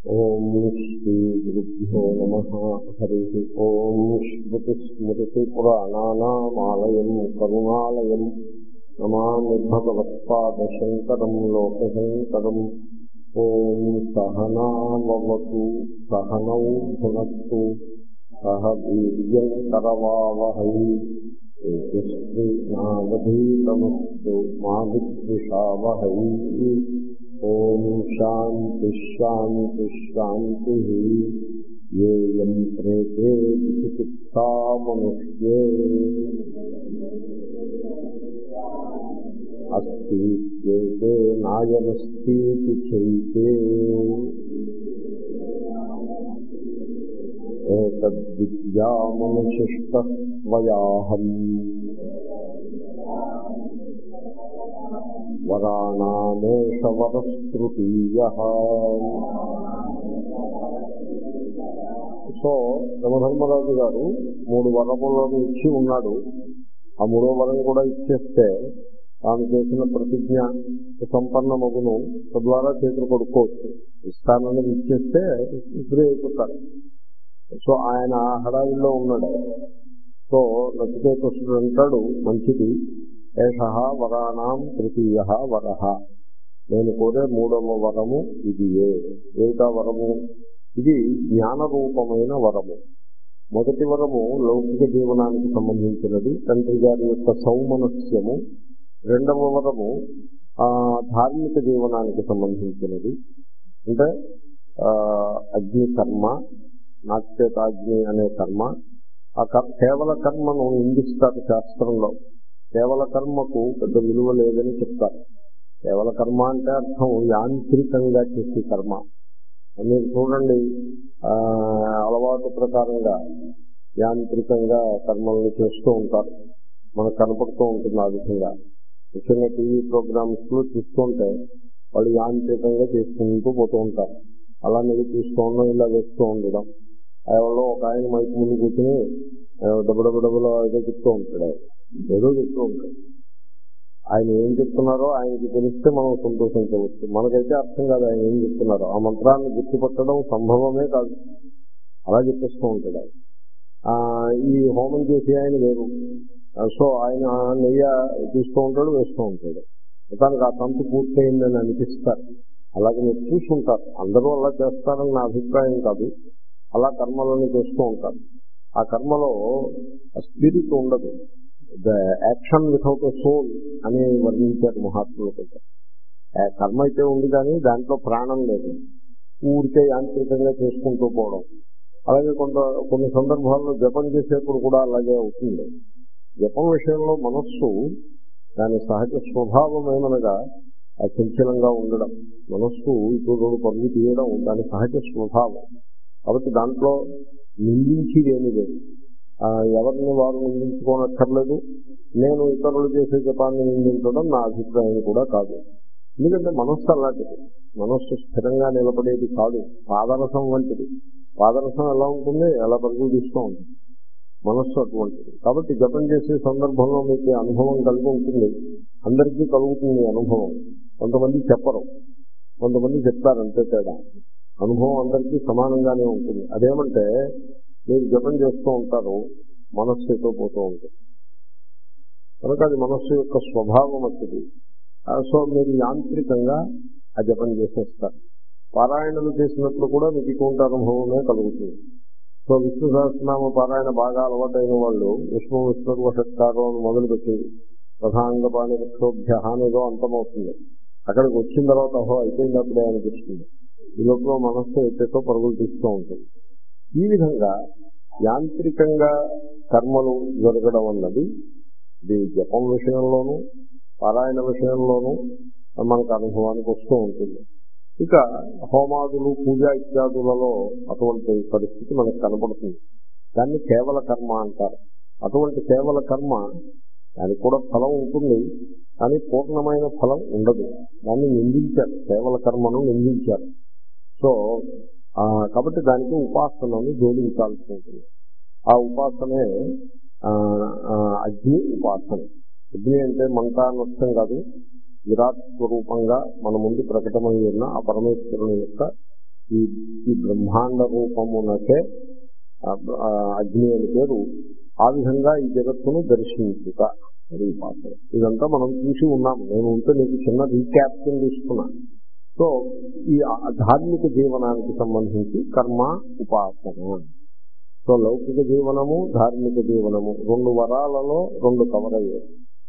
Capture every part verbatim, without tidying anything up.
ఓం శ్రీ గురుభ్యో నమః. హరి ఓం. స్మృతిస్మృతిపురాణానామాలయం కరుణాలయం నమామి భగవత్పాదశంకరం లోకశంకరం. ఓం సహనావతు సహనౌ భునత్తు సహ వీర్యంకరవావహై తేజస్వినావధీతమస్తు మా విద్విషావహై. ఓం శాంతి శాంతి శాంతి. యేయం ప్రేతే విచికిత్సా మనుష్యే అస్తి యేతే నాయమస్తి చైతే ఏతద్విద్యామనుశిష్టత్వయాహం వరాణామేష వరస్తృతీయః. సో యమధర్మరాజు గారు మూడు వరములను ఇచ్చి ఉన్నాడు. ఆ మూడో వరం కూడా ఇచ్చేస్తే తాను చేసిన ప్రతిజ్ఞ సంపన్నమగును, తద్వారా చేతులు కొడుకోవచ్చు. ఇస్తానని ఇచ్చేస్తే ఇద్దరు అయిపోతారు. సో ఆయన ఆ హడావిల్లో ఉన్నాడు. సో నచికేతసుడు అంటాడు, మంచిది, ఏషః వరాణాం తృతీయ వరః, నేను కోరే మూడవ వరము ఇదియే. ఏకా వరము? ఇది జ్ఞానరూపమైన వరము. మొదటి వరము లౌకిక జీవనానికి సంబంధించినది, తండ్రి గారి యొక్క సౌమనస్యము. రెండవ వరము ఆ ధార్మిక జీవనానికి సంబంధించినది, అంటే అగ్ని కర్మ, నాట్యేతాగ్ని అనే కర్మ. ఆ కేవల కర్మను నిందిస్తారు శాస్త్రంలో. కేవల కర్మకు పెద్ద విలువ లేదని చెప్తారు. కేవల కర్మ అంటే అర్థం యాంత్రికంగా చేసే కర్మ. మీరు చూడండి, అలవాటు ప్రకారంగా యాంత్రికంగా కర్మల్ని చేస్తూ ఉంటారు, మనకు కనపడుతూ ఉంటుంది. ఆ విధంగా ముఖ్యంగా టీవీ ప్రోగ్రామ్స్ లో చూస్తుంటే వాళ్ళు యాంత్రికంగా చేసుకుంటూ పోతూ ఉంటారు. అలా మీరు చూస్తూ ఉండడం, ఇలా వేస్తూ ఉండడం. ఎవరో ఒక ఆయన మైకు ముందు కూర్చొని డబ్బు డబ్బులో ఏదో చెప్తూ ఉంటాడు, ఏదో చెప్తూ ఉంటాడు. ఆయన ఏం చెప్తున్నారో ఆయనకి తెలిస్తే మనం సంతోషించవచ్చు. మనకైతే అర్థం కాదు ఆయన ఏం చెప్తున్నారో. ఆ మంత్రాన్ని గుర్తుపట్టడం సంభవమే కాదు, అలా చెప్పేస్తూ ఉంటాడు ఆయన. ఈ హోమం చేసి ఆయన వేరు. సో ఆయన నెయ్యి తీస్తూ ఉంటాడు, వేస్తూ ఉంటాడు. మొత్తానికి ఆ తంతు పూర్తయిందని అనిపిస్తారు. అలాగే మీరు చూసుకుంటారు. అందరూ అలా చేస్తారని నా అభిప్రాయం కాదు. అలా కర్మలను చేస్తూ ఉంటారు. ఆ కర్మలో స్పిరిట్ ఉండదు. The action without a soul అని వర్ణించారు మహాత్ములు కూడా. కర్మ అయితే ఉంది కానీ దాంట్లో ప్రాణం లేదు, ఊరికే యాంత్రికంగా చేసుకుంటూ పోవడం. అలాగే కొంత కొన్ని సందర్భాల్లో జపం చేసేప్పుడు కూడా అలాగే అవుతుంది. జపం విషయంలో మనస్సు దాని సహజ స్వభావం ఏమనగా చంచలంగా ఉండడం, మనస్సు ఇప్పుడు పరుగు తీయడం దాని సహజ స్వభావం. కాబట్టి దాంట్లో నిందించేది ఏమీ లేదు. ఎవరిని వారు నిందించుకోనక్కర్లేదు. నేను ఇతరులు చేసే జపాన్ని నిందించడం నా అభిప్రాయం కూడా కాదు. ఎందుకంటే మనస్సు అలాంటిది, మనస్సు స్థిరంగా నిలబడేది కాదు. పాదరసం వంటిది. పాదరసం ఎలా ఉంటుంది, ఎలా పరుగులు తీస్తూ ఉంటుంది. మనస్సు అటువంటిది. కాబట్టి జపం చేసే సందర్భంలో మీకు అనుభవం కలిగి ఉంటుంది. అందరికీ కలుగుతుంది అనుభవం. కొంతమంది చెప్పరు, కొంతమంది చెప్తారు, అంతే తేడా. అనుభవం అందరికీ సమానంగానే ఉంటుంది. అదేమంటే మీరు జపం చేస్తూ ఉంటారు, మనస్సు ఎటో పోతూ ఉంటుంది. కనుక అది మనస్సు యొక్క స్వభావం వచ్చింది. సో మీరు యాంత్రికంగా ఆ జపం చేసేస్తారు. పారాయణలు చేసినప్పుడు కూడా మీకు ఇటువంటి అనుభవమే కలుగుతుంది. సో విష్ణు సహస్రనామ పారాయణ బాగా అలవాటైన వాళ్ళు విష్ణు విష్ణు షట్కారం అని మొదలుపెట్టి ప్రధాంగపాణి వృక్షోభ్య అనేదో అంతమవుతుంది. అక్కడికి వచ్చిన తర్వాత అహో అయిపోయింది అప్పుడే అనిపిస్తుంది. ఈ లోపల మనస్సు ఎట్టేటో పరుగులు తీస్తూ ఉంటుంది. ఈ విధంగా యాంత్రికంగా కర్మలు జరగడం అన్నది ఇది జపం విషయంలోనూ పారాయణ విషయంలోనూ మనకు అనుభవానికి వస్తూ ఉంటుంది. ఇక హోమాదులు, పూజ ఇత్యాదులలో అటువంటి పరిస్థితి మనకు కనపడుతుంది. దాన్ని కేవల కర్మ అంటారు. అటువంటి కేవల కర్మ దానికి కూడా ఫలం ఉంటుంది, కానీ పూర్ణమైన ఫలం ఉండదు. దాన్ని నిందించారు, కేవల కర్మను నిందించారు. సో కాబట్టి దానికి ఉపాసనను జోడించాల్సి ఉంటుంది. ఆ ఉపాసనే అగ్ని ఉపాసన. అగ్ని అంటే మంట నష్టం కాదు, విరాట్ స్వరూపంగా మన ముందు ప్రకటమై ఉన్న ఆ పరమేశ్వరుని యొక్క ఈ ఈ బ్రహ్మాండ రూపమునకే అగ్ని అని పేరు. ఆ విధంగా ఈ జగత్తును దర్శించుట అది పాత్ర. ఇదంతా మనం చూసి ఉన్నాము. నేను ఉంటే నీకు చిన్న రీక్యాప్ కింద ఇస్తున్నా. సో ఈ ధార్మిక జీవనానికి సంబంధించి కర్మ ఉపాసన. సో లౌకిక జీవనము ధార్మిక జీవనము రెండు వరాలలో రెండు కవర్ అయ్యాయి.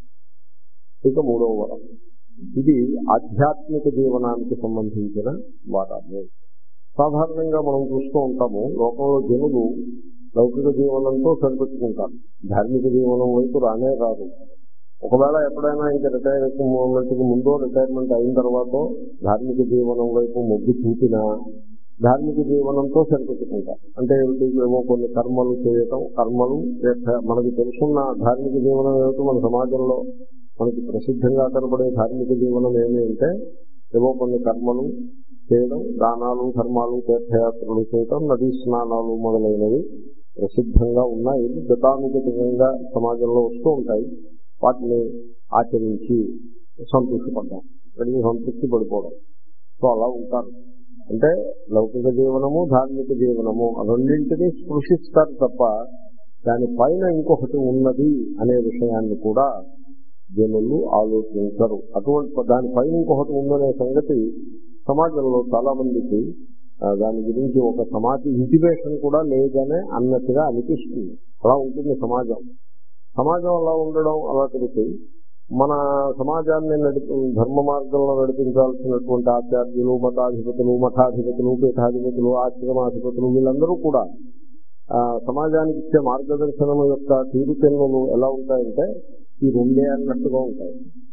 ఇక మూడవ వరం, ఇది ఆధ్యాత్మిక జీవనానికి సంబంధించిన వరము. సాధారణంగా మనం చూస్తూ ఉంటాము, లోకంలో జనులు లౌకిక జీవనంతో సరిపెట్టుకుంటారు, ధార్మిక జీవనం వైపు రానే రాదు. ఒకవేళ ఎప్పుడైనా ఇంకా రిటైర్మెంట్కి ముందో రిటైర్మెంట్ అయిన తర్వాత ధార్మిక జీవనం వైపు మొగ్గు చూపినా ధార్మిక జీవనంతో సరిపెట్టుకుంటారు. అంటే ఏమో కొన్ని కర్మలు చేయటం, కర్మలు మనకి తెలుసున్న ధార్మిక జీవనం ఏమిటో మన సమాజంలో మనకి ప్రసిద్ధంగా కనబడే ధార్మిక జీవనం ఏమి అంటే ఏవో కొన్ని కర్మలు చేయడం, దానాలు ధర్మాలు తీర్థయాత్రలు చేయటం, నదీ స్నానాలు మొదలైనవి ప్రసిద్ధంగా ఉన్నాయి, గతానుగతంగా సమాజంలో వస్తూ ఉంటాయి. వాటిని ఆచరించి సంతృష్టిపడ్డాం, వెళ్ళి సంతృప్తి పడిపోవడం. సో అలా ఉంటారు. అంటే లౌకిక జీవనము ధార్మిక జీవనము రెండింటినీ స్పృశిస్తారు తప్ప దానిపైన ఇంకొకటి ఉన్నది అనే విషయాన్ని కూడా జనులు ఆలోచించరు. అటువంటి దానిపైన ఇంకొకటి ఉందనే సంగతి సమాజంలో చాలా మందికి దాని గురించి ఒక సమాజ ఇంటిమేషన్ కూడా లేదనే అన్నట్టుగా అనిపిస్తుంది. అలా ఉంటుంది సమాజం. సమాజం అలా ఉండడం అలా తెలిసి మన సమాజాన్ని నడిపి ధర్మ మార్గంలో నడిపించాల్సినటువంటి ఆచార్యులు, మతాధిపతులు, మఠాధిపతులు, పీఠాధిపతులు, ఆశ్రమాధిపతులు వీళ్ళందరూ కూడా సమాజానికి ఇచ్చే మార్గదర్శనం యొక్క తీరుతెన్నులు ఎలా ఉంటాయంటే ఈ రెండే అన్నట్టుగా ఉంటాయి.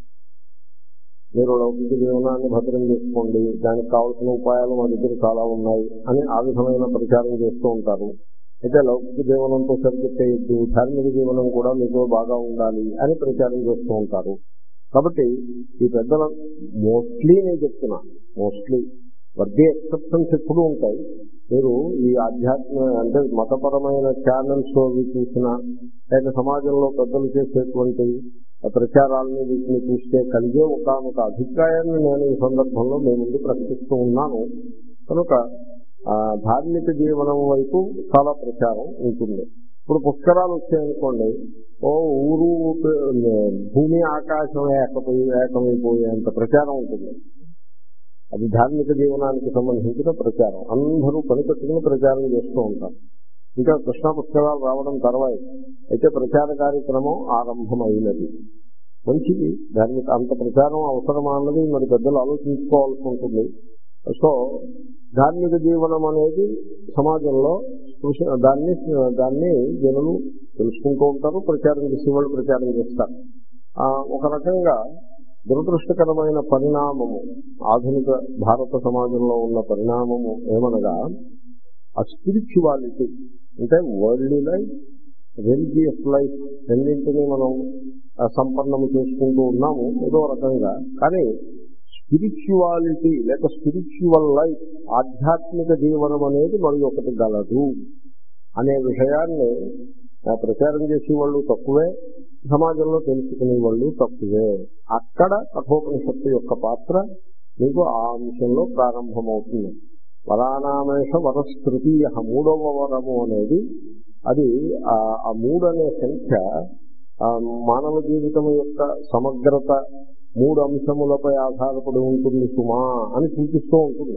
మీరు లౌకిక జీవనాన్ని భద్రం చేసుకోండి, దానికి కావాల్సిన ఉపాయాలు మా దగ్గర చాలా ఉన్నాయి అని ఆ విధమైన ప్రచారం చేస్తూ ఉంటారు. అయితే లౌకిక జీవనంతో సరిపెట్టేయద్దు, ధార్మిక జీవనం కూడా మీకు బాగా ఉండాలి అని ప్రచారం చేస్తూ ఉంటారు. కాబట్టి ఈ పెద్దల మోస్ట్లీ నేను చెప్తున్నా, మోస్ట్లీ వర్గే ఎక్సెప్షన్స్ ఎప్పుడూ ఉంటాయి. మీరు ఈ ఆధ్యాత్మ అంటే మతపరమైన ఛానల్స్ అవి చూసినా లేక సమాజంలో పెద్దలు చేసేటువంటి ప్రచారాలను వీటిని చూస్తే కలిగే ఒక అభిప్రాయాన్ని నేను ఈ సందర్భంలో మీ ముందు ప్రకటిస్తూ ఉన్నాను. కనుక ధార్మిక జీవనం వైపు చాలా ప్రచారం ఉంటుంది. ఇప్పుడు పుష్కరాలు వచ్చాయనుకోండి, ఓ ఊరు భూమి ఆకాశం ఏకపోయి ఏకమైపోయేంత ప్రచారం ఉంటుంది. అది ధార్మిక జీవనానికి సంబంధించిన ప్రచారం. అందరూ పనిపెట్టుకుని ప్రచారం చేస్తూ ఉంటారు. ఇంకా కృష్ణా పుష్కరాలు రావడం తర్వాత అయితే ప్రచార కార్యక్రమం ఆరంభమైనది. మంచిది, ధార్మిక అంత ప్రచారం అవసరమా అన్నది మరి పెద్దలు ఆలోచించుకోవాల్సి ఉంటుంది. సో ధార్మిక జీవనం అనేది సమాజంలో దాన్ని దాన్ని జనులు తెలుసుకుంటూ ఉంటారు, ప్రచారం చేసే వాళ్ళు ప్రచారం చేస్తారు. ఒక రకంగా దురదృష్టకరమైన పరిణామము ఆధునిక భారత సమాజంలో ఉన్న పరిణామము ఏమనగా ఆ స్పిరిచువాలిటీ అంటే వరల్డ్లీ లైఫ్, రిలీజియస్ లైఫ్ రెండింటినీ మనం సంపన్నము చేసుకుంటూ ఉన్నాము ఏదో రకంగా. కానీ స్పిరిచువాలిటీ లేక స్పిరిచువల్ లైఫ్, ఆధ్యాత్మిక జీవనం అనేది మరి ఒకటి గలదు అనే విషయాన్ని ప్రచారం చేసే వాళ్ళు తక్కువే, సమాజంలో తెలుసుకునే వాళ్ళు తక్కువే. అక్కడ కఠోపనిషత్తు యొక్క పాత్ర మీకు ఆ అంశంలో ప్రారంభమవుతుంది. వరానామేష వరస్తృతీయ మూడవ వరము అనేది అది ఆ మూడు అనే సంఖ్య మానవ జీవితం యొక్క సమగ్రత మూడు అంశములపై ఆధారపడి ఉంటుంది సుమా అని సూచిస్తూ ఉంటుంది.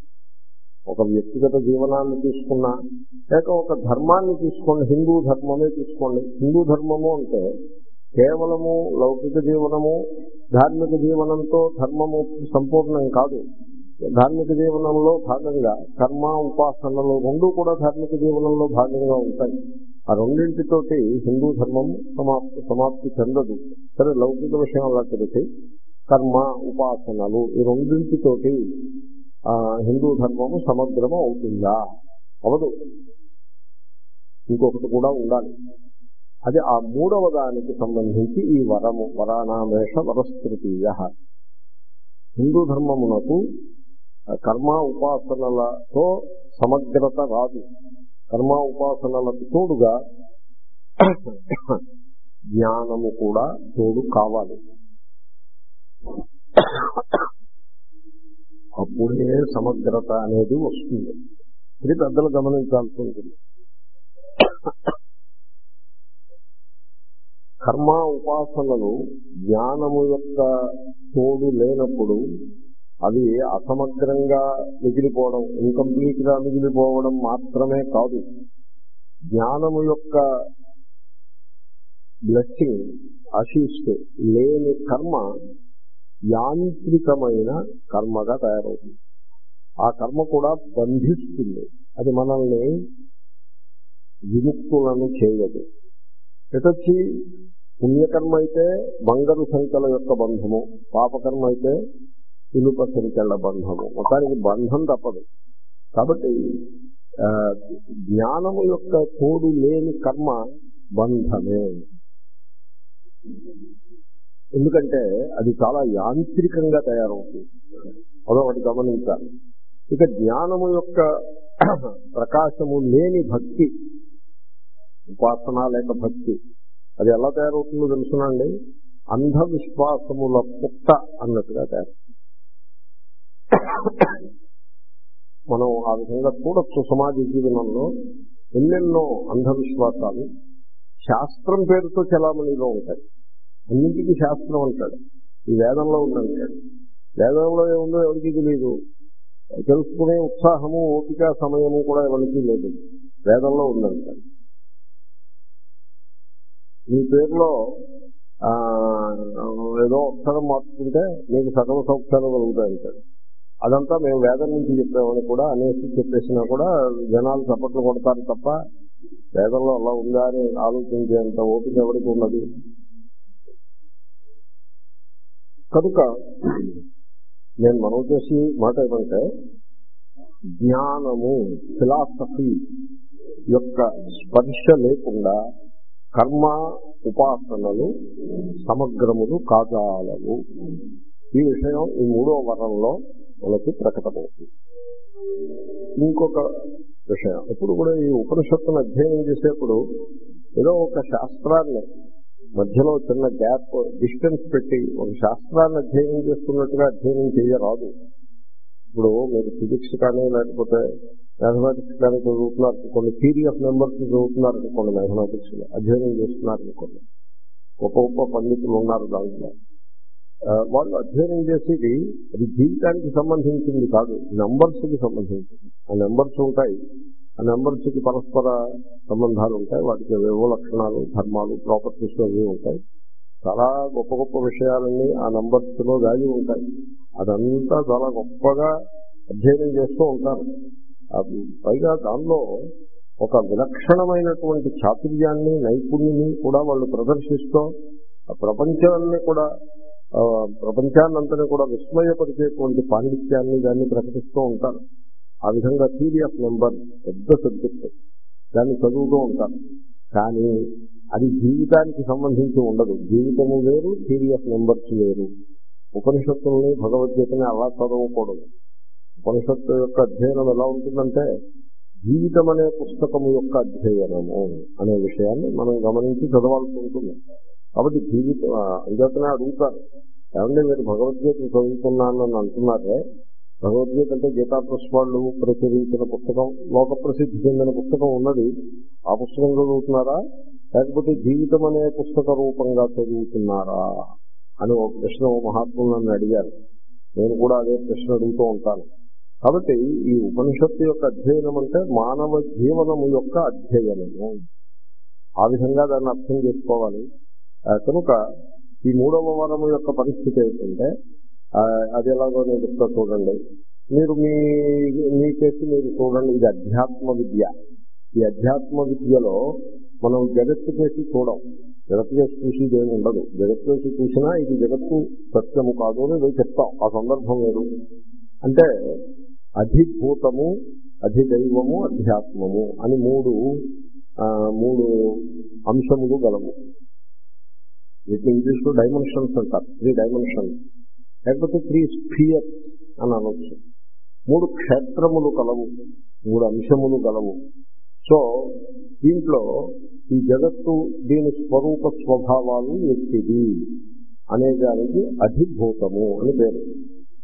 ఒక వ్యక్తిగత జీవనాన్ని తీసుకున్నా లేక ఒక ధర్మాన్ని తీసుకోండి, హిందూ ధర్మమే తీసుకోండి. హిందూ ధర్మము అంటే కేవలము లౌకిక జీవనము ధార్మిక జీవనంతో ధర్మము సంపూర్ణం కాదు. ధార్మిక జీవనంలో భాగంగా కర్మ ఉపాసనలు రెండు కూడా ధార్మిక జీవనంలో భాగంగా ఉంటాయి. ఆ రెండింటితోటి హిందూ ధర్మం సమాప్తి సమాప్తి చెందదు. సరే, లౌకిక విషయం అలా తెలిసి కర్మ ఉపాసనలు ఈ రెండింటితోటి ఆ హిందూ ధర్మము సమగ్రము అవుతుందా? అవదు. ఇంకొకటి కూడా ఉండాలి. అది ఆ మూడవ దానికి సంబంధించి ఈ వరము వరానామేష వరస్తృతీయ. హిందూ ధర్మమునకు కర్మ ఉపాసనలతో సమగ్రత రాదు. కర్మ ఉపాసనలకు తోడుగా జ్ఞానము కూడా తోడు కావాలి. అప్పుడే సమగ్రత అనేది వస్తుంది. ఇది పెద్దలు గమనించాల్సి ఉంటుంది. కర్మ ఉపాసనలు జ్ఞానము యొక్క తోడు లేనప్పుడు అవి అసమగ్రంగా మిగిలిపోవడం, ఇన్కంప్లీట్ గా మిగిలిపోవడం మాత్రమే కాదు, జ్ఞానము యొక్క బ్లెస్సింగ్ ఆశిస్తూ లేని కర్మ యాంత్రికమైన కర్మగా తయారవుతుంది. ఆ కర్మ కూడా బంధిస్తుంది, అది మనల్ని విముక్తులను చేయదు. ఇటొచ్చి పుణ్యకర్మ అయితే బంగారు సంఖ్యల యొక్క బంధము, పాపకర్మ అయితే ఇనుప సంఖ్యల బంధము, మొత్తానికి బంధం తప్పదు. కాబట్టి జ్ఞానము యొక్క తోడు లేని కర్మ బంధమే, ఎందుకంటే అది చాలా యాంత్రికంగా తయారవుతుంది. అదొకటి గమనించాలి. ఇక జ్ఞానము యొక్క ప్రకాశము లేని భక్తి, ఉపాసన లేక భక్తి, అది ఎలా తయారవుతుందో తెలుసునండి, అంధవిశ్వాసముల పుట్ట అన్నట్టుగా తయారు. మనం ఆ విధంగా చూడొచ్చు సమాజ జీవనంలో ఎన్నెన్నో అంధవిశ్వాసాలు శాస్త్రం పేరుతో చలామణిలో ఉంటాయి. అన్నింటికీ శాస్త్రం అంటాడు, ఈ వేదంలో ఉందంటాడు. వేదంలో ఏముందో ఎవరికి తెలియదు, తెలుసుకునే ఉత్సాహము ఓపిక సమయము కూడా ఎవరికి లేదు, వేదంలో ఉందంటాడు. మీ పేరులో ఏదో అక్షరం మార్చుకుంటే మీకు సకల సౌఖ్యాలు కలుగుతాయంటాడు. అదంతా మేము వేదం నుంచి చెప్పామని కూడా అనేసి చెప్పేసినా కూడా జనాలు చప్పట్లు కొడతారు తప్ప వేదంలో అలా ఉందా అని ఆలోచించేంత ఓపిక ఎవరికి ఉన్నది. కనుక నేను మనం చేసి మాట ఏమంటే, జ్ఞానము ఫిలాసఫీ యొక్క స్పర్శ లేకుండా కర్మ ఉపాసనలు సమగ్రములు కాజాలవు. ఈ విషయం ఈ మూడో వరంలో మనకి ప్రకటమవుతుంది. ఇంకొక విషయం, ఎప్పుడు కూడా ఈ ఉపనిషత్తును అధ్యయనం చేసేప్పుడు ఏదో ఒక శాస్త్రాన్ని మధ్యలో చిన్న గ్యాప్ డిస్టెన్స్ పెట్టి ఒక శాస్త్రాన్ని అధ్యయనం చేస్తున్నట్టుగా అధ్యయనం చేయరాదు. ఇప్పుడు మీరు ఫిజిక్స్ కానీ లేకపోతే మ్యాథమెటిక్స్ కానీ చదువుతున్నారు, కొన్ని థియరీ ఆఫ్ నెంబర్స్ చదువుతున్నారు అనుకోండి, మ్యాథమెటిక్స్ లో అధ్యయనం చేస్తున్నారు అనుకోండి, గొప్ప గొప్ప పండితులు ఉన్నారు దాంట్లో. వాళ్ళు అధ్యయనం చేసేది అది జీవితానికి సంబంధించింది కాదు, నెంబర్స్ కి సంబంధించింది. ఆ నెంబర్స్ ఉంటాయి, ఆ నెంబర్స్ కి పరస్పర సంబంధాలు ఉంటాయి, వాటికి ఏవో లక్షణాలు ధర్మాలు ప్రాపర్టీస్ అవి ఉంటాయి. చాలా గొప్ప గొప్ప విషయాలన్నీ ఆ నంబర్స్ లో దాగి ఉంటాయి. అదంతా చాలా గొప్పగా అధ్యయనం చేస్తూ ఉంటారు. పైగా దానిలో ఒక విలక్షణమైనటువంటి చాతుర్యాన్ని నైపుణ్యాన్ని కూడా వాళ్ళు ప్రదర్శిస్తూ ఆ ప్రపంచాన్ని కూడా ప్రపంచాన్నంతని కూడా విస్మయపరిచేటువంటి పాండిత్యాన్ని దాన్ని ప్రకటిస్తూ ఉంటారు. ఆ విధంగా థియరీ ఆఫ్ నెంబర్ పెద్ద సబ్జెక్ట్, దాన్ని చదువుతూ ఉంటారు. కానీ అది జీవితానికి సంబంధించి ఉండదు. జీవితము వేరు, థియరీ ఆఫ్ నెంబర్స్ వేరు. ఉపనిషత్తుల్ని భగవద్గీతని అలా చదవకూడదు. ఉపనిషత్తు యొక్క అధ్యయనం ఎలా ఉంటుందంటే జీవితం అనే పుస్తకము యొక్క అధ్యయనము అనే విషయాన్ని మనం గమనించి చదవాల్సి ఉంటుంది. కాబట్టి జీవితం అంచేతనే అడుగుతారు, ఏమంటే మీరు భగవద్గీత చదువుతున్నానని అంటున్నారే, భగవద్గీత అంటే గీతా ప్రెస్ వాళ్ళు ప్రచురించిన పుస్తకం, లోక ప్రసిద్ధి చెందిన పుస్తకం ఉన్నది, ఆ పుస్తకం చదువుతున్నారా లేకపోతే జీవితం అనే పుస్తక రూపంగా చదువుతున్నారా అని ఒక ప్రశ్న మహాత్ములు నన్ను అడిగారు. నేను కూడా అదే ప్రశ్న అడుగుతూ ఉంటాను. కాబట్టి ఈ ఉపనిషత్తు యొక్క అధ్యయనం అంటే మానవ జీవనము యొక్క అధ్యయనము, ఆ విధంగా దాన్ని అర్థం చేసుకోవాలి. కనుక ఈ మూడవ వరము యొక్క పరిస్థితి ఏంటంటే, అది ఎలాగో నేను చెప్తా చూడండి. మీరు మీ మీ కేసు మీరు చూడండి, ఇది అధ్యాత్మ విద్య. ఈ అధ్యాత్మ విద్యలో మనం జగత్తు చేసి చూడం, జగత్తు చేసి చూసేది ఏమి ఉండదు. జగత్తు చేసి చూసినా ఇది జగత్తు సత్యము కాదు అని మేము చెప్తాం. ఆ సందర్భం వేరు. అంటే అధిభూతము, అధిదైవము, అధ్యాత్మము అని మూడు మూడు అంశములు గలవు. వీటిని ఇంగ్లీష్లో డైమెన్షన్స్ అంటారు, త్రీ డైమెన్షన్స్, లేకపోతే త్రీ స్ఫియర్స్ అని అనొచ్చు. మూడు క్షేత్రములు కలవు, మూడు అంశములు గలవు. సో దీంట్లో ఈ జగత్తు దీని స్వరూప స్వభావాలు ఎత్తిది అనే దానికి అధిభూతము అని పేరు.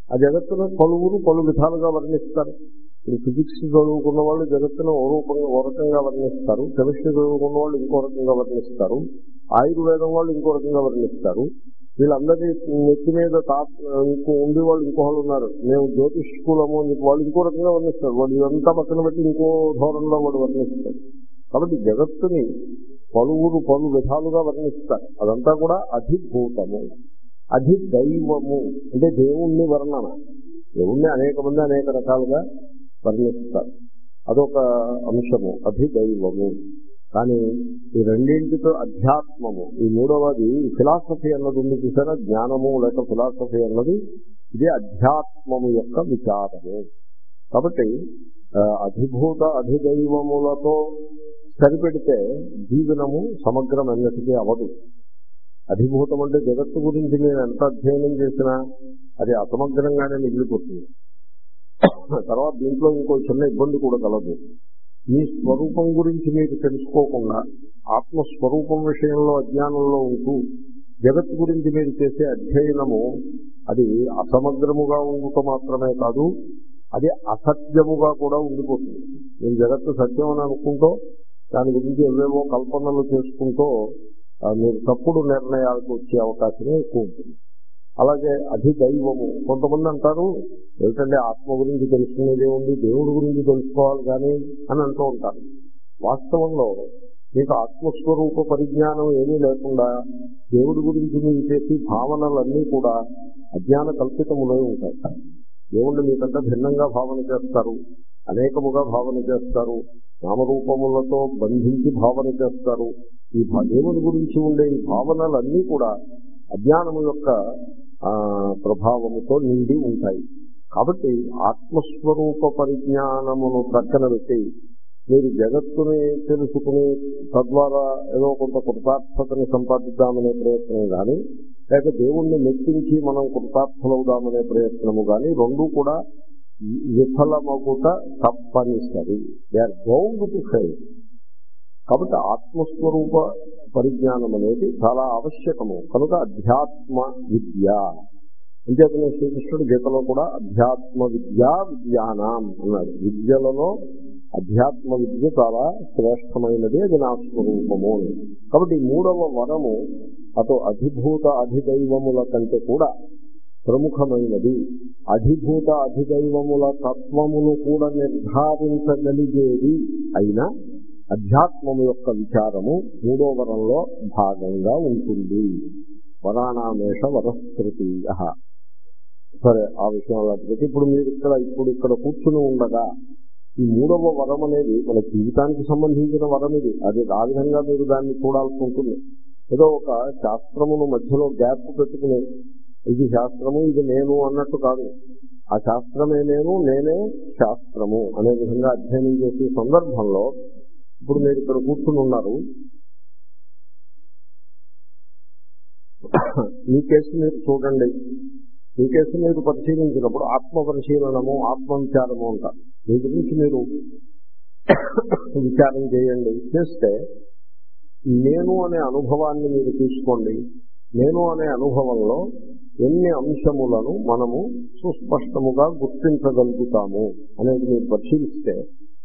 ఆ జగత్తును పలువురు పలు విధాలుగా వర్ణిస్తారు. ఇప్పుడు ఫిజిక్స్ చదువుకున్న వాళ్ళు జగత్తును ఓ రూపంగా ఓ రకంగా వర్ణిస్తారు, కెమిస్ట్రీ చదువుకున్న వాళ్ళు ఇంకో రకంగా వర్ణిస్తారు, ఆయుర్వేదం వాళ్ళు ఇంకో రకంగా వర్ణిస్తారు. వీళ్ళందరి నెత్తి మీద తాప్ ఇంకో ఉండే వాళ్ళు ఇంకోళ్ళు ఉన్నారు, మేము జ్యోతిష్కులము అని చెప్పి వాళ్ళు ఇంకో రకంగా వర్ణిస్తారు. వాళ్ళు ఇదంతా పక్కన పెట్టి ఇంకో ధోరణిలో వాడు వర్ణిస్తారు. కాబట్టి జగత్తుని పలువురు పలు విధాలుగా వర్ణిస్తారు. అదంతా కూడా అధిభూతము, అధిదైవము అంటే దేవుణ్ణి వర్ణన. దేవుణ్ణి అనేక మంది అనేక రకాలుగా వర్ణిస్తారు. అదొక అంశము అధిదైవము. కానీ ఈ రెండింటితో అధ్యాత్మము, ఈ మూడవది ఫిలాసఫీ అన్నది ఉంది చూసారా, జ్ఞానము లేక ఫిలాసఫీ అన్నది ఇది అధ్యాత్మము యొక్క విచారము. కాబట్టి అధిభూత అధిదైవములతో సరిపెడితే జీవనము సమగ్రమైనటికీ అవదు. అధిభూతం అంటే జగత్తు గురించి నేను ఎంత అధ్యయనం చేసినా అది అసమగ్రంగానే మిగిలిపోతుంది. తర్వాత దీంట్లో ఇంకో చిన్న ఇబ్బంది కూడా కలదు. మీ స్వరూపం గురించి మీకు తెలుసుకోకుండా ఆత్మస్వరూపం విషయంలో అజ్ఞానంలో ఉంటూ జగత్తు గురించి మీరు చేసే అధ్యయనము అది అసమగ్రముగా ఉండటం మాత్రమే కాదు, అది అసత్యముగా కూడా ఉండిపోతుంది. నేను జగత్తు సత్యం అని అనుకుంటూ దాని గురించి ఏవేవో కల్పనలు చేసుకుంటూ మీరు తప్పుడు నిర్ణయాలకు వచ్చే అవకాశమే ఎక్కువ ఉంటుంది. అలాగే అధిదైవము, కొంతమంది అంటారు ఏమిటంటే ఆత్మ గురించి తెలుసుకునేదే ఉంది, దేవుడి గురించి తెలుసుకోవాలి కానీ అని అంటూ ఉంటారు. వాస్తవంలో మీకు ఆత్మస్వరూప పరిజ్ఞానం ఏమీ లేకుండా దేవుడి గురించి మీరు చేసి భావనలన్నీ కూడా అజ్ఞాన కల్పితములై ఉంటాయి. దేవుణ్ణి మీకంటే భిన్నంగా భావన చేస్తారు, అనేకముగా భావన చేస్తారు, నామరూపములతో బంధించి భావన చేస్తారు. ఈ దేవుని గురించి ఉండే ఈ భావనలన్నీ కూడా అజ్ఞానము యొక్క ప్రభావముతో నిండి ఉంటాయి. కాబట్టి ఆత్మస్వరూప పరిజ్ఞానమును ప్రక్కన పెట్టి మీరు జగత్తుని తెలుసుకుని తద్వారా ఏదో కొంత కృతార్థతని సంపాదిద్దామనే ప్రయత్నం కానీ, లేక దేవుణ్ణి మెచ్చించి మనం కృతార్థులవుదామనే ప్రయత్నము కానీ రెండూ కూడా విఫలమగుట తప్పనిసరి. They are bound to fail. కాబట్టి ఆత్మస్వరూప పరిజ్ఞానం అనేది చాలా ఆవశ్యకము. కనుక అధ్యాత్మ విద్య అంచేతనే శ్రీకృష్ణుడు గీతలో కూడా అధ్యాత్మ విద్యా విద్యానాం అన్నాడు. విద్యలలో అధ్యాత్మ విద్య చాలా శ్రేష్టమైనది, అది నా స్వరూపము. కాబట్టి మూడవ వరము అటు అధిభూత అధిదైవముల కంటే కూడా ప్రముఖమైనది. అధిభూత అధిదైవముల తత్వమును కూడా నిర్ధారించగలిగేది అయినా అధ్యాత్మము యొక్క విచారము మూడో వరంలో భాగంగా ఉంటుంది. వరాణామేష వరస్కృతీయ. సరే, ఆ విషయంలో ఇప్పుడు మీరు ఇక్కడ ఇప్పుడు ఇక్కడ కూర్చుని ఉండగా ఈ మూడవ వరం అనేది మన జీవితానికి సంబంధించిన వరం. ఇది అది ఆ విధంగా మీరు దాన్ని చూడాల్సి ఉంటుంది. ఏదో ఒక శాస్త్రమును మధ్యలో గ్యాప్ పెట్టుకుని ఇది శాస్త్రము ఇది నేను అన్నట్టు కాదు. ఆ శాస్త్రమే నేను, నేనే శాస్త్రము అనే విధంగా అధ్యయనం చేసే సందర్భంలో ఇప్పుడు మీరు ఇక్కడ కూర్చుని ఉన్నారు. మీ కేసు మీరు చూడండి. మీ కేసు మీరు పరిశీలించినప్పుడు ఆత్మ పరిశీలనము ఆత్మ విచారము అంటారు. మీ గురించి మీరు విచారం చేయండి. చేస్తే నేను అనే అనుభవాన్ని మీరు తీసుకోండి. నేను అనే అనుభవంలో ఎన్ని అంశములను మనము సుస్పష్టముగా గుర్తించగలుగుతాము అనేది మీరు పరిశీలిస్తే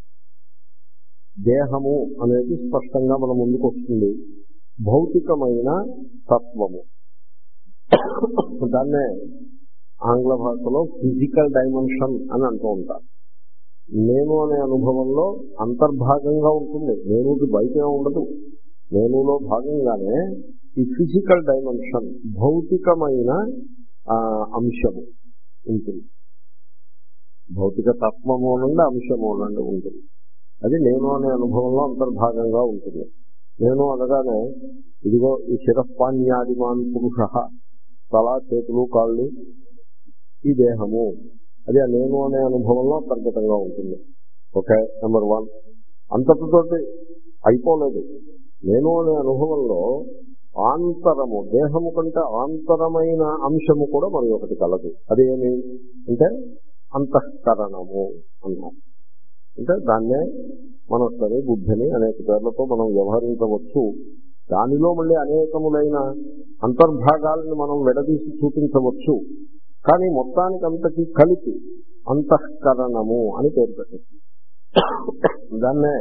దేహము అనేది స్పష్టంగా మన ముందుకు వస్తుంది. భౌతికమైన తత్వము, దాన్నే ఆంగ్ల భాషలో ఫిజికల్ డైమెన్షన్ అని అంటూ ఉంటారు. నేను అనే అనుభవంలో అంతర్భాగంగా ఉంటుంది, నేనుకి బయట ఉండదు. నేనులో భాగంగానే ఈ ఫిజికల్ డైమెన్షన్ భౌతికమైన అంశము ఉంటుంది. భౌతిక తత్వము నుండి అంశము నుండి ఉంటుంది. అది నేను అనే అనుభవంలో అంతర్భాగంగా ఉంటుంది. నేను అనగానే ఇదిగో ఈ శిరస్పాణ్యాదిమాన్ పురుష, తల చేతులు కాళ్ళు ఈ దేహము, అది ఆ నేను అనే అనుభవంలో అంతర్గతంగా ఉంటుంది. Okay, number one. అంతటితోటి అయిపోలేదు. నేను అనే అనుభవంలో ఆంతరము, దేహము కంటే ఆంతరమైన అంశము కూడా మరి ఒకటి కలదు. అదేమి అంటే అంతఃకరణము అన్నారు. అంటే దాన్నే మనస్సుని బుద్ధిని అనేక పేర్లతో మనం వ్యవహరించవచ్చు. దానిలో మళ్ళీ అనేకములైన అంతర్భాగాలను మనం విడదీసి చూపించవచ్చు. కానీ మొత్తానికి అంతకి కలిపి అంతఃకరణము అని పేరు పెట్టారు. దాన్నే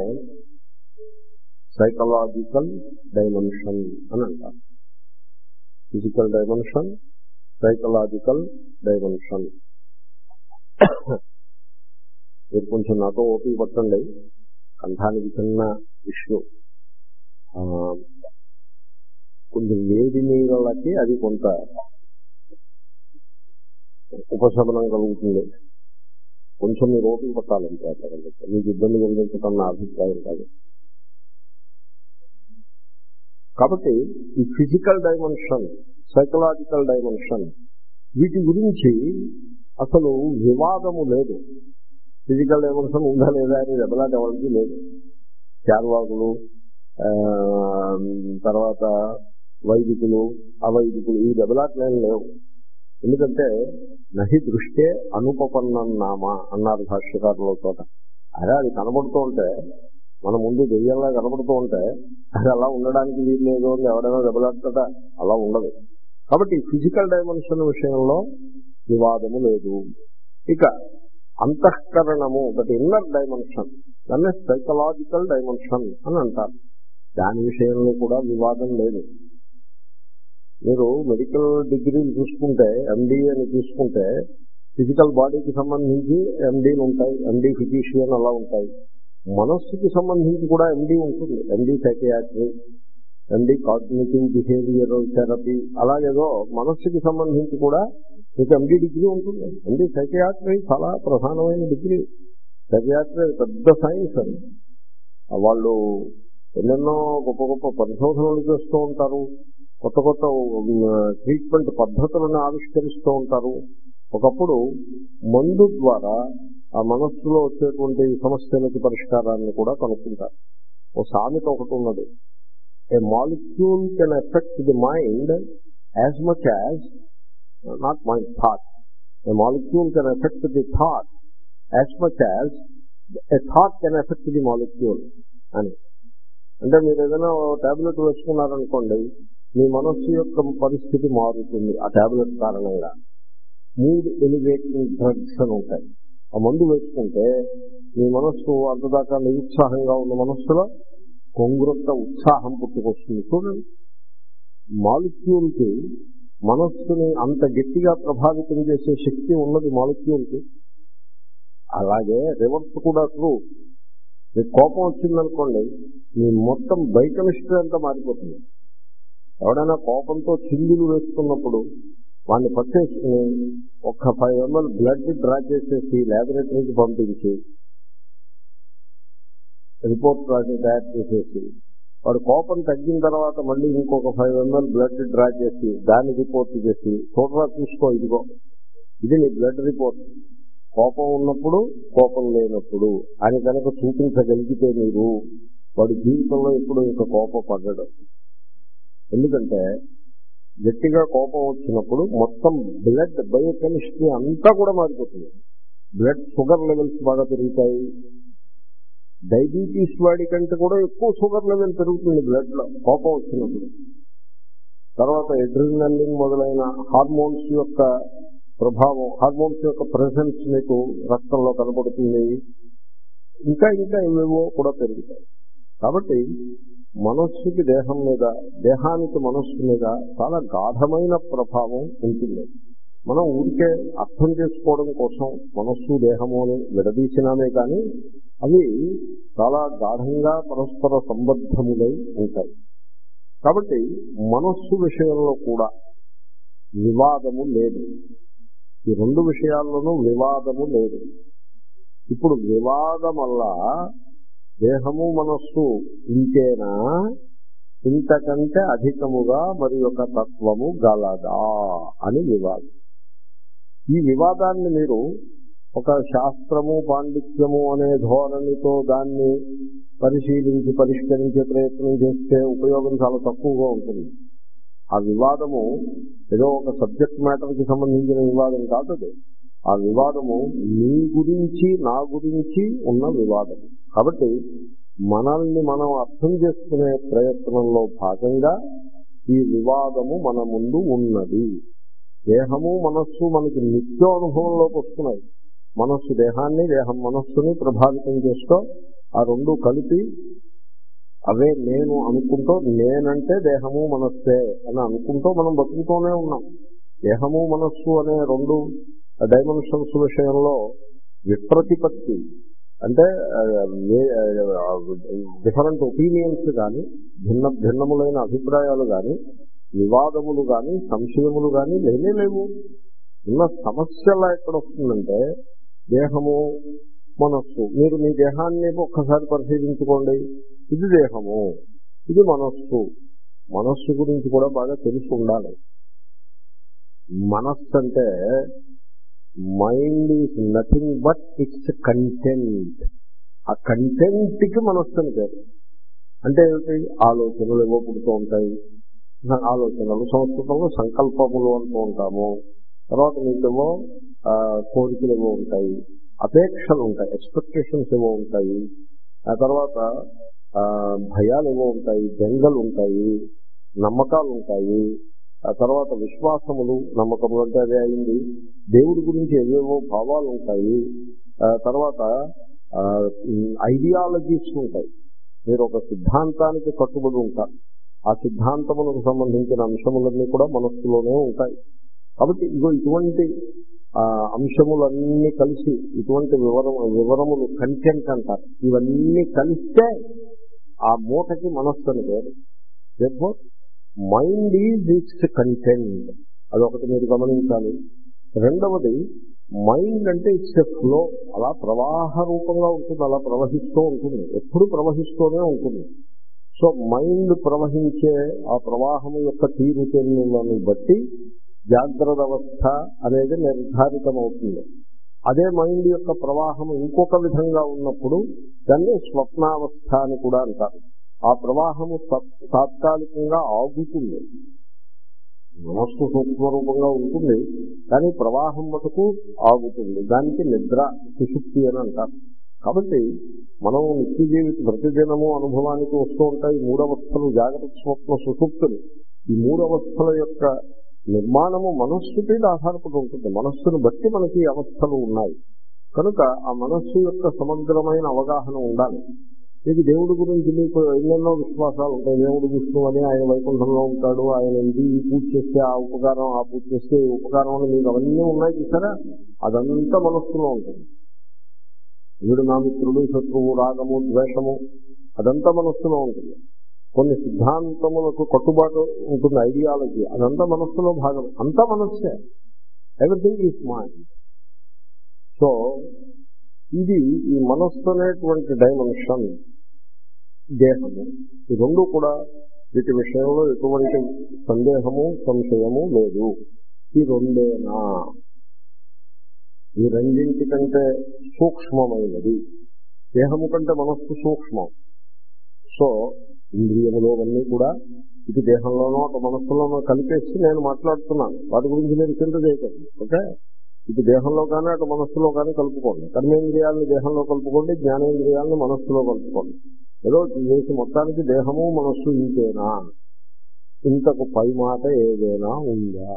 సైకలాజికల్ డైమెన్షన్ అని అంటారు. Physical dimension, psychological dimension. మీరు కొంచెం నాతో ఓపిక పట్టండి, కంఠానికి చిన్న ఇష్యూ. కొంచెం వేడి నీళ్ళకి అది కొంత ఉపశమనం కలుగుతుంది. కొంచెం మీరు ఓపిక పట్టాలంటే అట్లా మీకు ఇబ్బంది కలిగించడం నా అభిప్రాయం కాదు. కాబట్టి ఈ ఫిజికల్ డైమెన్షన్, సైకలాజికల్ డైమెన్షన్, వీటి గురించి అసలు వివాదము లేదు. ఫిజికల్ డైమెన్షన్ ఉందా లేదా అని దెబ్బలాట ఎవరికి లేదు. చార్వాకులు, తర్వాత వైదికులు, అవైదికులు ఈ దెబ్బలాటలేం లేవు. ఎందుకంటే నహి దృష్టే అనుపపన్నన్నామా అన్నారు భాష్యకారుల చోట. అదే అది కనబడుతూ ఉంటే, మన ముందు దెయ్యంలా కనబడుతూ ఉంటే అది అలా ఉండడానికి వీలు లేదు అని ఎవరైనా దెబ్బలాడతా, అలా ఉండదు. కాబట్టి ఫిజికల్ డైమెన్షన్ విషయంలో వివాదము లేదు. ఇక అంతఃకరణము, దట్ ఇన్నర్ డైమెన్షన్, దాన్ని సైకలాజికల్ డైమెన్షన్ అని అంటారు. దాని విషయంలో కూడా వివాదం లేదు. మీరు మెడికల్ డిగ్రీలు చూసుకుంటే, ఎండి అని చూసుకుంటే, ఫిజికల్ బాడీకి సంబంధించి ఎండీలు ఉంటాయి, ఎండి ఫిజిషియన్ అలా ఉంటాయి. మనస్సుకి సంబంధించి కూడా ఎండి ఉంటుంది, MD psychiatry, MD cognitive behavioural therapy. అలాగేదో మనస్సుకి సంబంధించి కూడా మీకు ఎండి డిగ్రీ ఉంటుంది. ఎండి సైకియాట్రీ చాలా ప్రధానమైన డిగ్రీ. సైకియాట్రీ పెద్ద సైన్స్ అని. వాళ్ళు ఎన్నెన్నో గొప్ప గొప్ప పరిశోధనలు చేస్తూ ఉంటారు, కొత్త కొత్త ట్రీట్మెంట్ పద్ధతులను ఆవిష్కరిస్తూ ఉంటారు. ఒకప్పుడు మందు ద్వారా ఆ మనస్సులో వచ్చేటువంటి సమస్యలకి పరిష్కారాన్ని కూడా కనుక్కుంటారు. ఓ సామెత ఒకటి ఉన్నది, a molecule can affect the mind as much as not mind thought. A molecule can affect the thought as much as a thought can affect the molecule అని. అంటే మీరు ఏదైనా టాబ్లెట్ వేసుకున్నారనుకోండి, మీ మనస్సు యొక్క పరిస్థితి మారుతుంది ఆ టాబ్లెట్ కారణంగా. మూడ్ ఎలివేటింగ్ డ్రగ్స్ అని ఉంటాయి. ఆ మందు వేసుకుంటే మీ మనస్సు అంతదాకా నిరుత్సాహంగా ఉన్న మనస్సులో కొంగురొక్క ఉత్సాహం పుట్టుకొస్తుంది. చూడండి, మాలిక్యూల్కి మనస్సుని అంత గట్టిగా ప్రభావితం చేసే శక్తి ఉన్నది మాలిక్యూల్కి. అలాగే రివర్స్ కూడా ట్రూ. మీకు కోపం వచ్చిందనుకోండి, మీ మొత్తం బయోకెమిస్ట్రీ అంతా మారిపోతుంది. ఎవడైనా కోపంతో చిందులు వేసుకున్నప్పుడు వాడిని పట్టేసుకుని ఒక్క ఫైవ్ ఎంఎల్ బ్లడ్ డ్రా చేసేసి ల్యాబొరేటరీకి పంపించి రిపోర్ట్ తయారు చేసేసి, వాడు కోపం తగ్గిన తర్వాత మళ్ళీ ఇంకొక ఫైవ్ ఎంఎల్ బ్లడ్ డ్రా చేసి దాన్ని రిపోర్ట్ చేసి, చూడరా చూసుకో ఇదిగో ఇది నీ బ్లడ్ రిపోర్ట్, కోపం ఉన్నప్పుడు కోపం లేనప్పుడు అని కనుక చూపించగలిగితే మీరు, వాడి జీవితంలో ఎప్పుడు ఇంకా కోపం పడ్డాడు. ఎందుకంటే గట్టిగా కోపం వచ్చినప్పుడు మొత్తం బ్లడ్ బయోకెమిస్ట్రీ అంతా కూడా మారిపోతుంది. బ్లడ్ షుగర్ లెవెల్స్ బాగా పెరుగుతాయి. డయాబెటీస్ వాడి కంటే కూడా ఎక్కువ షుగర్ లెవెల్ పెరుగుతుంది బ్లడ్ లో కోపం వచ్చినప్పుడు. తర్వాత ఎడ్రినలిన్ మొదలైన హార్మోన్స్ యొక్క ప్రభావం, హార్మోన్స్ యొక్క ప్రెసెన్స్ మీకు రక్తంలో కనబడుతుంది. ఇంకా ఇంకా ఏవేవో కూడా పెరుగుతాయి. కాబట్టి మనస్సుకి దేహం మీద, దేహానికి మనస్సు మీద చాలా గాఢమైన ప్రభావం ఉంటుంది. మనం ఊరికే అర్థం చేసుకోవడం కోసం మనస్సు దేహము అని విడదీసినామే కానీ అవి చాలా గాఢంగా పరస్పర సంబద్ధములై ఉంటాయి. కాబట్టి మనస్సు విషయంలో కూడా వివాదము లేదు. ఈ రెండు విషయాల్లోనూ వివాదము లేదు. ఇప్పుడు వివాదం వల్ల దేహము మనస్సు ఇంతేనా, ఇంతకంటే అధికముగా మరి ఒక తత్వము గలదా అని వివాదం. ఈ వివాదాన్ని మీరు ఒక శాస్త్రము పాండిత్యము అనే ధోరణితో దాన్ని పరిశీలించి పరిష్కరించే ప్రయత్నం చేస్తే ఉపయోగం చాలా తక్కువగా ఉంటుంది. ఆ వివాదము ఏదో ఒక సబ్జెక్ట్ మ్యాటర్కి సంబంధించిన వివాదం కాదు. ఆ వివాదము మీ గురించి నా గురించి ఉన్న వివాదం. కాబట్టి మనల్ని మనం అర్థం చేసుకునే ప్రయత్నంలో భాగంగా ఈ వివాదము మన ముందు ఉన్నది. దేహము మనస్సు మనకి నిత్య అనుభవంలోకి వస్తున్నాయి. మనస్సు దేహాన్ని, దేహం మనస్సుని ప్రభావితం చేస్తూ ఆ రెండు కలిపి అవే నేను అనుకుంటూ, నేనంటే దేహము మనస్సే అని అనుకుంటూ మనం బతుకుతూనే ఉన్నాం. దేహము మనస్సు అనే రెండు డైమెన్షన్స్ విషయంలో విప్రతిపత్తి అంటే డిఫరెంట్ ఒపీనియన్స్ కానీ, భిన్న భిన్నములైన అభిప్రాయాలు కానీ, వివాదములు కానీ, సంశయములు కానీ లేనే లేవు. ఉన్న సమస్యలా ఎక్కడ వస్తుందంటే దేహము మనస్సు. మీరు మీ దేహాన్ని ఒక్కసారి పరిశీలించుకోండి. ఇది దేహము, ఇది మనస్సు. మనస్సు గురించి కూడా బాగా తెలిసి ఉండాలి. మనస్సు అంటే mind is nothing but its content. ఆ కంటెంట్ కి మనస్సు అని పేరు. అంటే ఏమిటి? ఆలోచనలు ఏవో పుడుతూ ఉంటాయి. ఆలోచనలు సంస్కృతంలో సంకల్పములు అంటూ ఉంటాము. తర్వాత మీకేమో కోరికలు ఏవో ఉంటాయి, అపేక్షలు ఉంటాయి, ఎక్స్పెక్టేషన్స్ ఏవో ఉంటాయి. ఆ తర్వాత భయాలు ఏవో ఉంటాయి, బెంగలు ఉంటాయి, నమ్మకాలు ఉంటాయి. ఆ తర్వాత విశ్వాసములు, నమ్మకములు అంటే అదే అయింది. దేవుడి గురించి ఏవేవో భావాలు ఉంటాయి. తర్వాత ఐడియాలజీస్ ఉంటాయి. మీరు ఒక సిద్ధాంతానికి కట్టుబడి ఉంటారు. ఆ సిద్ధాంతములకు సంబంధించిన అంశములన్నీ కూడా మనస్సులోనే ఉంటాయి. కాబట్టి ఇగో ఇటువంటి అంశములన్నీ కలిసి ఇటువంటి వివరం వివరములు కంటెంట్ అంటారు. ఇవన్నీ కలిస్తే ఆ మూటకి మనస్సు అని పేరు. Therefore mind is its content. అదొకటి మీరు గమనించాలి. రెండవది, మైండ్ అంటే ఇట్స్ ఎ ఫ్లో. అలా ప్రవాహ రూపంగా ఉంటుంది, అలా ప్రవహిస్తూ ఉంటుంది, ఎప్పుడు ప్రవహిస్తూనే ఉంటుంది. సో మైండ్ ప్రవహించే ఆ ప్రవాహము యొక్క తీరుతెన్నులను బట్టి జాగ్రత్త అవస్థ అనేది నిర్ధారితమవుతుంది. అదే మైండ్ యొక్క ప్రవాహం ఇంకొక విధంగా ఉన్నప్పుడు దాన్ని స్వప్నావస్థ అని కూడా అంటారు. ఆ ప్రవాహము తాత్కాలికంగా ఆగుతుంది. మనస్సు సూక్ష్మ రూపంగా ఉంటుంది, కానీ ప్రవాహం మటుకు ఆగుతుంది. దానికి నిద్ర, సుషుప్తి అని అంటారు. కాబట్టి మనం నిత్య జీవిత ప్రతిదినము అనుభవానికి వస్తూ ఉంటాయి మూడవస్థలు, జాగ్రత్త, స్వప్న, సుషుప్తులు. ఈ మూడవస్థల యొక్క నిర్మాణము మనస్సు మీద ఆధారపడి ఉంటుంది. మనస్సును బట్టి మనకి అవస్థలు ఉన్నాయి. కనుక ఆ మనస్సు యొక్క సమగ్రమైన అవగాహన ఉండాలి. మీకు దేవుడి గురించి మీకు ఎన్నెన్నో విశ్వాసాలు ఉంటాయి. దేవుడు విష్ణు అని, ఆయన వైకుంఠంలో ఉంటాడు, ఆయన ఇది ఈ పూజ చేస్తే ఆ ఉపకారం, ఆ పూజ చేస్తే ఈ ఉపకారం అని మీకు అవన్నీ ఉన్నాయి చూసారా? అదంతా మనస్సులో ఉంటుంది. వీడు నా మిత్రుడు, శత్రువు, రాగము, ద్వేషము, అదంతా మనస్సులో ఉంటుంది. కొన్ని సిద్ధాంతములకు కట్టుబాటు ఉంటుంది, ఐడియాలజీ, అదంతా మనస్సులో భాగం. అంతా మనస్సే. Everything is mind. సో ఇది ఈ మనస్సు అనేటువంటి డైమెన్షన్, దేహము, ఈ రెండు కూడా వీటి విషయంలో ఎటువంటి సందేహము, సంశయము లేదు. ఈ రెండేనా? ఈ రెండింటికంటే సూక్ష్మమైనది. దేహము కంటే మనస్సు సూక్ష్మం. సో ఇంద్రియములు అన్నీ కూడా ఇది దేహంలోనో ఒక మనస్సులోనో కలిపేసి నేను మాట్లాడుతున్నాను. వాటి గురించి నేను చింత చేయకండి. ఓకే, ఇది దేహంలో కానీ అటు మనస్సులో కానీ కలుపుకోండి. కర్మేంద్రియాలను దేహంలో కలుపుకోండి, జ్ఞానేంద్రియాలను మనస్సులో కలుపుకోండి. ఏదో చేసి మొత్తానికి దేహము మనస్సు ఇంతేనా? ఇంతకు పై మాట ఏదైనా ఉందా?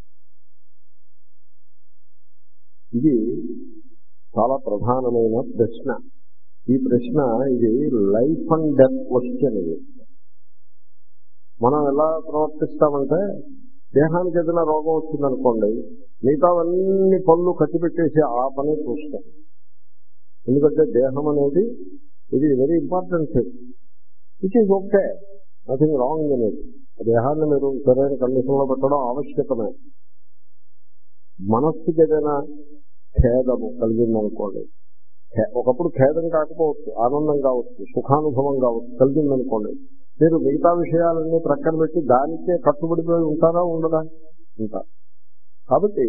ఇది చాలా ప్రధానమైన ప్రశ్న. ఈ ప్రశ్న ఇది లైఫ్ అండ్ డెత్ క్వశ్చన్. ఇది మనం ఎలా ప్రవర్తిస్తామంటే, దేహానికి ఏదైనా రోగం వచ్చిందనుకోండి, మిగతావన్నీ పనులు కట్టిపెట్టేసి ఆ పని చూస్తాం. ఎందుకంటే దేహం అనేది ఇది very important thing. Which is okay, nothing wrong in it. దేహాన్ని మీరు సరైన కండిషన్లో పెట్టడం ఆవశ్యకమే. మనస్సుకి ఏదైనా ఖేదము కలిగిందనుకోండి, ఒకప్పుడు ఖేదం కాకపోవచ్చు, ఆనందం కావచ్చు, సుఖానుభవం కావచ్చు, కలిగిందనుకోండి, మీరు మిగతా విషయాలన్నీ ప్రక్కన పెట్టి దానికే కట్టుబడిపోయి ఉంటారా? ఉండదా? ఉంటారు. కాబట్టి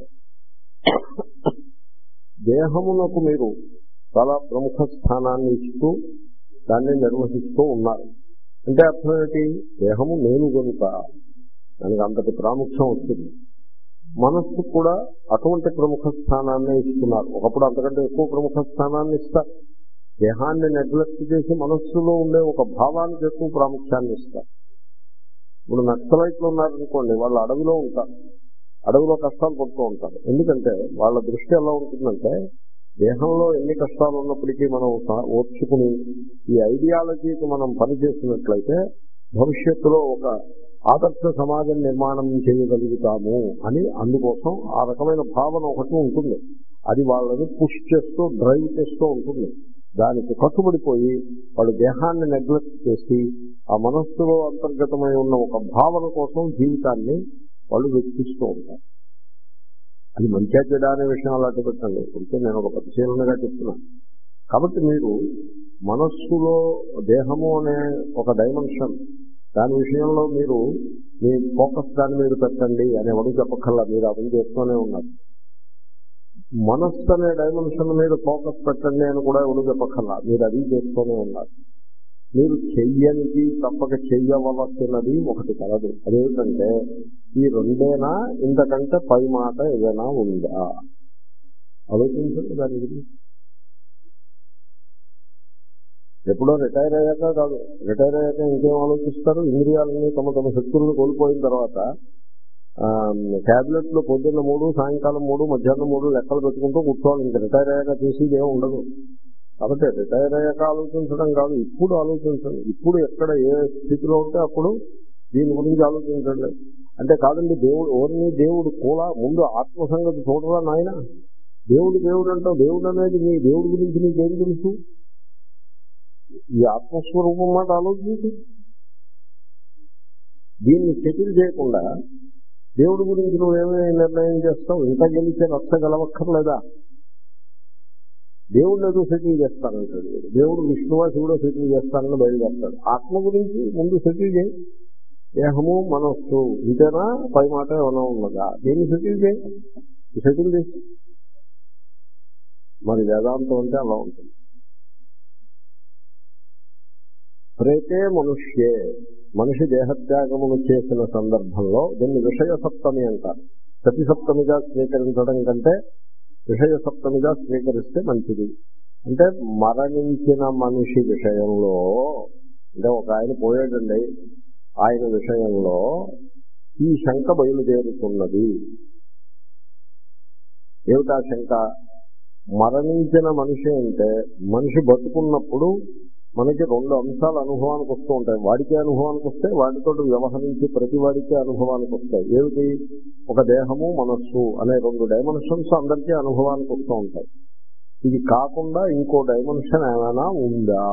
దేహమునకు మీరు చాలా ప్రముఖ స్థానాన్ని ఇస్తూ దాన్ని నిర్వహిస్తూ ఉన్నారు. అంటే అర్థం ఏంటి? దేహము నేను కనుక దానికి అంతటి ప్రాముఖ్యం వస్తుంది. మనస్సు కూడా అటువంటి ప్రముఖ స్థానాన్ని ఇస్తున్నారు. ఒకప్పుడు అంతకంటే ఎక్కువ ప్రముఖ స్థానాన్ని ఇస్తారు. దేహాన్ని నెగ్లెక్ట్ చేసి మనస్సులో ఉండే ఒక భావానికి ఎక్కువ ప్రాముఖ్యాన్ని ఇస్తారు. ఇప్పుడు నక్సలైట్లు ఉన్నారనుకోండి, వాళ్ళు అడవిలో ఉంటారు. అడవిలో కష్టాలు పడుతూ ఉంటారు. ఎందుకంటే వాళ్ళ దృష్టి ఎలా ఉంటుందంటే దేహంలో ఎన్ని కష్టాలు ఉన్నప్పటికీ మనం ఓర్చుకుని ఈ ఐడియాలజీకి మనం పనిచేసినట్లయితే భవిష్యత్తులో ఒక ఆదర్శ సమాజం నిర్మాణం చేయగలుగుతాము అని అందుకోసం ఆ రకమైన భావన ఒకటి ఉంటుంది. అది వాళ్ళని పుష్ చేస్తూ డ్రైవ్ చేస్తూ ఉంటుంది. దానికి కట్టుబడిపోయి వాళ్ళు దేహాన్ని నెగ్లెక్ట్ చేసి ఆ మనస్సులో అంతర్గతమై ఉన్న ఒక భావన కోసం జీవితాన్ని వాళ్ళు వెచ్చిస్తూ ఉంటారు. అది మంచిగా చెడా అనే విషయం అలాంటి పెట్టండి. అంటే నేను ఒక పరిశీలనగా చెప్తున్నాను. కాబట్టి మీరు మనస్సులో దేహము అనే ఒక డైమెన్షన్, దాని విషయంలో మీరు మీ ఫోకస్ దాన్ని మీరు పెట్టండి అని ఎవరు చెప్పక్కర్లా, మీరు అర్థం చేస్తూనే ఉన్నారు. మనస్సు అనే డైమెన్షన్ మీద ఫోకస్ పెట్టండి అని కూడా ఎవరు చెప్పక్కర్లా, మీరు అది చేస్తూనే ఉన్నారు. మీరు చెయ్యనిది తప్పక చెయ్యవలసినది ఒకటి కలదు. అదేమిటంటే ఈ రెండేనా ఇంతకంటే పై మాట ఏదైనా ఉందా ఆలోచించండి దాని గురించి. ఎప్పుడో రిటైర్ అయ్యాక కాదు, రిటైర్ అయ్యాక ఇంకేం ఆలోచిస్తారు? ఇంద్రియాలని తమ తమ శక్తులను కోల్పోయిన తర్వాత ట్యాబ్లెట్లు పొద్దున్న మూడు, సాయంకాలం మూడు, మధ్యాహ్నం మూడు లెక్కలు పెట్టుకుంటూ కూర్చోవాలి. ఇంకా రిటైర్ అయ్యాక చేసేది ఏమి ఉండదు. కాబట్టి రిటైర్ అయ్యాక ఆలోచించడం కాదు, ఇప్పుడు ఆలోచించండి. ఇప్పుడు ఎక్కడ ఏ స్థితిలో ఉంటే అప్పుడు దీని గురించి ఆలోచించండి. అంటే కాదండి దేవుడు ఓర్ని దేవుడు కూడా ముందు ఆత్మ సంగతి చూడరా నాయన. దేవుడు దేవుడు అంటావు, దేవుడు అనేది నీ దేవుడి గురించి నీకేం తెలుసు? ఈ ఆత్మస్వరూపం మాట ఆలోచించి దీన్ని సెటిల్ చేయకుండా దేవుడి గురించి నువ్వేమీ నిర్ణయం చేస్తావు? ఇంత గెలిచే రక్ష గెలవక్కర్లేదా? దేవుడు ఏదో సెటిల్ చేస్తానంటాడు. దేవుడు విష్ణువా శివుడో సెటిల్ చేస్తానని బయలుదేస్తాడు. ఆత్మ గురించి ముందు సెటిల్ చేయి. దేహము మనస్సు ఇంతేనా, పై మాట ఏమైనా ఉన్నదా? దేన్ని సెటిల్ చేయి, సెటిల్ చేసి మరి వేదాంతం అంటే అలా ఉంటుంది. ప్రేతే మనుష్యే, మనిషి దేహత్యాగమును చేసిన సందర్భంలో దీన్ని విషయ సప్తమి అంటారు. సతి సప్తమిగా స్వీకరించడం కంటే విషయ సప్తమిగా స్వీకరిస్తే మంచిది. అంటే మరణించిన మనిషి విషయంలో, అంటే ఒక ఆయన పోయాడండి, ఆయన విషయంలో ఈ శంక బయలుదేరుతున్నది. ఏమిటా శంక? మరణించిన మనిషి అంటే మనిషి బతుకున్నప్పుడు మనకి రెండు అంశాలు అనుభవానికి వస్తూ ఉంటాయి. వాడికే అనుభవానికి వస్తాయి, వాటితో వ్యవహరించి ప్రతి వాడికే అనుభవానికి వస్తాయి. ఏమిటి? ఒక దేహము మనస్సు అనే రెండు డైమెన్షన్స్ అందరికీ అనుభవానికి వస్తూ ఉంటాయి. ఇది కాకుండా ఇంకో డైమెన్షన్ ఏమైనా ఉందా?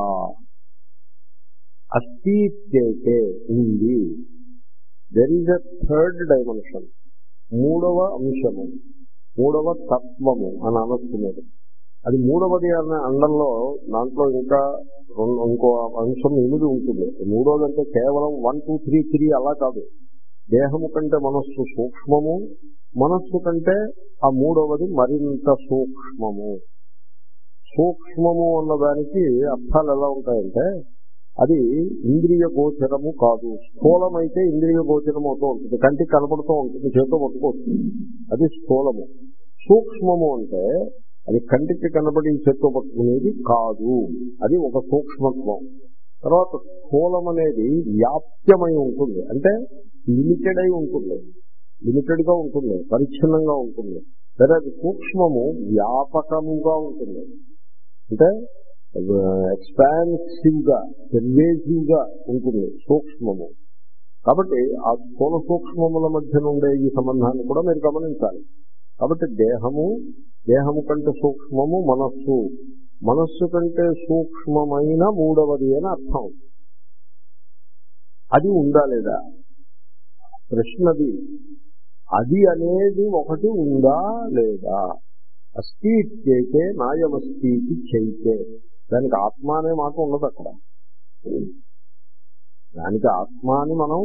అస్థిత్యైతే ఉంది. There is a third dimension, మూడవ అంశము, మూడవ తత్వము అని అనొస్తున్నది. అది మూడవది అనే అండంలో దాంట్లో ఇంకా ఇంకో అంశం ఎనిమిది ఉంటుంది. మూడవది అంటే కేవలం వన్ టూ త్రీ త్రీ అలా కాదు. దేహము కంటే మనస్సు సూక్ష్మము, మనస్సు కంటే ఆ మూడవది మరింత సూక్ష్మము. సూక్ష్మము అన్నదానికి అర్థాలు ఎలా ఉంటాయంటే అది ఇంద్రియ గోచరము కాదు. స్థూలమైతే ఇంద్రియ గోచరం అవుతూ ఉంటుంది, కంటికి కనపడుతూ ఉంటుంది, చేతో పట్టుకోవచ్చు, అది స్థూలము. సూక్ష్మము అంటే అది కంటికి కనబడి చేత్తో పట్టుకునేది కాదు, అది ఒక సూక్ష్మత్వం. తర్వాత స్థూలం అనేది వ్యాప్యమై ఉంటుంది, అంటే లిమిటెడ్ అయి ఉంటుంది, లిమిటెడ్ గా ఉంటుంది, పరిచ్ఛిన్నంగా ఉంటుంది. సరే, అది సూక్ష్మము వ్యాపకముగా ఉంటుంది, అంటే ఎక్స్పాన్సివ్ గా పెర్వేసివ్ గా ఉంటుంది సూక్ష్మము. కాబట్టి ఆ స్థూల సూక్ష్మముల మధ్య ఉండే ఈ సంబంధాన్ని కూడా మీరు గమనించాలి. కాబట్టి దేహము, దేహము కంటే సూక్ష్మము మనస్సు, మనస్సు కంటే సూక్ష్మమైన మూడవది అని అర్థం. అది ఉందా లేదా ప్రశ్నది. అది అనేది ఒకటి ఉందా లేదా? అస్థిత్యైతే నాయమస్థితి చైతే. దానికి ఆత్మ అనే మాట ఉండదు అక్కడ. దానికి ఆత్మ అని మనం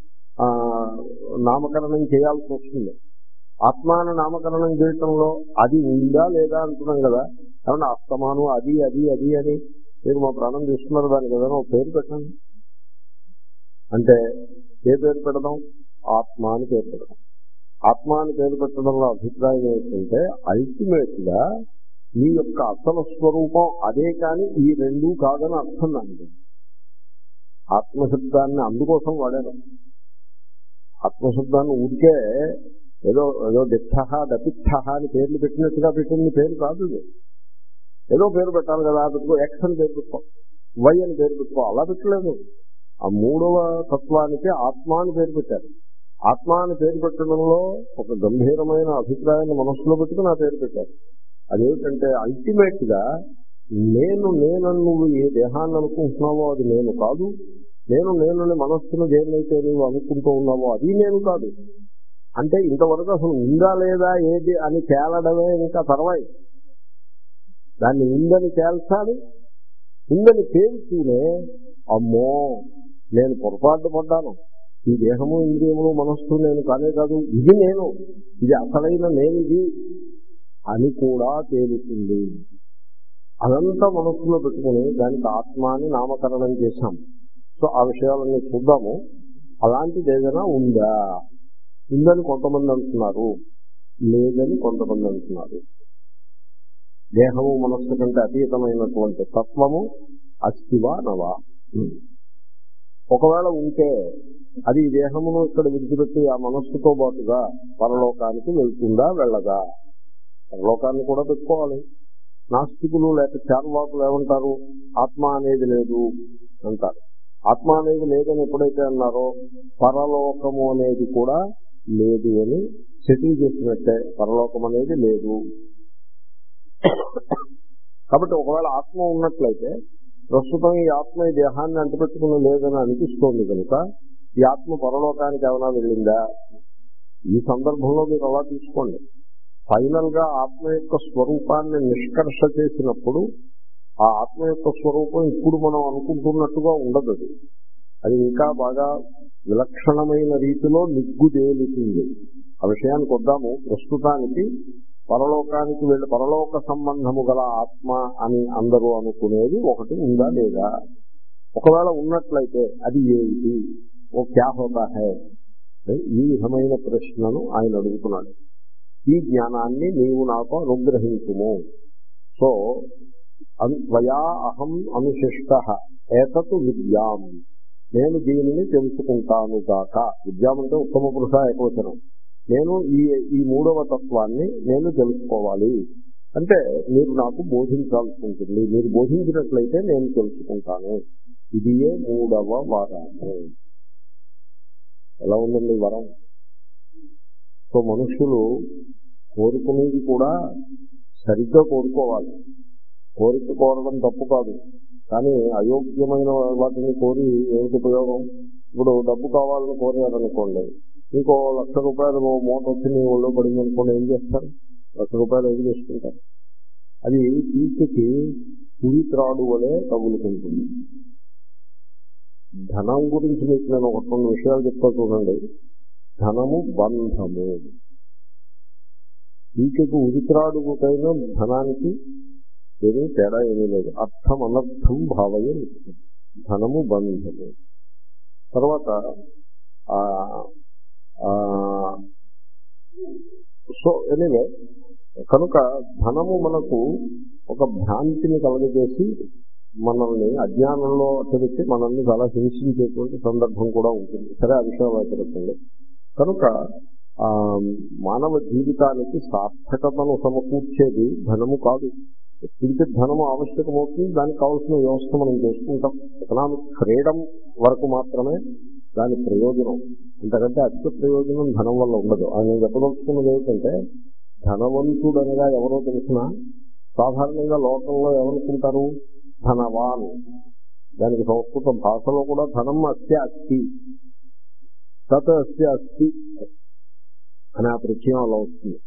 నామకరణం చేయాల్సి వస్తుంది. ఆత్మాన నామకరణం చేయటంలో అది ఉందా లేదా అంటున్నాం కదా. కాబట్టి ఆత్మాను అది అది అది అని మీరు మా ప్రాణం తీసుకున్నారు, దానికి ఏదైనా ఒక పేరు పెట్టండి. అంటే ఏ పేరు పెడదాం? ఆత్మ అని పేరు పెడదాం. ఆత్మ అని పేరు పెట్టడంలో అభిప్రాయం ఏంటంటే అల్టిమేట్ గా మీ యొక్క అసలు స్వరూపం అదే, కానీ ఈ రెండు కాదని అర్థం. దానికి ఆత్మశబ్దాన్ని అందుకోసం వాడారు. ఆత్మశబ్దాన్ని ఊరికే ఏదో ఏదో డిత్థ దపిత్థ అని పేర్లు పెట్టినట్టుగా పెట్టింది పేరు కాదు ఇది. ఏదో పేరు పెట్టాలి కదా, పెట్టుకో, ఎక్స్ అని పేరు పెట్టుకో, వై అని పేరు పెట్టుకో, అలా పెట్టలేదు. ఆ మూడవ తత్వానికి ఆత్మ అని పేరు పెట్టారు. ఆత్మ అని పేరు పెట్టడంలో ఒక గంభీరమైన అభిప్రాయాన్ని మనస్సులో పెట్టుకుని ఆ పేరు పెట్టారు. అదేమిటంటే అల్టిమేట్ గా నేను నేనని నువ్వు ఏ దేహాన్ని అనుకుంటున్నావో అది నేను కాదు, నేను నేనని మనస్సును దేన్నైతే నువ్వు అనుకుంటూ ఉన్నావో అది నేను కాదు. అంటే ఇంతవరకు అసలు ఉందా లేదా ఏది అని తేలడమే ఇంకా తర్వాయి. దాన్ని ఉందని తేల్చాలి. ఉందని తేల్చినే అమ్మో నేను పొరపాటు పడ్డాను, ఈ దేహము ఇంద్రియములు మనస్సు నేను కానే కాదు, ఇది నేను, ఇది అసలైన నేను ఇది అని కూడా తేలుతుంది. అదంతా మనస్సులో పెట్టుకుని దానికి ఆత్మ అని నామకరణం చేశాం. సో ఆ విషయాలన్నీ చూద్దాము. అలాంటిది ఏదైనా ఉందా? ఉందని కొంతమంది అంటున్నారు, లేదని కొంతమంది అంటున్నారు. దేహము మనస్సు కంటే అతీతమైనటువంటి తత్వము అస్తివా నవా? ఒకవేళ ఉంటే అది ఈ దేహమును ఇక్కడ విడిచిపెట్టి ఆ మనస్సుతో పాటుగా పరలోకానికి వెళ్తుందా వెళ్ళదా? పరలోకాన్ని కూడా పెట్టుకోవాలి. నాస్తికులు లేక చార్వాకులు ఏమంటారు? ఆత్మ అనేది లేదు అంటారు. ఆత్మ అనేది లేదని ఎప్పుడైతే అన్నారో పరలోకము అనేది కూడా లేదు అని సెటిల్ చేసినట్టే. పరలోకం అనేది లేదు. కాబట్టి ఒకవేళ ఆత్మ ఉన్నట్లయితే ప్రస్తుతం ఈ ఆత్మ ఈ దేహాన్ని అంటుపెట్టుకుని లేదని అనిపిస్తోంది కనుక ఈ ఆత్మ పరలోకానికి ఏమైనా వెళ్ళిందా? ఈ సందర్భంలో మీరు అలా తీసుకోండి. ఫైనల్ గా ఆత్మ యొక్క స్వరూపాన్ని నిష్కర్ష చేసినప్పుడు ఆ ఆత్మ యొక్క స్వరూపం ఇప్పుడు మనం అనుకుంటున్నట్టుగా ఉండదు. అది అది ఇంకా బాగా విలక్షణమైన రీతిలో నిగ్గుదేలుతుంది. ఆ విషయానికి వద్దాము. ప్రస్తుతానికి పరలోకానికి వెళ్ళి పరలోక సంబంధము గల ఆత్మ అని అందరూ అనుకునేది ఒకటి ఉందా లేదా? ఒకవేళ ఉన్నట్లయితే అది ఏమిటి? ఓ క్యా హోతా హై? ఈ విధమైన ప్రశ్నను ఆయన అడుగుతున్నాడు. ఈ జ్ఞానాన్ని నీవు నాకు అనుగ్రహించుము. సో త్వయా అహం అనుశిష్ట ఏతత్ విద్యాం, నేను దీనిని తెలుసుకుంటాను గాక. విద్యాం అంటే ఉత్తమ పురుష ఏకవచనం. నేను ఈ ఈ మూడవ తత్వాన్ని నేను తెలుసుకోవాలి అంటే మీరు నాకు బోధించాల్సి ఉంటుంది. మీరు బోధించినట్లయితే నేను తెలుసుకుంటాను. ఇది ఏ మూడవ వరము. ఎలా ఉందండి వరం? సో మనుషులు కోరుకునేది కూడా సరిగ్గా కోరుకోవాలి. కోరిక కోరడం తప్పు కాదు, కానీ అయోగ్యమైన వాటిని కోరి ఏమిటి ఉపయోగం? ఇప్పుడు డబ్బు కావాలని కోరారనుకోండి, ఇంకో లక్ష రూపాయలు మూట వచ్చి నీ ఒళ్ళో పడింది అనుకోండి, ఏం చేస్తారు? లక్ష రూపాయలు ఏం చేసుకుంటారు? అది తీసికి పులి త్రాడు వలె తగులుకుంటుంది. ధనం గురించి మీకు నేను ఒక రెండు విషయాలు చెప్తా చూడండి. ధనము బంధము. ఈకకు ఉరిత్రాడుకైనా ధనానికి ఏమీ తేడా ఏమీ లేదు. అర్థం అనర్థం భావయే ధనము బంధము. తర్వాత సో ఎనివే కనుక ధనము మనకు ఒక భ్రాంతిని కలగజేసి మనల్ని అజ్ఞానంలో అట్టబెట్టి మనల్ని చాలా హింసించేటువంటి సందర్భం కూడా ఉంటుంది. సరే, ఆ విషయాలు తెలుస్తుంది. కనుక ఆ మానవ జీవితానికి సార్థకతను సమకూర్చేది ధనము కాదు. ఎప్పటికీ ధనము ఆవశ్యకమవుతుంది, దానికి కావాల్సిన వ్యవస్థ మనం చేసుకుంటాం. ఎకనామిక్ ఫ్రీడమ్ వరకు మాత్రమే దాని ప్రయోజనం. అంతకంటే అధిక ప్రయోజనం ధనం వల్ల ఉండదు. ఆయన చెప్పదలుచుకున్నది ఏమిటంటే, ధనవంతుడు అనగా ఎవరో తెలిసిన సాధారణంగా లోకంలో ఎవరనుకుంటారు? ధనవాన్. దానికి సంస్కృత భాషలో కూడా ధనం అస్య అస్తి, తత్ అస్య అస్తి అని ఆ ప్రత్యయం అలా వస్తుంది.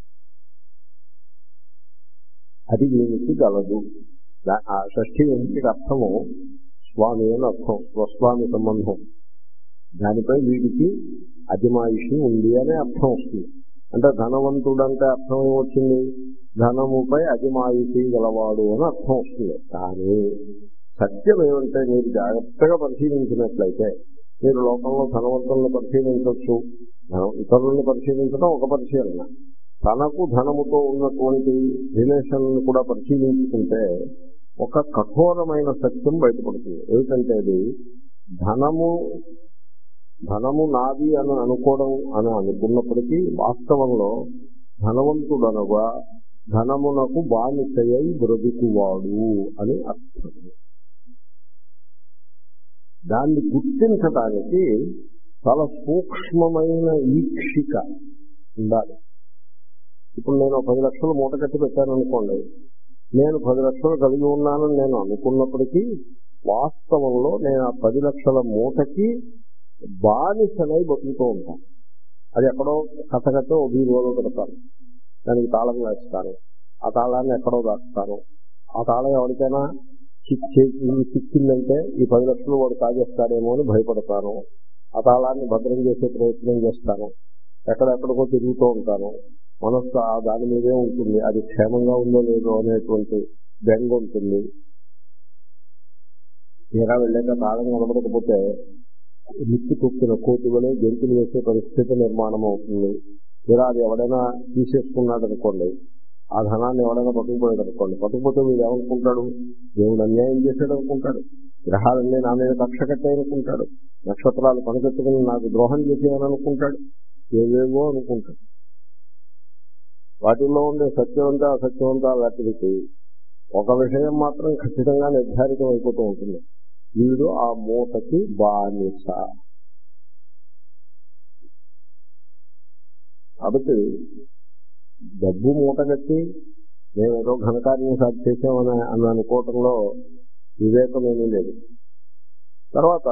అది దీనికి గలదు. ఆ షష్ఠీ విభక్తికి అర్థము స్వామి అని అర్థం, స్వస్వామి సంబంధం. దానిపై వీడికి అజమాయిషి ఉంది అనే అర్థం వస్తుంది. అంటే ధనవంతుడు అంటే అర్థం ఏమొచ్చింది? ధనముపై అజమాయిషి గలవాడు అని అర్థం వస్తుంది. కానీ సత్యం ఏమంటే, మీరు జాగ్రత్తగా పరిశీలించినట్లయితే మీరు లోకంలో ధనవంతులను పరిశీలించవచ్చు, ఇతరులను పరిశీలించడం ఒక పరిశీలన. తనకు ధనముతో ఉన్నటువంటి రిలేషన్లను కూడా పరిశీలించుకుంటే ఒక కఠోరమైన సత్యం బయటపడుతుంది. ఏమిటంటే, అది ధనము ధనము నాది అని అనుకోవడం అని అనుకున్నప్పటికీ వాస్తవంలో ధనవంతుడనగా ధనమునకు బానిసయ్యి బ్రతుకువాడు అని అర్థం. దాన్ని గుర్తించడానికి చాలా సూక్ష్మమైన ఈక్షిక ఉండాలి. ఇప్పుడు నేను పది లక్షలు మూట కట్టి పెట్టాననుకోండి, నేను పది లక్షలు కలిగి ఉన్నానని నేను అనుకున్నప్పటికీ వాస్తవంలో నేను ఆ పది లక్షల మూటకి బానిసనై బతుకుతూ ఉంటాను. అది ఎక్కడో కథకట్టో బీరువాలో పెడతాను, దానికి తాళం వేస్తాను, ఆ తాళాన్ని ఎక్కడో దాస్తాను. ఆ తాళం ఎవరికైనా చిక్కిందంటే ఈ పది లక్షలు వాడు కాజేస్తాడేమో అని భయపడతాను. ఆ తాళాన్ని భద్రం చేసే ప్రయత్నం చేస్తాను, ఎక్కడెక్కడికో తిరుగుతూ ఉంటాను. మనస్సు ఆ దాని మీదే ఉంటుంది, అది క్షేమంగా ఉందో లేదో అనేటువంటి బెంగ ఉంటుంది. తీరా వెళ్ళాక తాళం కనబడకపోతే నిప్పు తొక్కిన కోతువలే గెంతులు వేసే పరిస్థితి నిర్మాణం అవుతుంది. తీరా అది ఎవడైనా తీసేసుకున్నాడు అనుకోండి, ఆ ధనాన్ని ఎవడైనా పట్టుకుపోయాడు అనుకోండి, పట్టుకుపోతే వీడు ఏమనుకుంటాడు, దేవుడు అన్యాయం చేశాడు అనుకుంటాడు, గ్రహాలన్నీ నా మీద కక్ష కట్టాయనుకుంటాడు, నక్షత్రాలు పనికెత్తుకుని నాకు ద్రోహం చేసేయని అనుకుంటాడు, ఏవేవో అనుకుంటాడు. వాటిల్లో ఉండే సత్యవంత అసత్యవంత వాటికి ఒక విషయం మాత్రం ఖచ్చితంగా నిర్ధారితం అయిపోతూ ఉంటుంది, వీడు ఆ మూటకి బానిస. కాబట్టి డబ్బు మూట కట్టి మేము ఏదో ఘనకార్యం సాధించామని అని అనుకోవటంలో వివేకమేమీ లేదు. తర్వాత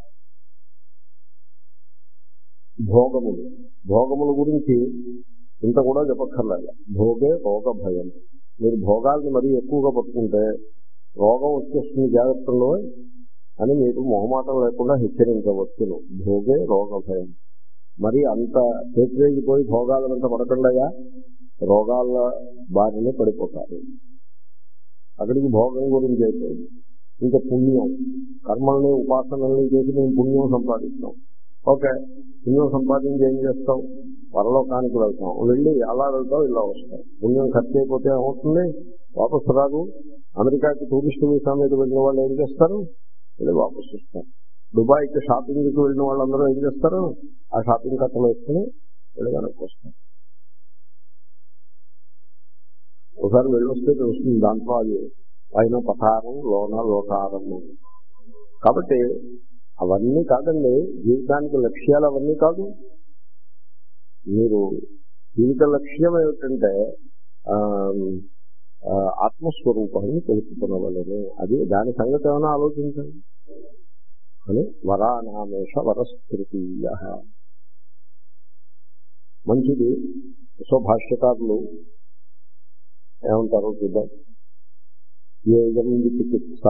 భోగములు భోగముల గురించి ఇంత కూడా చెప్పక్కర్లేదు. భోగే రోగ భయం. మీరు భోగాల్ని మరీ ఎక్కువగా పట్టుకుంటే రోగం వచ్చేస్తుంది జాగ్రత్తలో అని మీరు మొహమాటం లేకుండా హెచ్చరించవచ్చును. భోగే రోగ భయం. మరి అంత చేతిపోయి భోగాలంతా పడకుండగా రోగాల బారిన పడిపోతారు. అక్కడికి భోగం గురించి అయిపోయింది. ఇంకా పుణ్యం, కర్మల్ని ఉపాసనల్ని చేసి మేము పుణ్యం సంపాదిస్తాం. ఓకే, పుణ్యం సంపాదించి ఏం చేస్తాం, పరలోకానికి వెళ్తాం. వెళ్ళి అలా వెళ్తాం, ఇలా వస్తాం. పుణ్యం ఖర్చు అయిపోతే ఏమవుతుంది, వాపసు రాదు. అమెరికాకి టూరిస్ట్ వీసా మీద వెళ్ళిన వాళ్ళు ఏం చేస్తారు, వెళ్ళి వాపసు వస్తారు. దుబాయ్కి షాపింగ్కి వెళ్ళిన వాళ్ళందరూ ఏం చేస్తారు, ఆ షాపింగ్ కట్టలు వేసుకుని వెళ్ళి వెనక్కి వస్తారు. ఒకసారి వెళ్ళొస్తే తెలుస్తుంది దాంట్లో అది పైన పఠారం లోన లోకారం. కాబట్టి అవన్నీ కాదండి జీవితానికి లక్ష్యాలు, అవన్నీ కాదు. మీరు జీవిత లక్ష్యం ఏమిటంటే ఆత్మస్వరూపాన్ని తెలుసుకున్నవాళ్ళని, అది దాని సంగతి ఏమైనా ఆలోచించండి అని. వరానామేష వరస్తృతీయ. మంచిది. సో భాష్యకారులు ఏమంటారో చూద్దాం. ఏయం విచికిత్స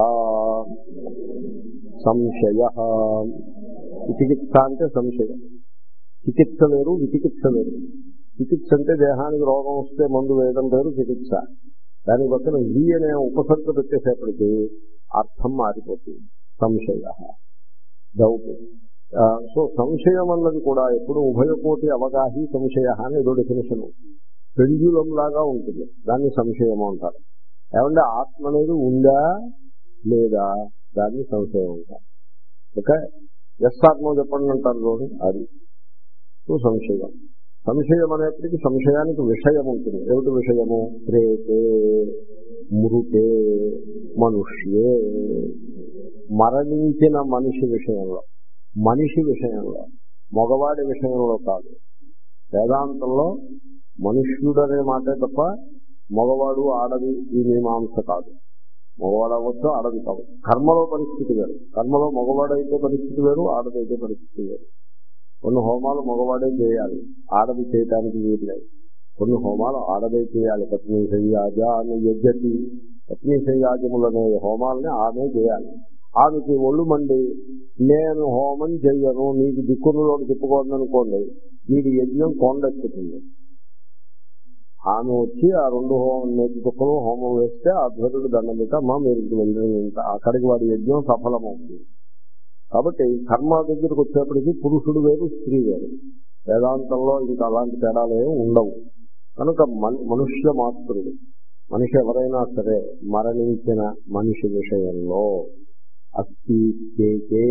సంశయ. విచికిత్స అంటే సంశయం. చికిత్స వేరు, విచికిత్స వేరు. చికిత్స అంటే దేహానికి రోగం వస్తే మందు వేయడం పేరు చికిత్స. దాని పక్కన వి అనే ఉపసర్గ పెట్టేసేపటికి అర్థం మారిపోతుంది. సంశయ, డౌట్. సో సంశయం అన్నది కూడా ఎప్పుడు ఉభయకోటి అవగాహి సంశయ అని ఏదో డెఫినేషన్. పెండ్యులం లాగా ఉంటుంది, దాన్ని సంశయం అంటారు. ఏమంటే ఆత్మ అనేది ఉందా లేదా, దాన్ని సంశయం అంటారు. ఓకే, ఎస్ ఆత్మ చెప్పండి అంటారు, అది. సో సంశయం. సంశయం అనేప్పటికీ సంశయానికి విషయం ఉంటుంది. ఏమిటి విషయము? ప్రేతే మృతే మనుష్యే. మరణించిన మనిషి విషయంలో, మనిషి విషయంలో, మగవాడి విషయంలో కాదు. వేదాంతంలో మనుష్యుడనే మాటే తప్ప మగవాడు ఆడది ఈ మీమాంస కాదు. మగవాడు అవ్వచ్చు, ఆడది కాదు. కర్మలో పరిస్థితి వేరు. కర్మలో మగవాడైతే పరిస్థితి వేరు, ఆడదైతే పరిస్థితి వేరు. కొన్ని హోమాలు మగవాడే చేయాలి, ఆడది చేయటానికి వీల్లేదు. కొన్ని హోమాలు ఆడదే చేయాలి. పత్ని శయ్యాజ అని యజ్ఞతి, పత్ని శయ్యాజములనే హోమాలని ఆమె చేయాలి. ఆమెకి ఒళ్ళు మండి నేను హోమం చెయ్యను, నీకు దిక్కునులో చెప్పుకోండి అనుకోండి, వీడి యజ్ఞం కొండెక్కుతుంది. ఆమె వచ్చి ఆ రెండు హోమం నేతి దుఃఖలు హోమం వేస్తే ఆ ధ్వరుడు దండం పెట్టి అమ్మా మీరు వెళ్ళి అక్కడికి వాడి యజ్ఞం సఫలమవుతుంది. కాబట్టి కర్మ దగ్గరకు వచ్చేప్పటికీ పురుషుడు వేరు, స్త్రీ వేరు. వేదాంతంలో ఇంకా అలాంటి తేడాలు ఏమి ఉండవు. కనుక మనుష్య మాత్రుడు, మనిషి ఎవరైనా సరే మరణించిన మనిషి విషయంలో అస్తి ఏకే,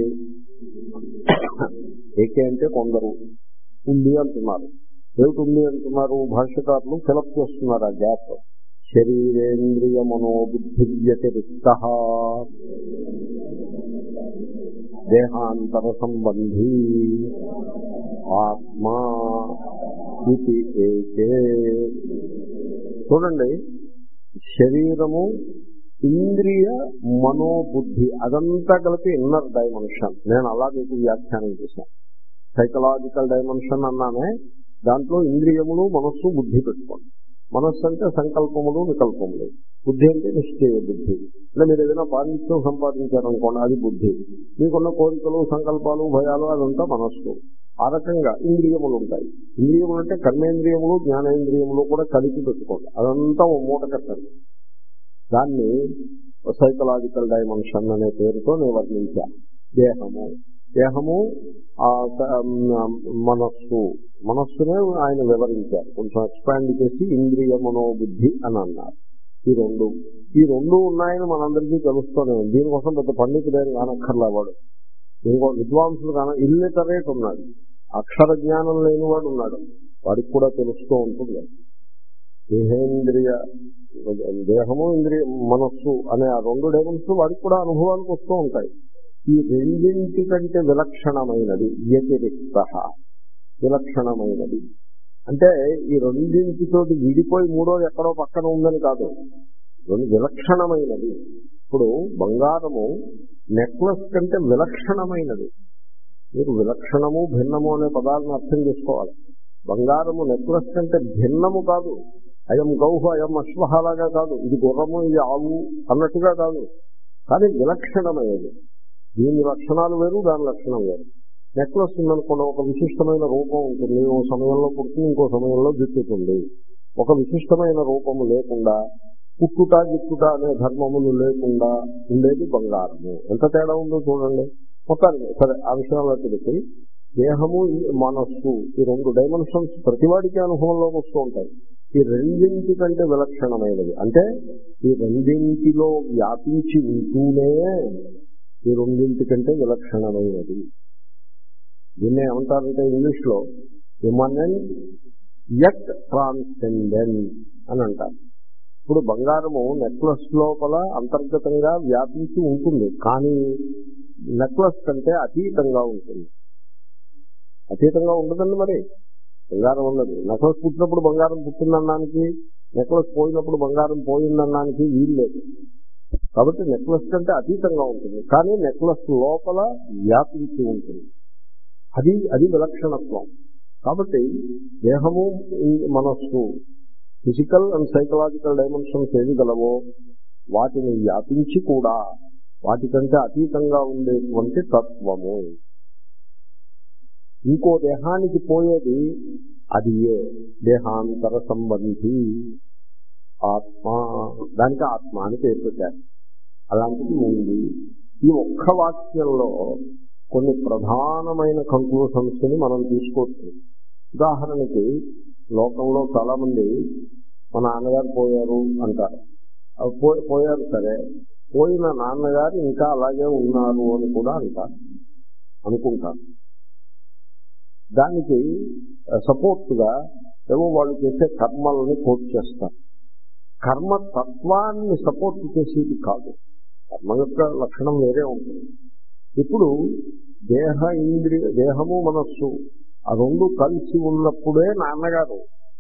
ఏకే అంటే కొందరు, ఉంది అంటున్నారు. ఏమిటి ఉంది అంటున్నారు? భాష్యకారులు ఫిలప్ చేస్తున్నారు ఆ గ్యాప్. శరీరేంద్రియ మనోబుద్ధి వ్యతిరిక్త దేహాంతర సంబంధీ ఆత్మా ఇది ఏకే. చూడండి, శరీరము, ఇంద్రియ, మనోబుద్ధి అదంతా కలిపి ఇన్నర్ డైమెన్షన్. నేను అలా మీకు వ్యాఖ్యానం చేశాను. సైకలాజికల్ డైమెన్షన్ అన్నానే, దాంట్లో ఇంద్రియములు, మనస్సు, బుద్ధి పెట్టుకోండి. మనస్సు అంటే సంకల్పములు, వికల్పములు. బుద్ధి అంటే నిశ్చయ బుద్ధి. అంటే మీరు ఏదైనా పాండిత్యం సంపాదించారనుకోండి, అది బుద్ధి. మీకున్న కోరికలు, సంకల్పాలు, భయాలు అదంతా మనస్సు. ఆ రకంగా ఇంద్రియములు ఉంటాయి. ఇంద్రియములు అంటే కర్మేంద్రియములు, జ్ఞానేంద్రియములు కూడా కలిపి పెట్టుకోండి. అదంతా ఓ మూట కట్టండి. దాన్ని సైకలాజికల్ డైమెన్షన్ అనే పేరుతో నేను వర్ణించాను. దేహము, దేహము మనస్సు, మనస్సునే ఆయన వివరించారు, కొంచెం ఎక్స్పాండ్ చేసి ఇంద్రియ మనోబుద్ధి అని అన్నారు. ఈ రెండు ఈ రెండు ఉన్నాయని మనందరికీ తెలుస్తూనే ఉంది. దీనికోసం పెద్ద పండితుడైన కానక్కర్లా వాడు, ఇంకో విద్వాంసులు కాన, ఇల్లిటరేట్ ఉన్నాడు, అక్షర జ్ఞానం లేనివాడు ఉన్నాడు, వాడికి కూడా తెలుస్తూ ఉంటుంది. దేహేంద్రియ, దేహము, ఇంద్రియ, మనస్సు అనే ఆ రెండు డైమెన్షన్స్ వాడికి కూడా అనుభవానికి వస్తూ ఉంటాయి. ఈ రెండింటి కంటే విలక్షణమైనది వ్యతిరిక్త, విలక్షణమైనది అంటే ఈ రెండింటితోటి విడిపోయి మూడోది ఎక్కడో పక్కన ఉందని కాదు, రెండు విలక్షణమైనది. ఇప్పుడు బంగారము నెక్లెస్ కంటే విలక్షణమైనది. మీరు విలక్షణము, భిన్నము అనే పదాలను అర్థం చేసుకోవాలి. బంగారము నెక్లెస్ కంటే భిన్నము కాదు. అయం గౌహు అయం అశ్వహాలాగా కాదు, ఇది గుర్రము ఇది ఆవు అన్నట్టుగా కాదు, కానీ విలక్షణమైనది. దీని లక్షణాలు వేరు, దాని లక్షణం వేరు. నెక్లెస్ ఉందనుకున్న ఒక విశిష్టమైన రూపం ఉంటుంది, ఓ సమయంలో పుడుతుంది, ఇంకో సమయంలో గిట్టుతుంది. ఒక విశిష్టమైన రూపము లేకుండా, పుట్టుట గిట్టుట అనే ధర్మములు లేకుండా ఉండేది బంగారము. ఎంత తేడా ఉందో చూడండి. మొత్తానికి సరే, ఆ విషయంలో తెలిసి దేహము, మనస్సు ఈ రెండు డైమెన్షన్స్ ప్రతివాడికి అనుభవంలోకి వస్తూ ఉంటాయి. ఈ రెండింటి కంటే విలక్షణమైనది అంటే ఈ రెండింటిలో వ్యాపించి ఉంటూనే ఈ రెండింటి కంటే విలక్షణమైనది. దీన్ని ఏమంటారంటే ఇంగ్లీష్ లో ఇమనెంట్ యట్ ట్రాన్సెండెంట్ అని అంటారు. ఇప్పుడు బంగారము నెక్లెస్ లోపల అంతర్గతంగా వ్యాపించి ఉంటుంది, కానీ నెక్లెస్ కంటే అతీతంగా ఉంటుంది. అతీతంగా ఉండదండి. మరి బంగారం ఉన్నది, నెక్లెస్ పుట్టినప్పుడు బంగారం పుట్టిందన్నానికి, నెక్లెస్ పోయినప్పుడు బంగారం పోయిందన్నానికి వీలు లేదు. కాబట్టి నెక్లెస్ కంటే అతీతంగా ఉంటుంది, కానీ నెక్లెస్ లోపల వ్యాపించి ఉంటుంది. అది అది విలక్షణత్వం. కాబట్టి దేహము, మనస్సు, ఫిజికల్ అండ్ సైకలాజికల్ డైమెన్షన్స్ ఏది గలవో వాటిని వ్యాపించి కూడా వాటికంటే అతీతంగా ఉండేటువంటి తత్వము. ఇంకో దేహానికి పోయేది అది ఏ దేహాంతర సంబంధి ఆత్మ. దానికి ఆత్మ అని పేరు పెట్టారు. అలాంటిది ఉంది. ఈ ఒక్క వాక్యంలో కొన్ని ప్రధానమైన కంక్లూషన్స్ ని మనం తీసుకోవచ్చు. ఉదాహరణకి లోకంలో చాలా మంది మా నాన్నగారు పోయారు అంటారు. పోయారు సరే, పోయిన నాన్నగారు ఇంకా అలాగే ఉన్నారు అని కూడా అంటారు, అనుకుంటారు. దానికి సపోర్ట్ గా ఏవో వాళ్ళు చేసే కర్మలని కోట్ చేస్తారు. కర్మ తత్వాన్ని సపోర్ట్ చేసేది కాదు, కర్మ యొక్క లక్షణం వేరే ఉంటుంది. ఇప్పుడు దేహ ఇంద్రియ దేహము మనస్సు ఆ రెండు కలిసి ఉన్నప్పుడే నాన్నగారు,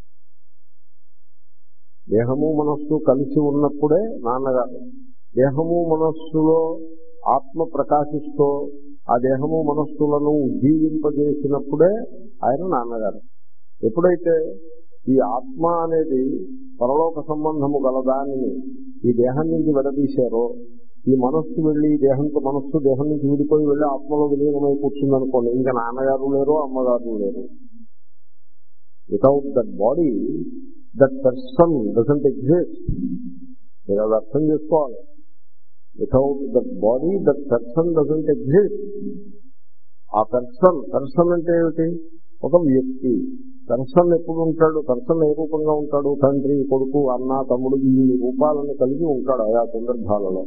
దేహము మనస్సు కలిసి ఉన్నప్పుడే నాన్నగారు. దేహము మనస్సులో ఆత్మ ప్రకాశిస్తూ ఆ దేహము మనస్సులను ఉజ్జీవింపజేసినప్పుడే ఆయన నాన్నగారు. ఎప్పుడైతే ఈ ఆత్మ అనేది పరలోక సంబంధము గలదానిని ఈ దేహం నుంచి విడదీశారో, ఈ మనస్సు వెళ్ళి దేహంతో మనస్సు దేహం నుంచి విడిపోయి వెళ్ళి ఆత్మలో విలీనమై కూర్చుందనుకోండి, ఇంకా నాన్నగారు లేరు, అమ్మగారు లేరు. Without that body that person doesn't exist. మీరు అది అర్థం చేసుకోవాలి. Without that body that person doesn't exist. ఆ పర్సన్, పర్సన్ అంటే ఏమిటి? ఒక వ్యక్తి. పర్సన్ ఎప్పుడు ఉంటాడు? పర్సన్ ఏ రూపంగా ఉంటాడు? తండ్రి, కొడుకు, అన్న, తమ్ముడు, ఈ రూపాలను కలిగి ఉంటాడు ఆయా సందర్భాలలో.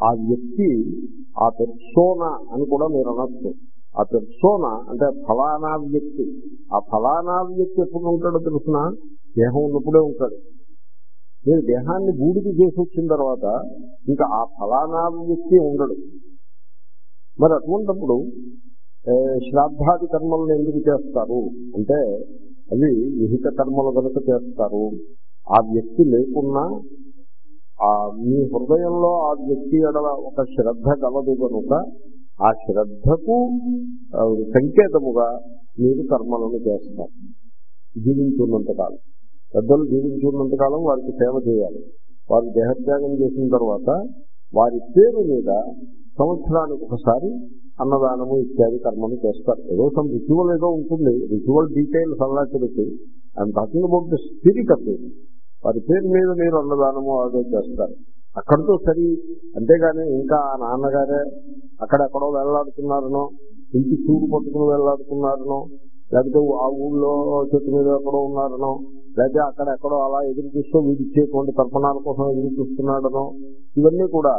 ఆ వ్యక్తి ఆ పెర్సోనా అని కూడా మీరు అనొచ్చు. ఆ పెర్సోనా అంటే ఫలానా వ్యక్తి. ఆ ఫలానా వ్యక్తి ఎప్పుడు ఉంటాడో తెలుసిన దేహం ఉన్నప్పుడే ఉంటాడు. మీరు దేహాన్ని బూడిది చేసి వచ్చిన తర్వాత ఇంకా ఆ ఫలానా వ్యక్తి ఉండడు. మరి అటువంటిప్పుడు శ్రాద్ధాది కర్మలను ఎందుకు చేస్తారు అంటే అవి విహిత కర్మలు కనుక చేస్తారు. ఆ వ్యక్తి లేకున్నా ఆ మీ హృదయంలో ఆ వ్యక్తి ఎడల ఒక శ్రద్ధ కలదు కనుక ఆ శ్రద్ధకు సంకేతముగా మీరు కర్మలను చేస్తారు. జీవించున్నంతకాలం పెద్దలు జీవించున్నంతకాలం వారికి సేవ చేయాలి. వారు దేహత్యాగం చేసిన తర్వాత వారి పేరు మీద సంవత్సరానికి ఒకసారి అన్నదానము ఇత్యాది కర్మను చేస్తారు. ఏదో సమ్ రిచువల్ ఏదో ఉంటుంది. రిచువల్ డీటెయిల్స్ అలా తెలిసి I'm talking about the spirit of it. వారి పేరు మీద మీరు అన్నదానము అదో చేస్తారు. అక్కడితో సరి. అంతేగాని ఇంకా ఆ నాన్నగారే అక్కడెక్కడో వెళ్లాడుతున్నారనో, ఇంటి చూడు పట్టుకుని వెళ్లాడుతున్నారనో, లేకపోతే ఆ ఊళ్ళో చెట్టు మీద ఎక్కడో ఉన్నారనో, లేకపోతే అక్కడెక్కడో అలా ఎదురు చూస్తూ వీడిచ్చేటువంటి తర్పణాల కోసం ఎదురు చూస్తున్నాడనో, ఇవన్నీ కూడా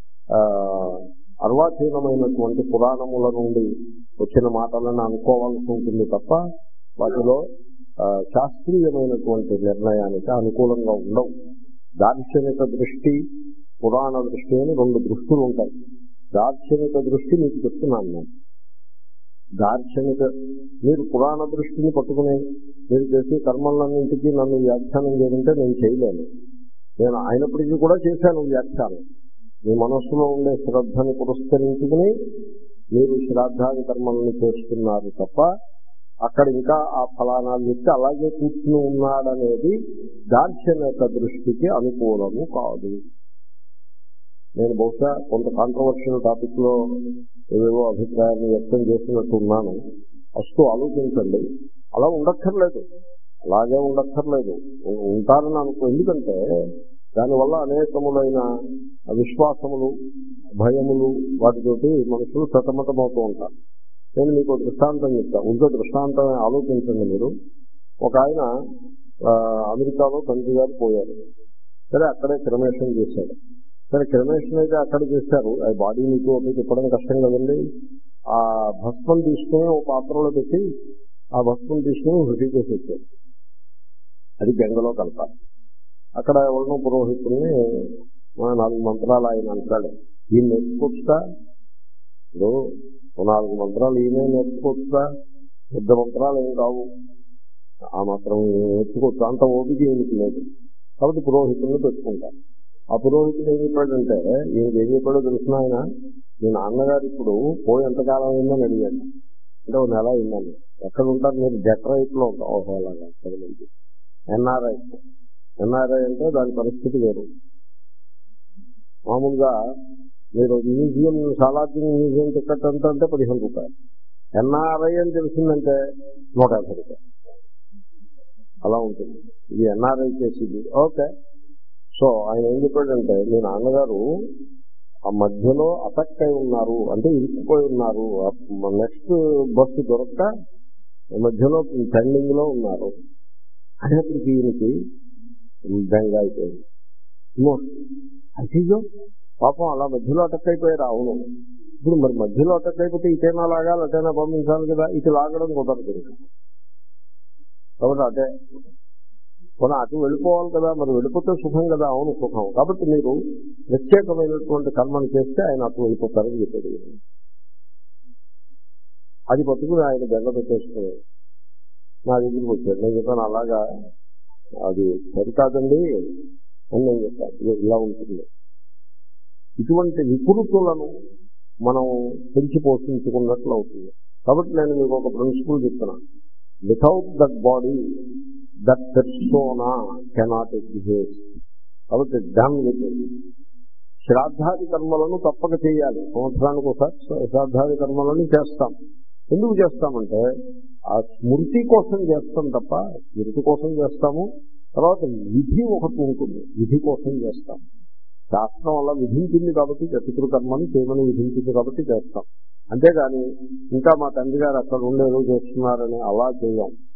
అర్వాచీనమైనటువంటి పురాణముల నుండి వచ్చిన మాటలను అనుకోవాల్సి ఉంటుంది తప్ప వాటిలో శాస్త్రీయమైనటువంటి నిర్ణయానికి అనుకూలంగా ఉండవు. దార్శనిక దృష్టి, పురాణ దృష్టి అని రెండు దృష్టులు ఉంటాయి. దార్శనిక దృష్టి మీకు చెప్తున్నాను నేను. దార్శనిక మీరు పురాణ దృష్టిని పట్టుకుని మీరు చేసే కర్మలన్నింటికీ నన్ను వ్యాఖ్యానం చేయాలంటే నేను చేయలేను. నేను అయినప్పటికీ కూడా చేశాను వ్యాఖ్యానం. మీ మనస్సులో ఉండే శ్రద్ధని పురస్కరించుకుని మీరు శ్రాద్ధాది కర్మలను చేస్తున్నారు తప్ప అక్కడ ఇంకా ఆ ఫలానా వ్యక్తి అలాగే కూర్చుని ఉన్నాడనేది దార్శనిక దృష్టికి అనుకూలము కాదు. నేను బహుశా కొంత కాంట్రవర్షియల్ టాపిక్ లో ఏవేవో అభిప్రాయాన్ని వ్యక్తం చేసినట్టున్నాను. ఫస్ట్ ఆలోచించండి. అలా ఉండక్కర్లేదు, అలాగే ఉండక్కర్లేదు, ఉంటారని అనుకో. ఎందుకంటే దానివల్ల అనేకములైన విశ్వాసములు, భయములు వాటితోటి మనుషులు సతమతమవుతూ ఉంటారు. నేను మీకు దృష్టాంతం చెప్తాను. ఇంకో దృష్టాంతం ఆలోచించండి మీరు. ఒక ఆయన అమెరికాలో తండ్రి గారు పోయారు. సరే అక్కడే క్రమేషన్ చేశాడు. సరే క్రమేషన్ అయితే అక్కడ చేశారు. ఆ బాడీ మీకు ఒకటి చెప్పడం కష్టం కదండి. ఆ భస్మం తీసుకుని ఒక పాత్రలో పెట్టి ఆ భస్మం తీసుకుని హృదయ చేసి వచ్చారు. అది గంగలో కలపాలి. అక్కడ ఎవరినో పురోహితుల్ని నాలుగు మంత్రాలు ఆయన అంటాడు. ఈయన నేర్చుకోవచ్చుగా. ఇప్పుడు నాలుగు మంత్రాలు ఈయనే నేర్చుకోవచ్చుగా. పెద్ద మంత్రాలు ఏం కావు. ఆ మాత్రం నేర్చుకోవచ్చు. అంత ఓపిక ఈయనకి లేదు. కాబట్టి పురోహితుల్ని పెట్టుకుంటారు. ఆ పురోహితుడు ఏం చెప్పాడంటే, ఈయనకి ఏం చెప్పాడో తెలిసిన ఆయన, మీ నాన్నగారు ఇప్పుడు పోయి ఎంతకాలం అయిందని అడిగాడు. అంటే ఒక నెల అయిందని. ఎక్కడ ఉంటారు మీరు? డెట్రాయిట్ లో ఉంటాం. ఓహో అలాగా. మంది ఎన్ఆర్ఐ. ఎన్ఆర్ఐ అంటే దాని పరిస్థితి వేరు. మామూలుగా మీరు మ్యూజియం, సాలార్జంగ్ మ్యూజియం టికెట్ ఎంత అంటే పదిహేను రూపాయలు. ఎన్ఆర్ఐ అని తెలిసిందంటే నూట యాభై రూపాయలు అలా ఉంటుంది. ఇది ఎన్ఆర్ఐ చేసింది. ఓకే. సో ఆయన ఏం చెప్పాడంటే, మీ నాన్నగారు ఆ మధ్యలో అటక్ అయి ఉన్నారు, అంటే ఇరుక్కుపోయి ఉన్నారు. నెక్స్ట్ బస్సు దొరక్క మధ్యలో పెండింగ్ లో ఉన్నారు అనేప్పటికీ ఈయనకి బెంగ అయిపోయింది. అయ్యో పాపం అలా మధ్యలో అటక్ అయిపోయారు. అవును. ఇప్పుడు మరి మధ్యలో అటక్ అయిపోతే ఇటైనా లాగాలి, అటైనా పంపించాలి కదా. ఇటు లాగడం కుదరదు కాబట్టి అటే కొన అటు వెళ్ళిపోవాలి కదా. మరి వెళ్ళిపోతే సుఖం కదా. అవును సుఖం. కాబట్టి మీరు ప్రత్యేకమైనటువంటి కర్మను చేస్తే ఆయన అటు వెళ్ళిపోతారని చెప్పాడు. అది పట్టుకుని ఆయన బెంగ పెట్టేసుకున్నాడు. నా దగ్గరికి వచ్చాడు. నేను చెప్పాను అలాగా అది సరికాదండి అని నేను చెప్పాను. ఇలా ఉంటుంది. ఇటువంటి వికృతులను మనం పెంచి పోషించుకున్నట్లు అవుతుంది. కాబట్టి నేను మీకు ఒక ప్రిన్సిపల్ చెప్తున్నాను. Without that body that persona cannot exist. కాబట్టి డన్ విత్ ఇట్. శ్రాద్ధాది కర్మలను తప్పక చేయాలి. సంవత్సరానికి ఒకసారి శ్రాద్ధాది కర్మలను చేస్తాం. ఎందుకు చేస్తామంటే ఆ స్మృతి కోసం చేస్తాం తప్ప, స్మృతి కోసం చేస్తాము. తర్వాత విధి ఒకటి ఉంటుంది, విధి కోసం చేస్తాం. శాస్త్రం వల్ల విధించింది కాబట్టి పితృకర్మని చేయమని విధించింది కాబట్టి చేస్తాం. అంతేగాని ఇంకా మా తండ్రి గారు అక్కడ ఉండేదో చేస్తున్నారని అలా చేయం.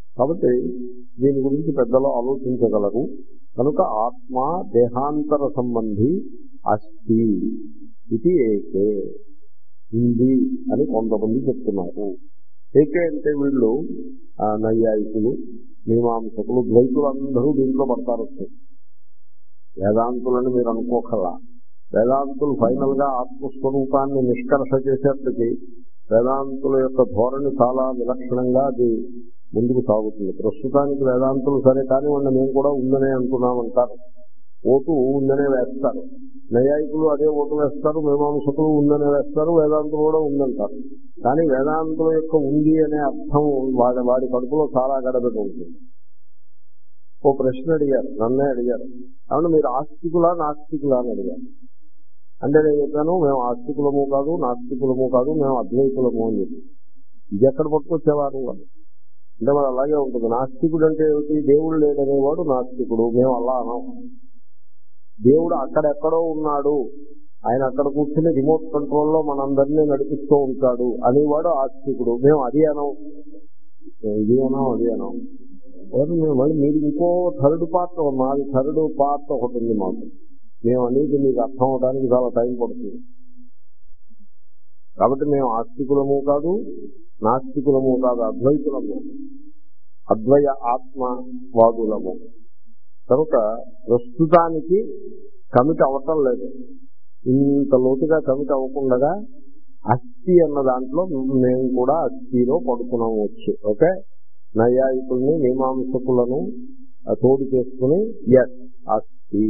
కాబట్టి దీని గురించి పెద్దలు ఆలోచించగలరు. కనుక ఆత్మ దేహాంతర సంబంధి అస్తి ఇది ఏకే ఉంది అని కొంతమంది చెప్తున్నారు. ఏకే అంటే వీళ్ళు నైయాయికులు, మీమాంసకులు, ద్వైతులు అందరూ దీంట్లో పడతారు. వేదాంతులని మీరు అనుకోకలా. వేదాంతులు ఫైనల్ గా ఆత్మస్వరూపాన్ని నిష్కర్ష చేసేప్పటికీ వేదాంతుల యొక్క ధోరణి చాలా విలక్షణంగా అది ముందుకు సాగుతుంది. ప్రస్తుతానికి వేదాంతులు సరే కానివ్వండి, మేము కూడా ఉందనే అంటున్నామంటారు. ఓటు ఉందనే వేస్తారు. నైయాయికులు అదే ఓటు వేస్తారు, మీమాంసకులు ఉందనే వేస్తారు, వేదాంతులు కూడా ఉందంటారు. కానీ వేదాంతుల యొక్క ఉంది అనే అర్థం వాడి వాడి కడుపులో చాలా గడబెట్టి ఉంటుంది. ఓ ప్రశ్న అడిగారు, నన్నే అడిగారు, అవును మీరు ఆస్తికులా నాస్తికులా అని అడిగారు. అంటే నేను చెప్పాను, మేము ఆస్తికులము కాదు నాస్తికులము కాదు, మేము అద్వైతులము అని చెప్పి. ఇది ఎక్కడ పట్టుకొచ్చేవారు వాళ్ళు అంటే మరి అలాగే ఉంటుంది. నాస్తికుడు అంటే ఏమిటి? దేవుడు లేదనేవాడు నాస్తికుడు. మేము అలా అన్నాం. దేవుడు అక్కడెక్కడో ఉన్నాడు, ఆయన అక్కడ కూర్చుని రిమోట్ కంట్రోల్లో మనందరినీ నడిపిస్తూ ఉంటాడు అనేవాడు ఆస్తికుడు. మేము అది అనం, ఇది అనాం అది అనాం. మళ్ళీ మీరు ఇంకో థర్డ్ పార్ట్, మాది థర్డ్ పార్ట్ ఒకటి ఉంది మాకు. మేము అనేది మీకు అర్థం అవడానికి చాలా టైం పడుతుంది. కాబట్టి మేము ఆస్తికులము కాదు నాస్తికులము కాదు, అద్వైతులము, అద్వయ ఆత్మవాదులము. కనుక ప్రస్తుతానికి కమిట్ అవ్వటం లేదు. ఇంత లోతుగా కమిట్ అవ్వకుండా అస్థి అన్న దాంట్లో మేము కూడా అస్థిలో పడుతున్నాము వచ్చి. ఓకే, నైయాయికుల్ని మీమాంసకులను తోడు చేసుకుని ఎస్ అస్థి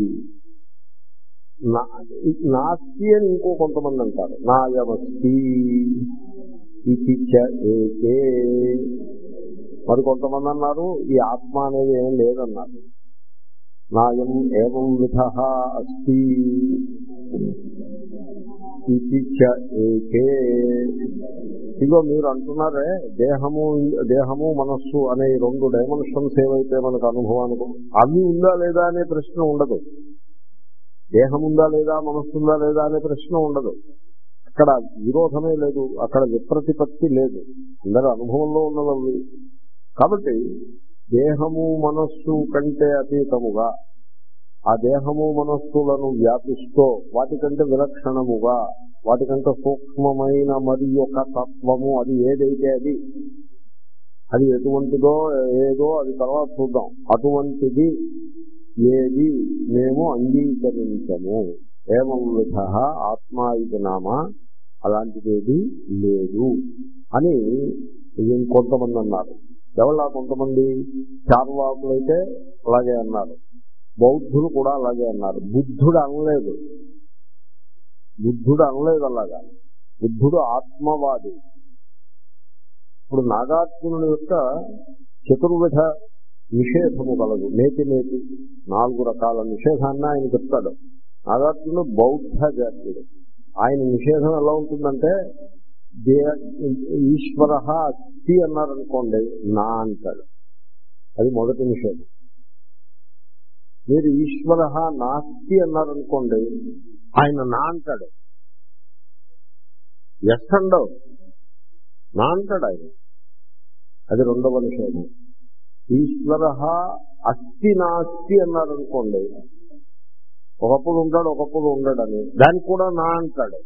నాస్తి అని ఇంకో కొంతమంది అంటారు. నాయమస్తి ఇది ఏకే. మరి కొంతమంది అన్నారు ఈ ఆత్మ అనేది ఏం లేదన్నారు. నాయం ఏవం విధ అస్తి ఇది ఏకే. ఇగో మీరు అంటున్నారే దేహము దేహము మనస్సు అనే రెండు డైమెన్షన్స్ ఏవైతే మనకు అనుభవానికి అవి ఉందా లేదా అనే ప్రశ్న ఉండదు. దేహం ఉందా లేదా, మనస్సు ఉందా లేదా అనే ప్రశ్న ఉండదు. అక్కడ విరోధమే లేదు, అక్కడ విప్రతిపత్తి లేదు, అందరూ అనుభవంలో ఉన్నవి. కాబట్టి దేహము మనస్సు కంటే అతీతముగా ఆ దేహము మనస్సులను వ్యాపిస్తూ వాటికంటే విలక్షణముగా వాటికంటే సూక్ష్మమైన మరి ఒక తత్వము అది ఏదైతే అది అది ఎటువంటిదో ఏదో అది తర్వాత చూద్దాం. అటువంటిది ఏది మేము అంగీకరించము. ఏవం విధ ఆత్మ ఇది నామ, అలాంటిదేది లేదు అని ఇంకొంతమంది అన్నారు. ఎవరు కొంతమంది? చార్వాకులైతే అలాగే అన్నారు, బౌద్ధులు కూడా అలాగే అన్నారు. బుద్ధుడు అనలేదు, బుద్ధుడు అనలేదు అలాగా. బుద్ధుడు ఆత్మవాది. ఇప్పుడు నాగార్జునుడి యొక్క చతుర్విధ నిషేధము కలదు. నేతి నేతి నాలుగు రకాల నిషేధాన్ని ఆయన చెప్తాడు. నాగార్జునుడు బౌద్ధ జాతీయుడు. ఆయన నిషేధం ఎలా ఉంటుందంటే దే ఈశ్వర అస్తి అన్నారనుకోండి నా అంటాడు, అది మొదటి నిషేధం. మీరు ఈశ్వర నాస్తి అన్నారనుకోండి ఆయన నా అంటాడు. ఎస్ అండవు నా అంటాడు ఆయన, అది రెండవ నిషేధం. ఈశ్వర అస్తి నాస్తి అన్నారనుకోండి ఒకప్పుడు ఉంటాడు ఒకప్పుడు ఉండడని దానికి కూడా నా అంటాడు.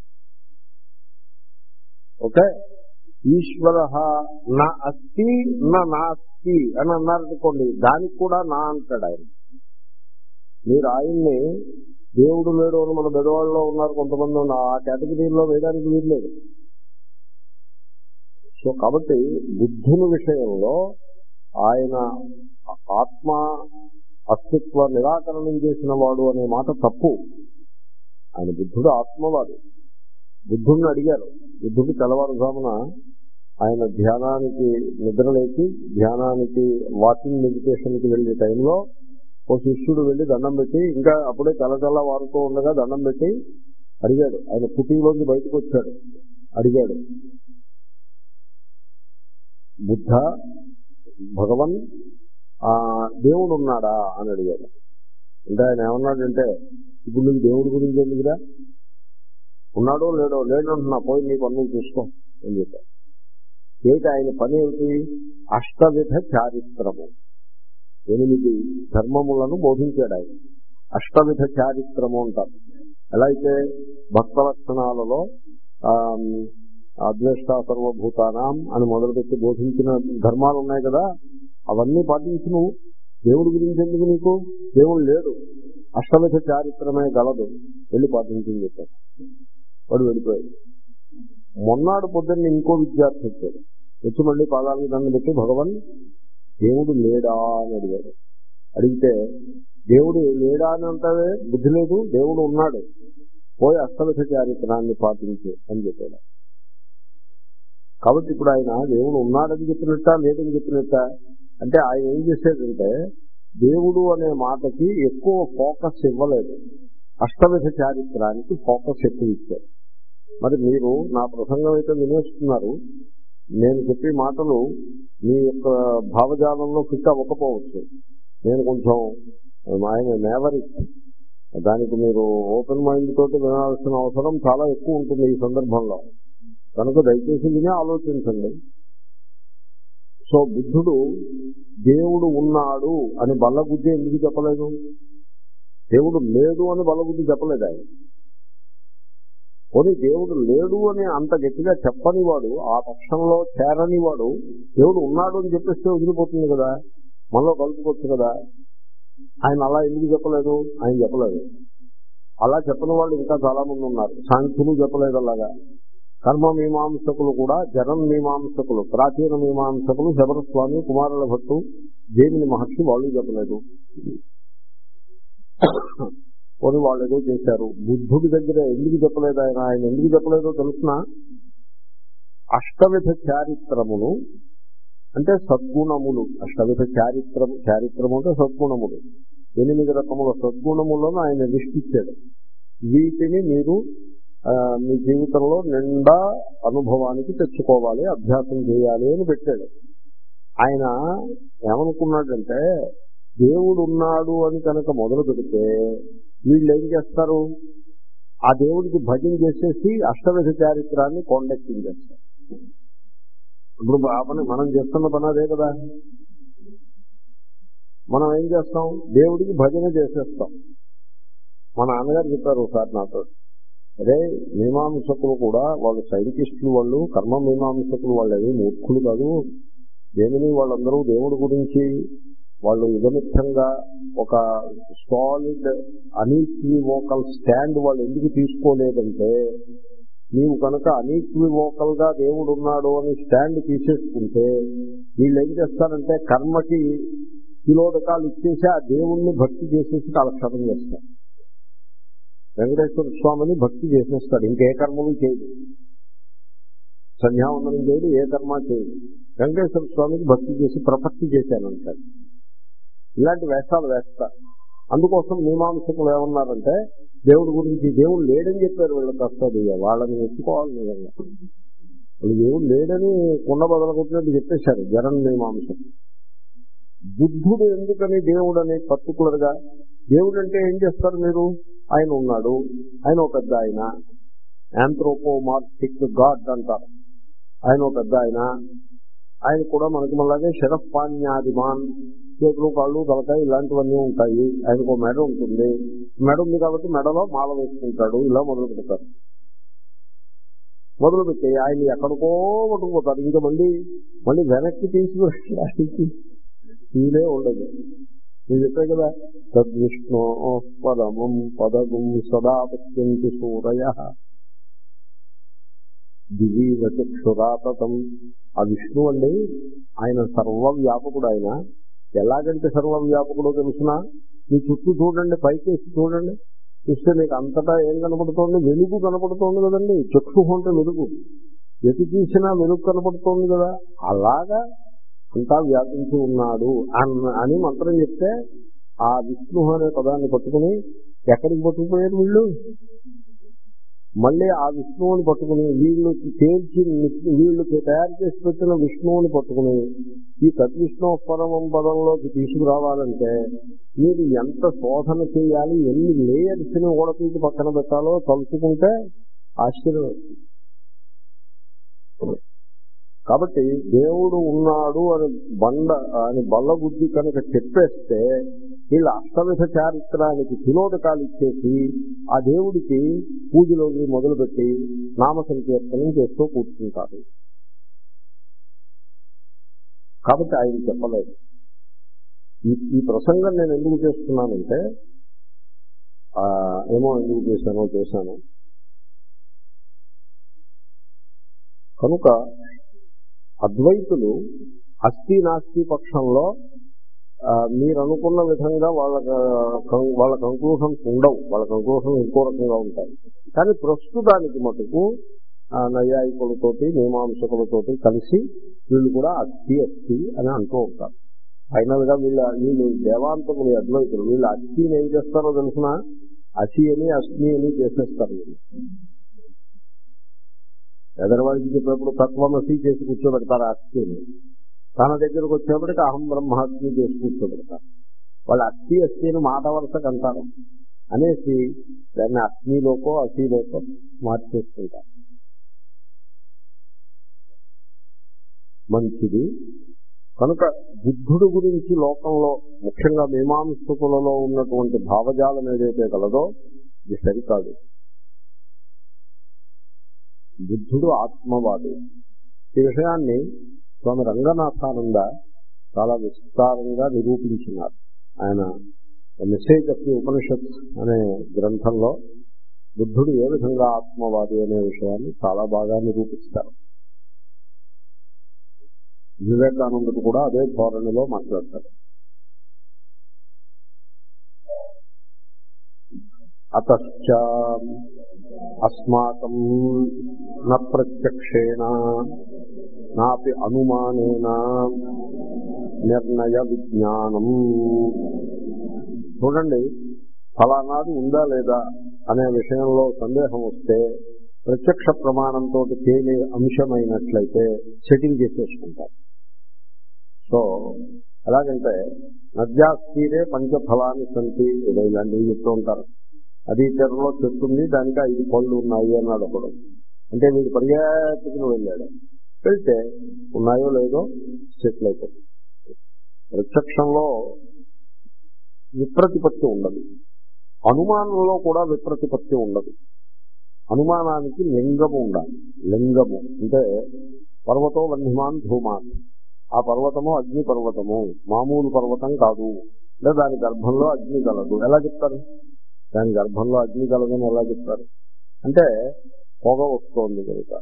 ఓకే, ఈశ్వర నా అస్తి నా నాస్తి అని అన్నారనుకోండి దానికి కూడా నా అంటాడు ఆయన. మీరు ఆయన్ని దేవుడు లేడు అని మన బెదవాళ్ళలో ఉన్నారు కొంతమంది, ఆ కేటగిరీలో వేయడానికి వీల్లేదు. సో కాబట్టి బుద్ధుని విషయంలో ఆయన ఆత్మ అస్తిత్వ నిరాకరణం చేసిన వాడు అనే మాట తప్పు. ఆయన బుద్ధుడు ఆత్మవాడు. బుద్ధుడిని అడిగారు, బుద్ధుడు తెల్లవారుజామున ఆయన ధ్యానానికి నిద్రలేచి ధ్యానానికి వాకింగ్ మెడిటేషన్కి వెళ్ళే టైంలో ఓ శిష్యుడు వెళ్ళి దండం పెట్టి, ఇంకా అప్పుడే తెల్ల తెల్ల వారుతూ ఉండగా దండం పెట్టి అడిగాడు. ఆయన కుటీలోంచి బయటకు వచ్చాడు, అడిగాడు, బుద్ధ భగవన్ ఆ దేవుడు ఉన్నాడా అని అడిగాడు. అంటే ఆయన ఏమన్నాడంటే, ఇప్పుడు నీకు దేవుడి గురించి ఎందుకురా, ఉన్నాడో లేడో లేడంటున్నా, పోయి నీ పనులు చూసుకో అని చెప్పాడు. ఏంటి ఆయన పని ఏమిటి? అష్టవిధ చారిత్రము, ఎనిమిది ధర్మములను బోధించాడు ఆయన. అష్టవిధ చారిత్రము అంటారు. ఎలా అయితే భక్త లక్షణాలలో అద్వేష్ట సర్వభూతానాం అని మొదలుపెట్టి బోధించిన ధర్మాలు ఉన్నాయి కదా, అవన్నీ పాటించి నువ్వు దేవుడి గురించి ఎందుకు, నీకు దేవుడు లేడు, అష్టవిధ చారిత్రమే గలదు, వెళ్ళి పాటించింది చెప్పారు. వాడు వెళ్ళిపోయాడు. మొన్నాడు పొద్దున్న ఇంకో విద్యార్థి వచ్చాడు. వచ్చి మళ్ళీ పాదాలను దండ పెట్టి భగవాన్ దేవుడు లేడా అని అడిగాడు. అడిగితే దేవుడు లేడా అని అంటావే, బుద్ధి లేదు, దేవుడు ఉన్నాడు, పోయి అష్టవిధ చారిత్రాన్ని పాటించు అని చెప్పాడు. కాబట్టి ఇప్పుడు ఆయన దేవుడు ఉన్నాడని చెప్పినట్ట లేదని చెప్పినట్ట అంటే ఆయన ఏం చేశాడంటే దేవుడు అనే మాటకి ఎక్కువ ఫోకస్ ఇవ్వలేదు, అష్టవిధ చారిత్రానికి ఫోకస్ ఎక్కువ ఇచ్చారు. మరి మీరు నా ప్రసంగం అయితే వినేస్తున్నారు, నేను చెప్పే మాటలు మీ యొక్క భావజాలంలో ఫిట్ అవ్వకపోవచ్చు. నేను కొంచెం ఆయన నేవరి, దానికి మీరు ఓపెన్ మైండ్ తోటి వినాల్సిన అవసరం చాలా ఎక్కువ ఉంటుంది ఈ సందర్భంలో. కనుక దయచేసి వినే ఆలోచించండి. సో బుద్ధుడు దేవుడు ఉన్నాడు అని బల్లబుద్ధి ఎందుకు చెప్పలేదు? దేవుడు లేడు అని బల్లబుద్ధి చెప్పలేదు ఆయన. పోనీ దేవుడు లేడు అని అంత గట్టిగా చెప్పని వాడు, ఆ పక్షంలో చేరని వాడు దేవుడు ఉన్నాడు అని చెప్పేస్తే వదిలిపోతుంది కదా, మనలో కలుపుకోవచ్చు కదా. ఆయన అలా ఎందుకు చెప్పలేదు? ఆయన చెప్పలేదు. అలా చెప్పని వాళ్ళు ఇంకా చాలా మంది ఉన్నారు. సాంఖ్యులు చెప్పలేదు అలాగా. కర్మ మీమాంసకులు కూడా, జనం మీమాంసకులు, ప్రాచీన మీమాంసకులు, శబరస్వామి, కుమారుల భట్టు, జైమిని మహర్షి వాళ్ళు చెప్పలేదు. కొన్ని వాళ్ళు ఏదో చేశారు. బుద్ధుడి దగ్గర ఎందుకు చెప్పలేదు ఆయన? ఆయన ఎందుకు చెప్పలేదో తెలుసిన, అష్టవిధ చారిత్రమును అంటే సద్గుణములు, అష్టవిధ చారిత్రము, చారిత్రము అంటే సద్గుణములు, ఎనిమిది రకముల సద్గుణములను ఆయన నిష్ఠించాడు. వీటిని మీరు మీ జీవితంలో నిండా అనుభవానికి తెచ్చుకోవాలి, అభ్యాసం చేయాలి అని పెట్టాడు. ఆయన ఏమనుకున్నాడంటే దేవుడు ఉన్నాడు అని కనుక మొదలు పెడితే వీళ్ళు ఏం చేస్తారు, ఆ దేవుడికి భజన చేసేసి అష్టవిధ చారిత్రాన్ని కాండక్టింగ్ చేస్తారు. ఇప్పుడు ఆ పని మనం చేస్తున్న పని అదే కదా. మనం ఏం చేస్తాం, దేవుడికి భజన చేసేస్తాం. మా నాన్నగారు చెప్పారు ఒకసారి నాతో, అదే మీమాంసకులు కూడా వాళ్ళు సైంటిస్టులు, వాళ్ళు కర్మ మీమాంసకులు, వాళ్ళు ఏమి మూర్ఖులు కాదు. దేవుని వాళ్ళందరూ దేవుడి గురించి వాళ్ళు ఇదమిత్తంగా ఒక సాలిడ్ అనీక్వివోకల్ స్టాండ్ వాళ్ళు ఎందుకు తీసుకోలేదంటే, నీవు కనుక అనీక్వివోకల్ గా దేవుడు ఉన్నాడు అని స్టాండ్ తీసేసుకుంటే వీళ్ళు ఏం చేస్తారంటే కర్మకి కిలోదకాలు ఇచ్చేసి ఆ దేవుణ్ణి భక్తి చేసేసి కాలక్షేపం చేస్తారు. వెంకటేశ్వర స్వామిని భక్తి చేసేస్తాడు, ఇంకే కర్మలు చేయడు, సంధ్యావందనం చేయడు, ఏ కర్మ చేయడు, వెంకటేశ్వర స్వామికి భక్తి చేసి ప్రపత్తి చేశానంటాడు. ఇలాంటి వేషాలు వేస్తారు. అందుకోసం మీమాంసకులు ఏమన్నారంటే దేవుడి గురించి దేవుడు లేడని చెప్పారు. వీళ్ళకి వస్తుంది, వాళ్ళని మెచ్చుకోవాలి. నిజంగా వాళ్ళు దేవుడు లేడని కుండ బదలకొట్టినట్టు చెప్పేశారు జనం మీమాంసకులు. బుద్ధుడు ఎందుకని దేవుడు అని పర్టికులర్ గా, దేవుడు అంటే ఏం చేస్తారు మీరు, ఆయన ఉన్నాడు, ఆయన ఒక పెద్ద ఆయన, యాంథ్రోపోమార్ఫిక్ గాడ్ అంటారు, ఆయన ఒక పెద్ద ఆయన, ఆయన కూడా మనకి మళ్ళాగే శరఫాన్యాదిమాన్, చేతులు కాళ్ళు తలకాయ ఇలాంటివన్నీ ఉంటాయి, ఆయనకు మెడ ఉంటుంది, మెడ ఉంది కాబట్టి మెడలో మాల వేసుకుంటాడు, ఇలా మొదలు పెడతారు. మొదలుపెట్టి ఆయన ఎక్కడికో పట్టుకుపోతారు, ఇంకా మళ్ళీ మళ్ళీ వెనక్కి తీసుకురానికి వీలే ఉండదు. నేను చెప్పే కదా, తద్విష్ణు పరమం పదగుం సదా పశ్యంతి సూరయ దివీవచక్షురాతతం. ఆ విష్ణు అండి, ఆయన సర్వవ్యాపకుడు. ఆయన ఎలాగంటే సర్వవ్యాపకుడో తెలుసునా, మీ చుట్టూ చూడండి, పైకేసి చూడండి, చూస్తే మీకు అంతటా ఏం కనపడుతోంది, వెలుగు కనపడుతోంది కదండి. చక్షు అంటే వెలుగు, ఎటు చూసినా వెలుగు కనపడుతోంది కదా. అలాగా అంతా వ్యాపించి ఉన్నాడు అన్న అని మంత్రం చెప్తే ఆ విష్ణు అనే పదాన్ని పట్టుకుని ఎక్కడికి పట్టుకుపోయారు వీళ్ళు, మళ్ళీ ఆ విష్ణువుని పట్టుకుని వీళ్ళు తేల్చి వీళ్ళు తయారు చేసి పెట్టిన విష్ణువుని పట్టుకుని ఈ తద్విష్ణు పరమం పదంలోకి తీసుకురావాలంటే మీరు ఎంత శోధన చేయాలి, ఎన్ని లేయర్స్ ని ఓడపీకి పక్కన పెట్టాలో తలుచుకుంటే ఆశ్చర్యం. కాబట్టి దేవుడు ఉన్నాడు అని బండ అని బల్ల బుద్ధి కనుక చెప్పేస్తే వీళ్ళ అష్టవిధ చారిత్రానికి తిలోదకాలు ఇచ్చేసి ఆ దేవుడికి పూజలోకి మొదలుపెట్టి నామ సంకీర్తనం చేస్తూ కూర్చుంటారు. కాబట్టి ఆయన చెప్పలేదు. ఈ ఈ ప్రసంగం నేను ఎందుకు చేస్తున్నానంటే ఏమో ఎందుకు చేశానో చేశాను కనుక అద్వైతులు అస్థి నాస్తి పక్షంలో మీరు అనుకున్న విధంగా వాళ్ళ వాళ్ళ కంక్లూషన్స్ ఉండవు. వాళ్ళ కంక్లూషన్స్ ఇంకో రకంగా ఉంటాయి. కానీ ప్రస్తుతానికి మటుకు నైయాయికులతోటి మీమాంసకులతోటి కలిసి వీళ్ళు కూడా అస్థి అస్థి అని అంటూ ఉంటారు. ఫైనల్ గా వీళ్ళ వీళ్ళు దేవాంతకులు అద్వైతులు వీళ్ళు అస్థిని ఏం చేస్తారో తెలిసిన అసి అని అస్థి అని చేసేస్తారు. వీళ్ళు ఎదరవాడికి చెప్పేప్పుడు తత్వమసి చేసి కూర్చోబెడతారు అస్థిని. తన దగ్గరకు వచ్చేప్పటికి అహం బ్రహ్మాస్మి చేసి కూర్చోబెడతారు. వాళ్ళు అస్థి అస్థిని మాట వరుసకు అంటారు అనేసి దాన్ని అస్థిలోకో అసిలోకో మార్చేస్తుంటారు. మంచిది. కనుక బుద్ధుడు గురించి లోకంలో ముఖ్యంగా మీమాంసకులలో ఉన్నటువంటి భావజాలం ఏదైతే కలదో ఇది సరికాదు. బుద్ధుడు ఆత్మవాది. ఈ విషయాన్ని స్వామి రంగనాథానంద చాలా విస్తారంగా నిరూపించినారు. ఆయన మెసేజ్ ఆఫ్ ది ఉపనిషత్ అనే గ్రంథంలో బుద్ధుడు ఏ విధంగా ఆత్మవాది అనే విషయాన్ని చాలా బాగా నిరూపిస్తారు. వివేకానందుడు కూడా అదే ధోరణిలో మాట్లాడతారు. అతశ్చ అస్మాకం న ప్రత్యక్షేణ నాపి అనుమానేన నిర్ణయ విజ్ఞానం. చూడండి, ఫలానాది ఉందా లేదా అనే విషయంలో సందేహం వస్తే ప్రత్యక్ష ప్రమాణంతో తేలే అంశమైనట్లయితే సెటిల్ చేసేసుకుంటారు. సో ఎలాగంటే నద్యాస్తీరే పంచఫలాన్ని సంతి ఏదో ఇలాంటివి చెప్తూ ఉంటారు. అది తెరలో చెప్తుంది, దానికి ఐదు పళ్ళు ఉన్నాయి అన్నాడు ఒకడు. అంటే వీడు పర్యాటకులు వెళ్ళాడు. వెళ్తే ఉన్నాయో లేదో సెటిల్ అయిపోతుంది. ప్రత్యక్షంలో విప్రతిపత్తి ఉండదు, అనుమానంలో కూడా విప్రతిపత్తి ఉండదు. అనుమానానికి లింగము ఉండాలి. లింగము అంటే పర్వతో వన్యమాన్ ధూమాన్, ఆ పర్వతము అగ్ని పర్వతము, మామూలు పర్వతం కాదు, లేదా దాని గర్భంలో అగ్ని కలదు. ఎలా చెప్తారు? దాని గర్భంలో అగ్ని కలదని ఎలా చెప్తారు? అంటే పొగ వస్తోంది కనుక.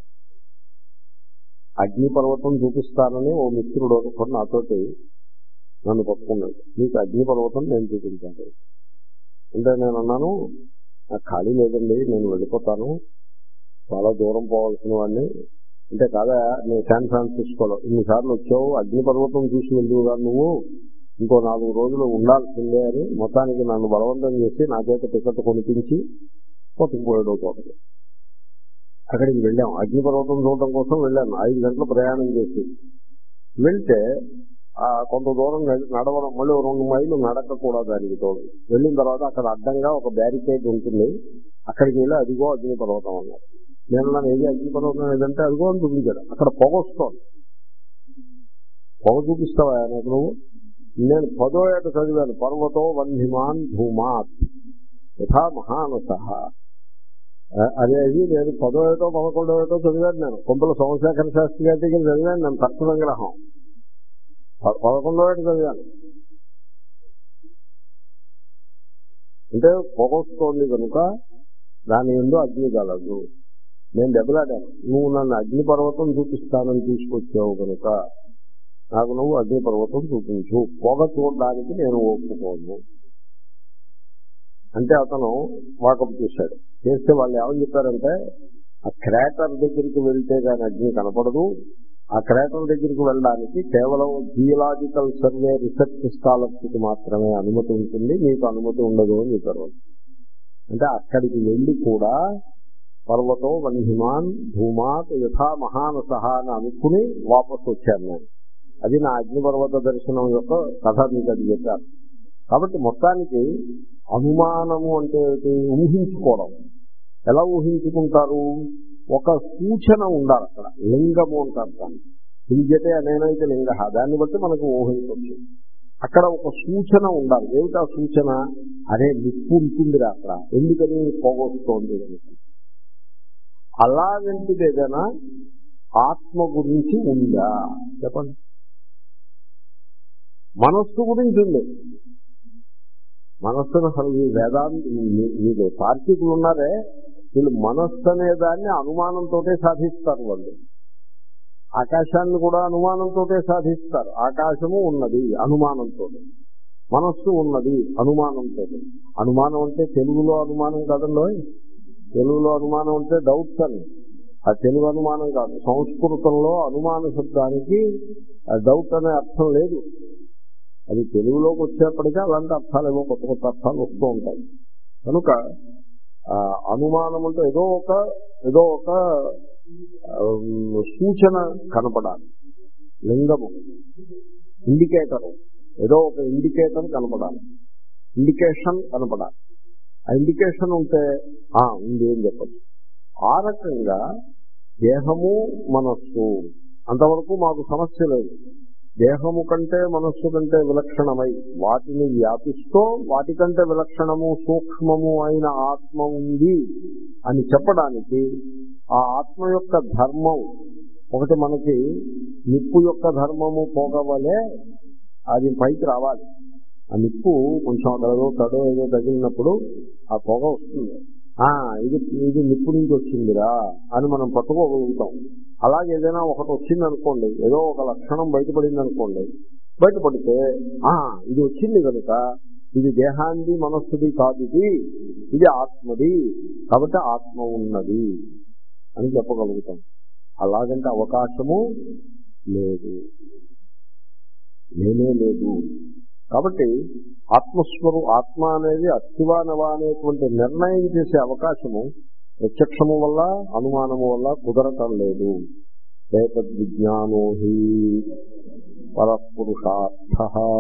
అగ్ని పర్వతం చూపిస్తానని ఓ మిత్రుడు ఒకటి నాతోటి నన్ను పట్టుకున్నాడు. నీకు అగ్ని పర్వతం నేను చూపించాను అంటే నేను అన్నాను, నాకు ఖాళీ లేదండి, నేను వెళ్ళిపోతాను, చాలా దూరం పోవాల్సిన వాడిని. అంటే కాదా, నేను శాన్ ఫ్రాన్సిస్కోలో ఇన్నిసార్లు వచ్చావు, అగ్ని పర్వతం చూసి వెళ్ళుగా నువ్వు, ఇంకో నాలుగు రోజులు ఉండాల్సిందే అని మొత్తానికి నన్ను బలవంతం చేసి నా చేత టికెట్ కొనిపించి పట్టుకుపోయాడు తోటకి. అక్కడికి వెళ్ళాం, అగ్ని పర్వతం చూడటం కోసం వెళ్ళాను. ఐదు గంటలు ప్రయాణం చేసి వెళ్తే కొంత దూరం నడవడం, మళ్ళీ రెండు మైళ్ళు నడక కూడా దానికి తోడు. వెళ్ళిన తర్వాత అక్కడ అడ్డంగా ఒక బ్యారికేడ్ ఉంటుంది, అక్కడికి వెళ్ళి అదిగో అగ్ని పర్వతం అన్నారు. నేను నన్ను ఏది అగ్ని పర్వతం ఏదంటే అదిగో అని చూపించాడు. అక్కడ పొగ వస్తోంది. పొగ చూపిస్తావా నాకు నువ్వు? నేను పదో ఏట చదివాను, పర్వతో వన్హిమాన్ ధూమాత్ యథా మహానస. అదే అది నేను పదో ఏటో పదకొండో ఏటో చదివాను. నేను కొంపల సోమశేఖర శాస్త్రి గారి దగ్గర చదివాను. నేను తర్క సంగ్రహం పదకొండో ఏట చదివాను. అంటే పొగ వస్తోంది కనుక దాని ఎందు అగ్ని కలదు. నేను దెబ్బలాడాను, నువ్వు నన్ను అగ్ని పర్వతం చూపిస్తానని తీసుకొచ్చావు కనుక నాకు నువ్వు అగ్ని పర్వతం చూపించు, పొగ చూడడానికి నేను ఒప్పుకోను అంటే అతను వాకప్ చేశాడు. చేస్తే వాళ్ళు ఏమని చెప్పారంటే, ఆ క్రాటర్ దగ్గరికి వెళ్తే కానీ అగ్ని కనపడదు, ఆ క్రాటర్ దగ్గరికి వెళ్ళడానికి కేవలం జియోలాజికల్ సర్వే రీసెర్చ్ స్కాలర్స్ కి మాత్రమే అనుమతి ఉంటుంది, మీకు అనుమతి ఉండదు అని చెప్పారు. అంటే అక్కడికి వెళ్ళి కూడా పర్వతో వన్హిమాన్ ధూమాత్ యథా మహానస అని అనుకుని వాపసు వచ్చాను నేను. అది నా అగ్నిపర్వత దర్శనం యొక్క కథ మీకు అది చెప్పారు. కాబట్టి మొత్తానికి అనుమానము అంటే ఊహించుకోవడం. ఎలా ఊహించుకుంటారు? ఒక సూచన ఉండాలి అక్కడ, లింగము అంటారు దాన్ని. హింజతే అనేనైతే లింగ, దాన్ని బట్టి మనకు ఊహించవచ్చు. అక్కడ ఒక సూచన ఉండాలి. ఏమిటా సూచన? అరే నిప్పు ఉంటుందిరా అక్కడ, ఎందుకని పోగొస్తోంది. అలాగంటిది ఏదైనా ఆత్మ గురించి ఉందా చెప్పండి? మనస్సు గురించి ఉంది. మనస్సును అసలు ఈ వేదాంత వీళ్ళు తార్కికులు ఉన్నారే, వీళ్ళు మనస్సు అనే దాన్ని అనుమానంతో సాధిస్తారు. వాళ్ళు ఆకాశాన్ని కూడా అనుమానంతో సాధిస్తారు. ఆకాశము ఉన్నది అనుమానంతో, మనస్సు ఉన్నది అనుమానంతో. అనుమానం అంటే తెలుగులో అనుమానం కాదండి, తెలుగులో అనుమానం అంటే డౌట్స్ అని. ఆ తెలుగు అనుమానం కాదు, సంస్కృతంలో అనుమాన శబ్దానికి డౌట్ అనే అర్థం లేదు. అది తెలుగులోకి వచ్చేప్పటికీ అలాంటి అర్థాలు ఏవో కొత్త కొత్త అర్థాలు వస్తూ ఉంటాయి. కనుక అనుమానం అంటే ఏదో ఒక ఏదో ఒక సూచన కనపడాలి. లింగము ఇండికేటర్, ఏదో ఒక ఇండికేటర్ కనపడాలి, ఇండికేషన్ కనపడాలి. ఆ ఇండికేషన్ ఉంటే ఆ ఉంది అని చెప్పచ్చు. ఆ రకంగా దేహము మనస్సు అంతవరకు మాకు సమస్య లేదు. దేహము కంటే మనస్సు కంటే విలక్షణమై వాటిని వ్యాపిస్తూ వాటికంటే విలక్షణము సూక్ష్మము అయిన ఆత్మ ఉంది అని చెప్పడానికి ఆ ఆత్మ యొక్క ధర్మం ఒకటి మనకి నిప్పు యొక్క ధర్మము పోగవలే అది పైకి రావాలి. ఆ నిప్పు కొంచెం అక్కడో తడో ఏదో తగిలినప్పుడు ఆ పొగ వస్తుంది. ఆ ఇది ఇది నిప్పు నుంచి వచ్చిందిరా అని మనం పట్టుకోగలుగుతాం. అలాగే ఏదైనా ఒకటి వచ్చింది అనుకోండి, ఏదో ఒక లక్షణం బయటపడింది అనుకోండి, బయటపడితే ఆ ఇది వచ్చింది కనుక ఇది దేహాంది మనస్సుది కాదు, ఇది ఇది ఆత్మది కాబట్టి ఆత్మ ఉన్నది అని చెప్పగలుగుతాం. అలాగంటే అవకాశము లేదు, లేనే లేదు. కాబట్టి ఆత్మస్వరు ఆత్మ అనేది అస్థివా నవా అనేటువంటి నిర్ణయం చేసే అవకాశము ప్రత్యక్షము వల్ల అనుమానము వల్ల కుదరటం లేదు. ఏతద్విజ్ఞానో హి పరపురుషార్థ.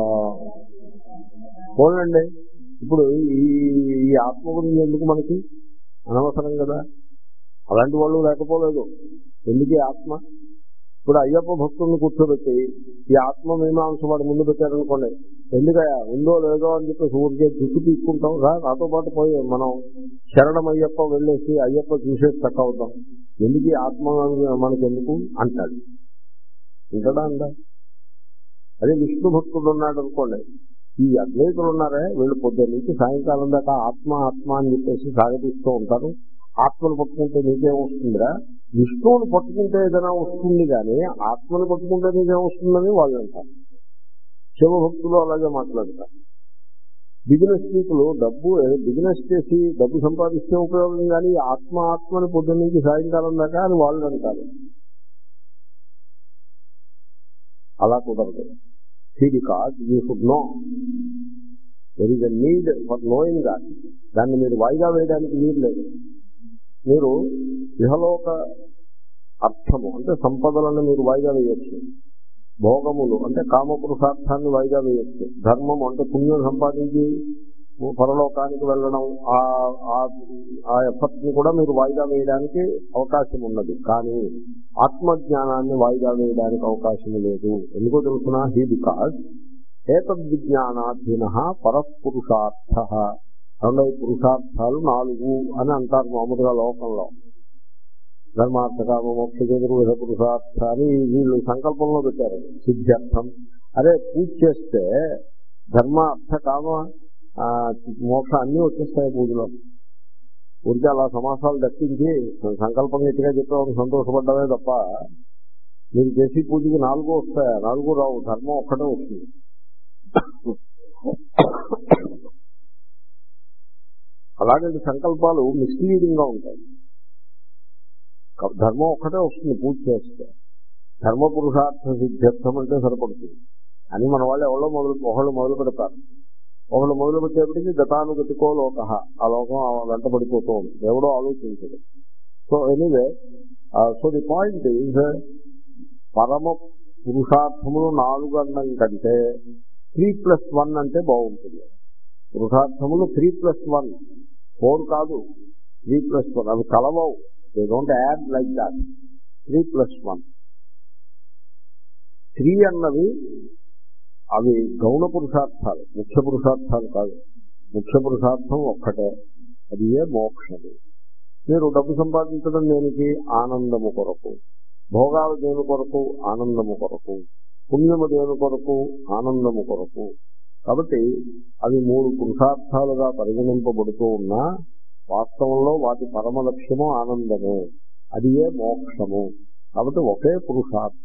చూడండి, ఇప్పుడు ఈ ఈ ఆత్మ గురించి ఎందుకు మనకి అనవసరం కదా, అలాంటి వాళ్ళు లేకపోలేదు. ఎందుకు ఈ ఆత్మ? ఇప్పుడు అయ్యప్ప భక్తుల్ని కూర్చోబెట్టి ఈ ఆత్మ మీమాంస వాడు ముందు పెట్టారనుకోండి, ఎందుకయా ఉందో లేదో అని చెప్పి ఊరికే దుక్కు తీసుకుంటాం రా, నాతో పాటు పోయి మనం శరణం అయ్యప్ప వెళ్ళేసి అయ్యప్ప చూసేసి చక్క అవుతాం, ఎందుకు ఈ ఆత్మ మనకెందుకు అంటాడు. ఇంకడా అందా? అదే విష్ణు భక్తుడు ఉన్నాడు అనుకోండి, ఈ అద్వైతులు ఉన్నారే వీళ్ళు పొద్దున్న నుంచి సాయంకాలం దాకా ఆత్మ ఆత్మ అని చెప్పేసి సాగతీస్తూ ఉంటారు. ఆత్మను పట్టుకుంటే నీకేం వస్తుందిరా, విష్ణువుని పట్టుకుంటే ఏదైనా వస్తుంది కానీ ఆత్మను పట్టుకుంటే నీకేం వస్తుందని వాళ్ళు అంటారు. శివభక్తులు అలాగే మాట్లాడతారు. బిజినెస్ పీపుల్ డబ్బు బిజినెస్ చేసి డబ్బు సంపాదిస్తే ఉపయోగం కానీ ఆత్మ ఆత్మని పొద్దున్న నుంచి సాయంకాలం దాకా అని వాళ్ళు అంటారు. అలా కుదరదు. Because you should know there is a need for knowing that. దాన్ని మీరు వాయిదా వేయడానికి వీలు లేదు. మీరు ఇహలోక అర్థము అంటే సంపదలను మీరు వాయిదా వేయచ్చు, భోగములు అంటే కామపురుషార్థాన్ని వాయిదా వేయచ్చు, ధర్మం అంటే పుణ్యం సంపాదించి పరలోకానికి వెళ్ళడం ఆ ఎఫర్ట్ ని కూడా మీరు వాయిదా వేయడానికి అవకాశం ఉన్నది. కానీ ఆత్మజ్ఞానాన్ని వాయిదా వేయడానికి అవకాశం లేదు. ఎందుకో తెలుసునా? హీ బికాజ్ ఏతద్విజ్ఞానాధీన పరపురుషార్థ. రెండవ పురుషార్థాలు నాలుగు అని అంటారు మామూలుగా లోకంలో. ధర్మార్థ కామ మోక్ష చతుర్విధ పురుషార్థ అని వీళ్ళు సంకల్పంలో పెట్టారు. సిద్ధ్యర్థం. అరే పూజ చేస్తే ధర్మ అర్థ కామ మోక్ష అన్నీ వచ్చేస్తాయి పూజలో. ఊరికే అలా సమాసాలు దక్కించి సంకల్పం గట్టిగా చెప్పేవాడు సంతోషపడ్డమే తప్ప మీరు చేసి పూజకి నాలుగు వస్తాయా? నాలుగు రావు, ధర్మం ఒక్కటే వస్తుంది. అలాంటి సంకల్పాలు మిస్లీడింగ్ గా ఉంటాయి. ధర్మం ఒక్కటే వస్తుంది పూజ చేస్తే. ధర్మ పురుషార్థ సిద్ధ్యర్థం అంటే సరిపడుతుంది అని మన వాళ్ళు ఎవరో మొదలు ఒకళ్ళు మొదలు పెడతారు. ఒకళ్ళు మొదలు పెట్టేప్పటికీ గతానుగతికో లోక, ఆ లోకం వెంట పడిపోతూ ఉంది, ఎవడో ఆలోచించదు. So anyway, so the point is పరమ పురుషార్థములు నాలుగు అన్నం కంటే త్రీ ప్లస్ వన్ అంటే బాగుంటుంది. పురుషార్థములు త్రీ ప్లస్ వన్, ఫోర్ కాదు, త్రీ ప్లస్ వన్. అవి కలవవు, they don't add like that. Three plus one. స్త్రీ అన్నవి అవి గౌణ పురుషార్థాలు, ముఖ్య పురుషార్థాలు కాదు. ముఖ్య పురుషార్థం ఒక్కటే, అది ఏ మోక్షము. మీరు డబ్బు సంపాదించడం దేనికి? ఆనందము కొరకు. భోగాలు దేని కొరకు? ఆనందము కొరకు. పుణ్యము దేని కొరకు? ఆనందము కొరకు. కాబట్టి అవి మూడు పురుషార్థాలుగా పరిగణింపబడుతూ ఉన్నా వాస్తవంలో వాటి పరమ లక్ష్యము ఆనందమే, అది ఏ మోక్షము. కాబట్టి ఒకే పురుషార్థం.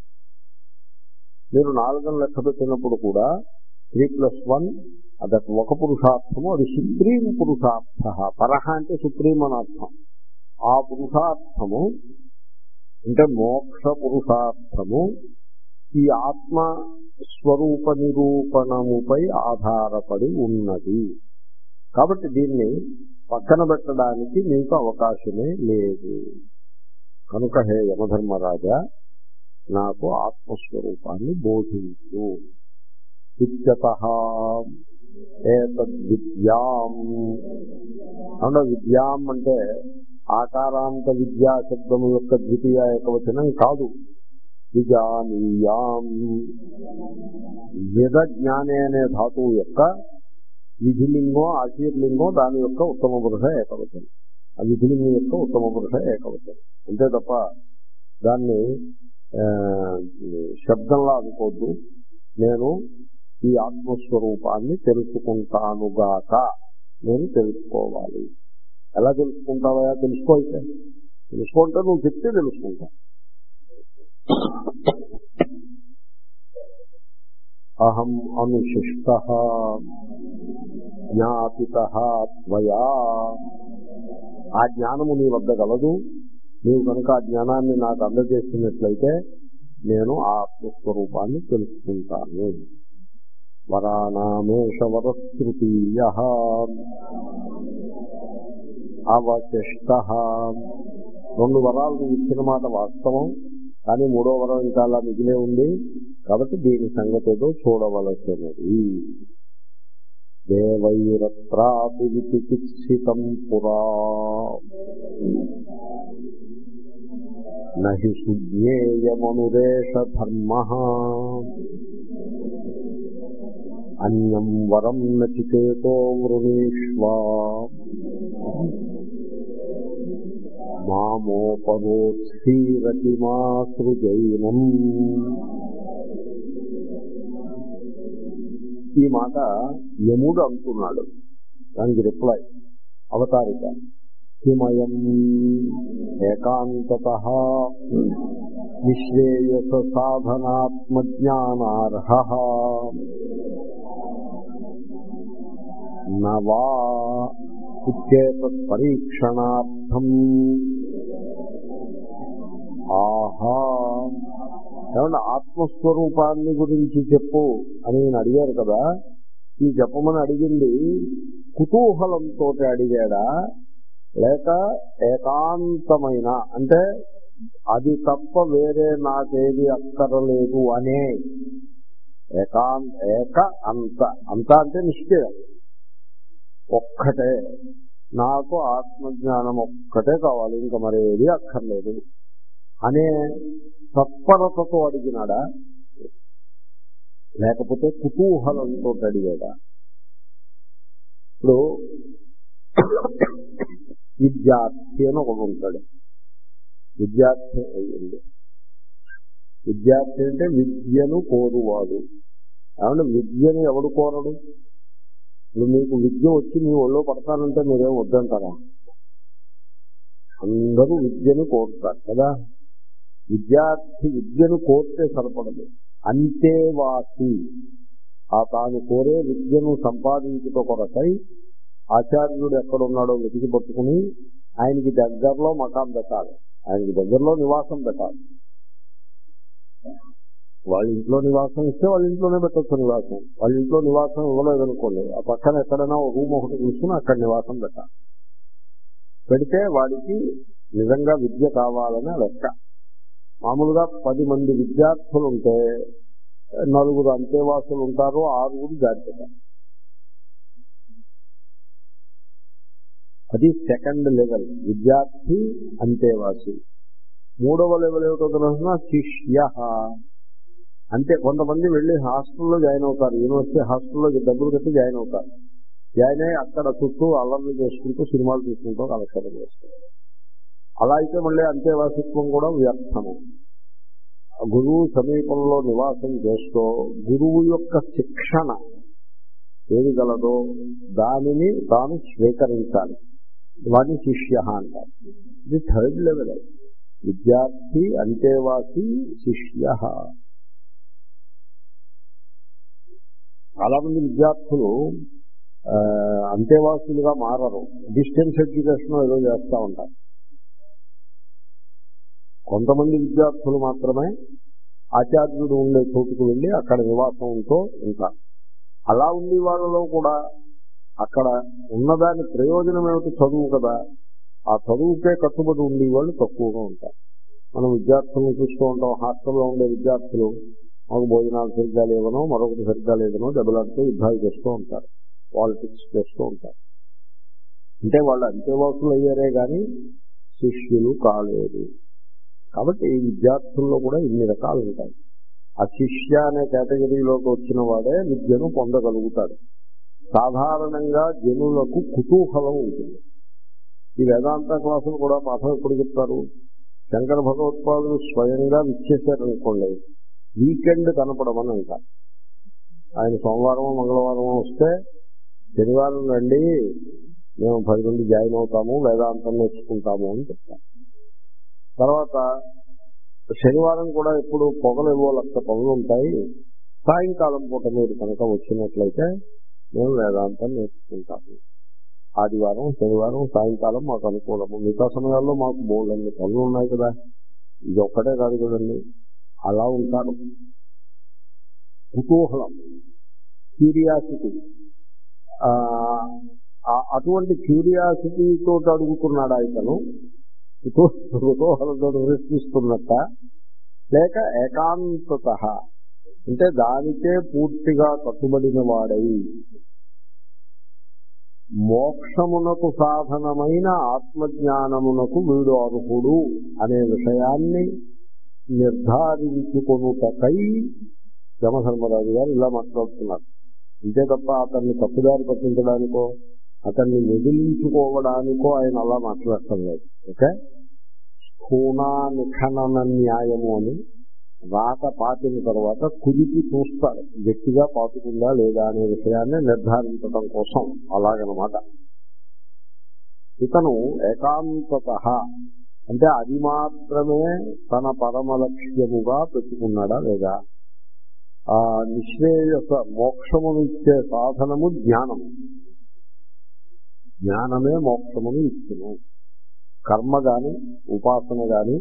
మీరు నాలుగని లెక్క పెట్టినప్పుడు కూడా త్రీ ప్లస్ వన్ అదొక ఒక పురుషార్థము, అది సుప్రీం పురుషార్థ. పరహ అంటే సుప్రీం అని అర్థం. ఆ పురుషార్థము అంటే మోక్ష పురుషార్థము ఈ ఆత్మ స్వరూప నిరూపణముపై ఆధారపడి ఉన్నది. కాబట్టి దీన్ని పక్కన పెట్టడానికి మీకు అవకాశమే లేదు. కనుక హే యమధర్మరాజా, నాకు ఆత్మస్వరూపాన్ని బోధించు. ఇత్యతః ఏతద్విద్యాం అంటే విద్యాం అంటే ఆకారాంత విద్యా శబ్దము యొక్క ద్వితీయ ఏకవచనం కాదు. విజానీయాం విద జ్ఞానే అనే ధాతువు యొక్క విధిలింగం ఆశీర్లింగం దాని యొక్క ఉత్తమ పురుష ఏకవచనం. ఆ విధిలింగం యొక్క ఉత్తమ పురుష ఏకవచనం అంతే తప్ప దాన్ని శబ్దంలా అనుకోద్దు. నేను ఈ ఆత్మస్వరూపాన్ని తెలుసుకుంటానుగాక, నేను తెలుసుకోవాలి. ఎలా తెలుసుకుంటావా? తెలుసుకో. అయితే తెలుసుకుంటే నువ్వు చెప్తే తెలుసుకుంటా. అహం అనుశిష్టః జ్ఞాపితః త్వయా. ఆ జ్ఞానము నీ వద్ద గలదు. నీవు కనుక ఆ జ్ఞానాన్ని నాకు అందజేసినట్లయితే నేను ఆ ఆత్మస్వరూపాన్ని తెలుసుకుంటాను. వరాణామేష వరస్తృతీయః అవశిష్టః. రెండు వరాలు ఇచ్చిన మాట వాస్తవం, కానీ మూడో వరం ఇంకా అలా మిగిలే ఉంది. కాబట్టి దీని సంగతితో చూడవలసినది. దేవైరత్రాపి విచికిత్సితం పురా నహి సుజ్ఞేయమనురేష ధర్మః అన్యం వరం నచికేతో వృణీష్వా మామోపరోత్సీరతి మా సృజైనం. ఈ మాట యముడు అంటున్నాడు. దానికి రిప్లై అవతారిక. హిమయం ఏకాంతతః విశ్రేయస సాధనాత్మజ్ఞానార్హః నవా ఇత్యేతత్ పరీక్షణార్థం. ఆహా, ఏమంటే ఆత్మస్వరూపాన్ని గురించి చెప్పు అని నేను అడిగారు కదా. ఈ చెప్పమని అడిగింది కుతూహలంతో అడిగాడా, లేక ఏకాంతమైన అంటే అది తప్ప వేరే నాకేది అక్కరలేదు అనే ఏకాంత ఏక అంత అంత అంటే నిశ్చయం ఒక్కటే, నాకు ఆత్మజ్ఞానం ఒక్కటే కావాలి, ఇంకా మరేది అక్కర్లేదు అనే తత్పరతతో అడిగినాడా, లేకపోతే కుతూహలంతో అడిగాడా? ఇప్పుడు విద్యార్థి అని ఒకడు ఉంటాడు. విద్యార్థి అయ్యింది. విద్యార్థి అంటే విద్యను కోరువాడు. ఏమంటే విద్యను ఎవడు కోరడు? ఇప్పుడు మీకు విద్య వచ్చి మీ ఒళ్ళో పడతానంటే మీరేం వద్దంటారా? అందరూ విద్యను కోరుతారు కదా. విద్యార్థి విద్యను కోరితే సరిపడదు, అంతేవాసి ఆ తాను కోరే విద్యను సంపాదించుట కొరకై ఆచార్యుడు ఎక్కడున్నాడో వెతికి పట్టుకుని ఆయనకి దగ్గరలో మకాం పెట్టాలి, ఆయనకి దగ్గరలో నివాసం పెట్టాలి. వాళ్ళ ఇంట్లో నివాసం ఇస్తే వాళ్ళ ఇంట్లోనే పెట్టచ్చు నివాసం. వాళ్ళ ఇంట్లో నివాసం ఇవ్వలేదనుకోండి, ఆ పక్కన ఎక్కడైనా ఒక రూమ్ ఒకటి తీసుకుని అక్కడ నివాసం పెట్టాలి. పెడితే వాడికి నిజంగా విద్య కావాలని లెక్క. మామూలుగా పది మంది విద్యార్థులు ఉంటే నలుగురు అంతేవాసులు ఉంటారు, ఆరుగురు జాగ్రత్త. అది సెకండ్ లెవెల్ విద్యార్థి అంతేవాసి. మూడవ లెవెల్ ఏమిటో తెలుసిన శిష్య అంతే. కొంతమంది వెళ్ళి హాస్టల్లో జాయిన్ అవుతారు, యూనివర్సిటీ హాస్టల్లో డబ్బులు కట్టి జాయిన్ అవుతారు. జాయిన్ అయ్యి అక్కడ చుట్టూ అల్లర్లు చేసుకుంటూ సినిమాలు చూసుకుంటూ కాలక్షేపం చేస్తారు. అలా అయితే మళ్ళీ అంతేవాసిత్వం కూడా వ్యర్థము. గురువు సమీపంలో నివాసం చేస్తూ గురువు యొక్క శిక్షణ ఏది గలదో దానిని తాను స్వీకరించాలి. వాడిని శిష్య అంటారు. ఇది థర్డ్ లెవెల్. విద్యార్థి, అంతేవాసి, శిష్య. చాలా మంది విద్యార్థులు అంతేవాసులుగా మారరు, డిస్టెన్స్ ఎడ్యుకేషన్ ఏదో చేస్తూ ఉంటారు. కొంతమంది విద్యార్థులు మాత్రమే ఆచార్యుడు ఉండే చోటుకు వెళ్ళి అక్కడ నివాసం ఉంటూ ఉంటారు. అలా ఉండే వాళ్ళలో కూడా అక్కడ ఉన్నదాని ప్రయోజనం ఏమిటి? చదువు కదా. ఆ చదువుకే కట్టుబడి ఉండే వాళ్ళు తక్కువగా ఉంటారు. మనం విద్యార్థులను చూస్తూ ఉంటాం. హాస్టల్లో ఉండే విద్యార్థులు మాకు భోజనాలు సరిగ్గా లేవనో మరొకటి సరిగ్గా లేదనో దెబ్బలాడుతూ యుద్ధాలు చేస్తూ ఉంటారు, పాలిటిక్స్ చేస్తూ ఉంటారు. అంటే వాళ్ళు అంతేవాసులు అయ్యారే కానీ శిష్యులు కాలేదు. కాబట్టి ఈ విద్యార్థుల్లో కూడా ఇన్ని రకాలు ఉంటాయి. ఆ శిష్య అనే కేటగిరీలోకి వచ్చిన వాడే విద్యను పొందగలుగుతాడు. సాధారణంగా జనులకు కుతూహలం ఉంటుంది. ఈ వేదాంత క్లాసులు కూడా పాఠం ఎప్పుడు చెప్తారు? శంకర భగవత్పాదులు స్వయంగా ఇచ్చేశారనుకోండి, వీకెండ్ కనపడమని అంటారు. ఆయన సోమవారం మంగళవారం వస్తే శనివారం రండి, మేము పది మంది జాయిన్ అవుతాము, వేదాంతం నేర్చుకుంటాము అని చెప్తారు. తర్వాత శనివారం కూడా ఎప్పుడు పొగలేవో లక్ష పనులు ఉంటాయి, సాయంకాలం పూట మీరు కనుక వచ్చినట్లయితే మేము వేదాంతం నేర్చుకుంటాము. ఆదివారం శనివారం సాయంకాలం మాకు అనుకూలము, మిగతా సమయాల్లో మాకు బోల్డన్ని పనులు ఉన్నాయి కదా, ఇది ఒక్కటే కాదు కదండి. అలా ఉంటారు. కుతూహలం, క్యూరియాసిటీ. అటువంటి క్యూరియాసిటీతో అడుగుతున్నాడా ఇతను? కుతూహలంతో ప్రశ్నిస్తున్నట్ట, లేక ఏకాంతత అంటే దానికే పూర్తిగా కట్టుబడిన వాడై మోక్షమునకు సాధనమైన ఆత్మజ్ఞానమునకు వీడు అర్హుడు అనే విషయాన్ని నిర్ధారించుకొనుటకై యమధర్మరాజు గారు ఇలా మాట్లాడుతున్నారు. అంతే తప్ప అతన్ని తప్పుదారి పట్టించడానికో అతన్ని వదిలించుకోవడానికో ఆయన అలా మాట్లాడటం లేదు. ఓకే, స్థూణా నిఖనన న్యాయము అని రాత పాతిన తర్వాత కుదిపి చూస్తారు, గట్టిగా పాతుకుందా లేదా అనే విషయాన్ని నిర్ధారించడం కోసం. అలాగనమాట. ఇతను ఏకాంతత అంటే అది మాత్రమే తన పరమ లక్ష్యముగా పెట్టుకున్నాడా లేదా? ఆ నిశ్రేయస మోక్షమును ఇచ్చే సాధనము జ్ఞానము. జ్ఞానమే మోక్షమును ఇచ్చును. కర్మ గాని ఉపాసన గాని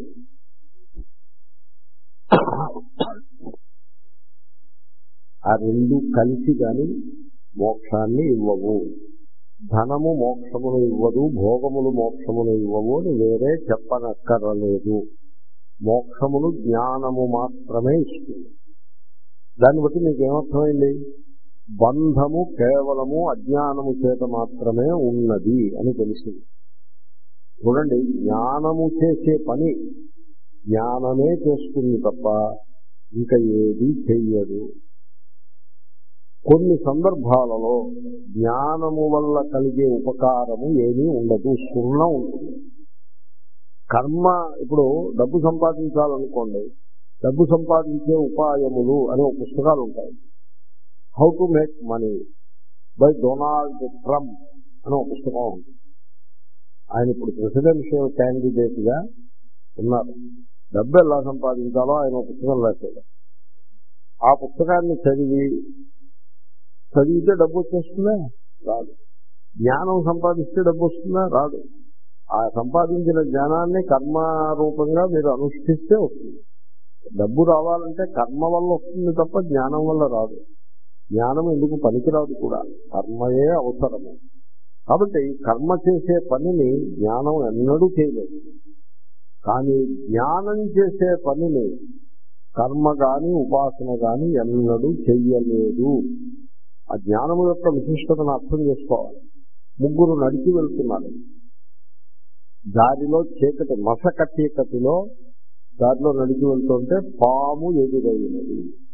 ఆ రెండు కలిసి గాని మోక్షాన్ని ఇవ్వవు. ధనము మోక్షమును ఇవ్వదు, భోగములు మోక్షమును ఇవ్వవు అని వేరే చెప్పనక్కరలేదు. మోక్షమును జ్ఞానము మాత్రమే ఇస్తుంది. దాన్ని బట్టి మీకు ఏమర్థమైంది? బంధము కేవలము అజ్ఞానము చేత మాత్రమే ఉన్నది అని తెలిసింది. చూడండి, జ్ఞానము చేసే పని జ్ఞానమే చేస్తుంది తప్ప ఇంకా ఏది చెయ్యదు. కొన్ని సందర్భాలలో జ్ఞానము వల్ల కలిగే ఉపకారము ఏమీ ఉండదు, సున్నా ఉంటుంది. కర్మ, ఇప్పుడు డబ్బు సంపాదించాలనుకోండి, డబ్బు సంపాదించే ఉపాయములు అనే పుస్తకాలు ఉంటాయి. How to make money by Donald Trump అనే ఒక పుస్తకం ఉంది. ఆయన ఇప్పుడు ప్రెసిడెన్షియల్ క్యాండిడేట్ గా ఉన్నారు. డబ్బు ఎలా సంపాదించాలో ఆయన ఒక పుస్తకం రాశాడు. ఆ పుస్తకాన్ని చదివి చదివితే డబ్బు వచ్చేస్తుందా? రాదు. జ్ఞానం సంపాదిస్తే డబ్బు వస్తుందా? రాదు. ఆ సంపాదించిన జ్ఞానాన్ని కర్మరూపంగా మీరు అనుష్ఠిస్తే వస్తుంది. డబ్బు రావాలంటే కర్మ వల్ల వస్తుంది తప్ప జ్ఞానం వల్ల రాదు. జ్ఞానం ఎందుకు పనికిరాదు కూడా, కర్మయే అవసరము. కాబట్టి కర్మ చేసే పనిని జ్ఞానం ఎన్నడూ చేయలేదు. కానీ జ్ఞానం చేసే పనిని కర్మ గాని ఉపాసన గాని ఎన్నడూ చెయ్యలేదు. ఆ జ్ఞానము యొక్క విశిష్టతను అర్థం చేసుకోవాలి. ముగ్గురు నడిచి వెళ్తున్నారు. దారిలో చీకటి, మసక చీకటిలో దారిలో నడిచి వెళ్తుంటే పాము ఎదురైనది.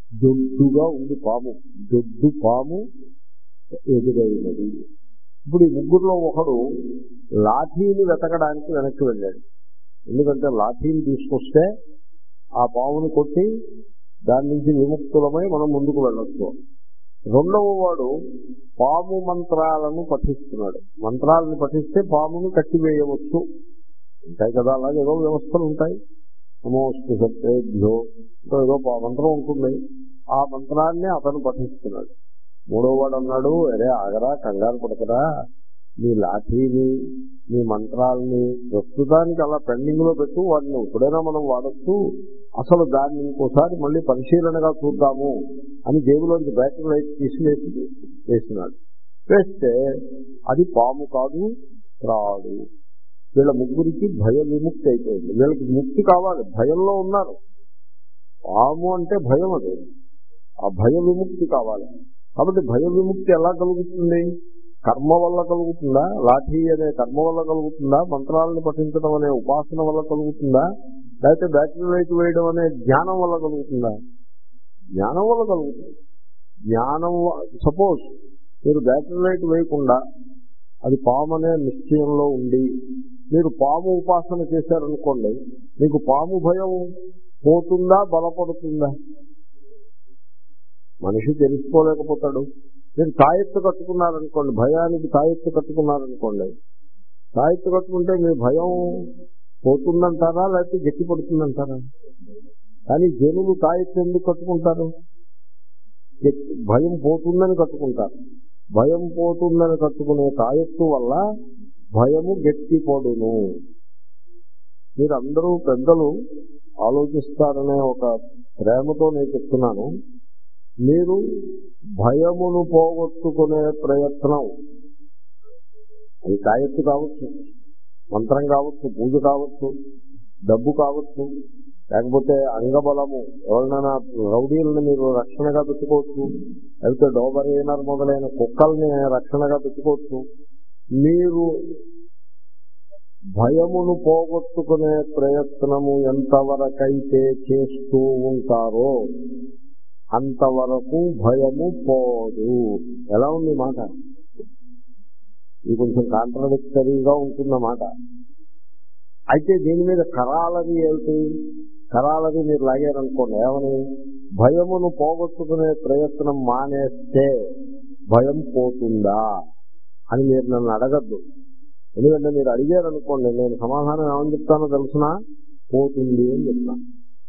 దొడ్డుగా ఉంది పాము, దొడ్డు పాము ఎదురైనది. ఇప్పుడు ఈ ముగ్గురులో ఒకడు లాఠీని వెతకడానికి వెనక్కి వెళ్ళాడు. ఎందుకంటే లాఠీని తీసుకొస్తే ఆ పాముని కొట్టి దాని నుంచి విముక్తులమై మనం ముందుకు వెళ్ళొచ్చు. రెండవ వాడు పాము మంత్రాలను పఠిస్తున్నాడు. మంత్రాలను పఠిస్తే పామును కట్టివేయవచ్చు. ఉంటాయి కదా, అలాగే ఏదో వ్యవస్థలు ఉంటాయి. నమోస్తు సత్యేభ్యో ఏదో మంత్రం ఉంటుంది, ఆ మంత్రాన్ని అతను పఠిస్తున్నాడు. మూడో వాడు అన్నాడు, అరే ఆగరా, కంగారు పడకరా, మీ లాఠీని మీ మంత్రాలని ప్రస్తుతానికి అలా పెండింగ్ లో పెట్టు, వాటిని ఎప్పుడైనా మనం వాడచ్చు, అసలు దాన్ని ఇంకోసారి మళ్ళీ పరిశీలనగా చూద్దాము అని జేబులోంచి బ్యాటరీ లైట్ తీసివేసి వేసినాడు. వేస్తే అది పాము కాదు, త్రాడు. వీళ్ళ ముగ్గురికి భయ విముక్తి అయిపోయింది. వీళ్ళకి ముక్తి కావాలి, భయంలో ఉన్నారు. పాము అంటే భయం, అది ఆ భయ విముక్తి కావాలి. కాబట్టి భయ విముక్తి ఎలా కలుగుతుంది? కర్మ వల్ల కలుగుతుందా? లాఠీ అనే కర్మ వల్ల కలుగుతుందా? మంత్రాలను పఠించడం అనే ఉపాసన వల్ల కలుగుతుందా? లేకపోతే బ్యాటరీ లైట్ వేయడం అనే జ్ఞానం వల్ల కలుగుతుందా? జ్ఞానం వల్ల కలుగుతుంది. జ్ఞానం సపోజ్ మీరు బ్యాటరీ లైట్ వేయకుండా అది పాము అనే నిశ్చయంలో ఉండి మీరు పాము ఉపాసన చేశారనుకోండి, మీకు పాము భయం పోతుందా, బలపడుతుందా? మనిషి తెలుసుకోలేకపోతాడు. మీరు తాయెత్తు కట్టుకున్నారనుకోండి, భయానికి తాయెత్తు కట్టుకున్నారనుకోండి, తాయెత్తు కట్టుకుంటే మీ భయం పోతుందంటారా లేకపోతే గట్టి పడుతుందంటారా? కానీ జనులు తాయెత్తు ఎందుకు కట్టుకుంటారు? భయం పోతుందని కట్టుకుంటారు. భయం పోతుందని కట్టుకునే తాయెత్తు వల్ల భయము గట్టి పడును. మీరు అందరూ పెద్దలు ఆలోచిస్తారనే ఒక ప్రేమతో నేను చెప్తున్నాను. మీరు భయమును పోగొట్టుకునే ప్రయత్నం, అది తాయెత్తు కావచ్చు, మంత్రం కావచ్చు, పూజ కావచ్చు, డబ్బు కావచ్చు, లేకపోతే అంగబలము, ఎవరినైనా రౌడీలను మీరు రక్షణగా పెట్టుకోవచ్చు, లేకపోతే డోబరీనర్ మొదలైన కుక్కల్ని రక్షణగా పెట్టుకోవచ్చు. మీరు భయమును పోగొట్టుకునే ప్రయత్నము ఎంతవరకైతే చేస్తూ ఉంటారో అంతవరకు భయము పోదు. ఎలా ఉంది మాట? ఇది కొంచెం కాంట్రడిక్టరీగా ఉంటుందన్నమాట. అయితే దీని మీద కరాలది ఏమిటి? కరాలది మీరు లాగారనుకోండి, ఏమని? భయమును పోగొట్టుకునే ప్రయత్నం మానేస్తే భయం పోతుందా అని మీరు నన్ను అడగద్దు. ఎందుకంటే మీరు అడిగారనుకోండి, నేను సమాధానం ఏమని చెప్తానో తెలుసునా? పోతుంది అని చెప్తాను.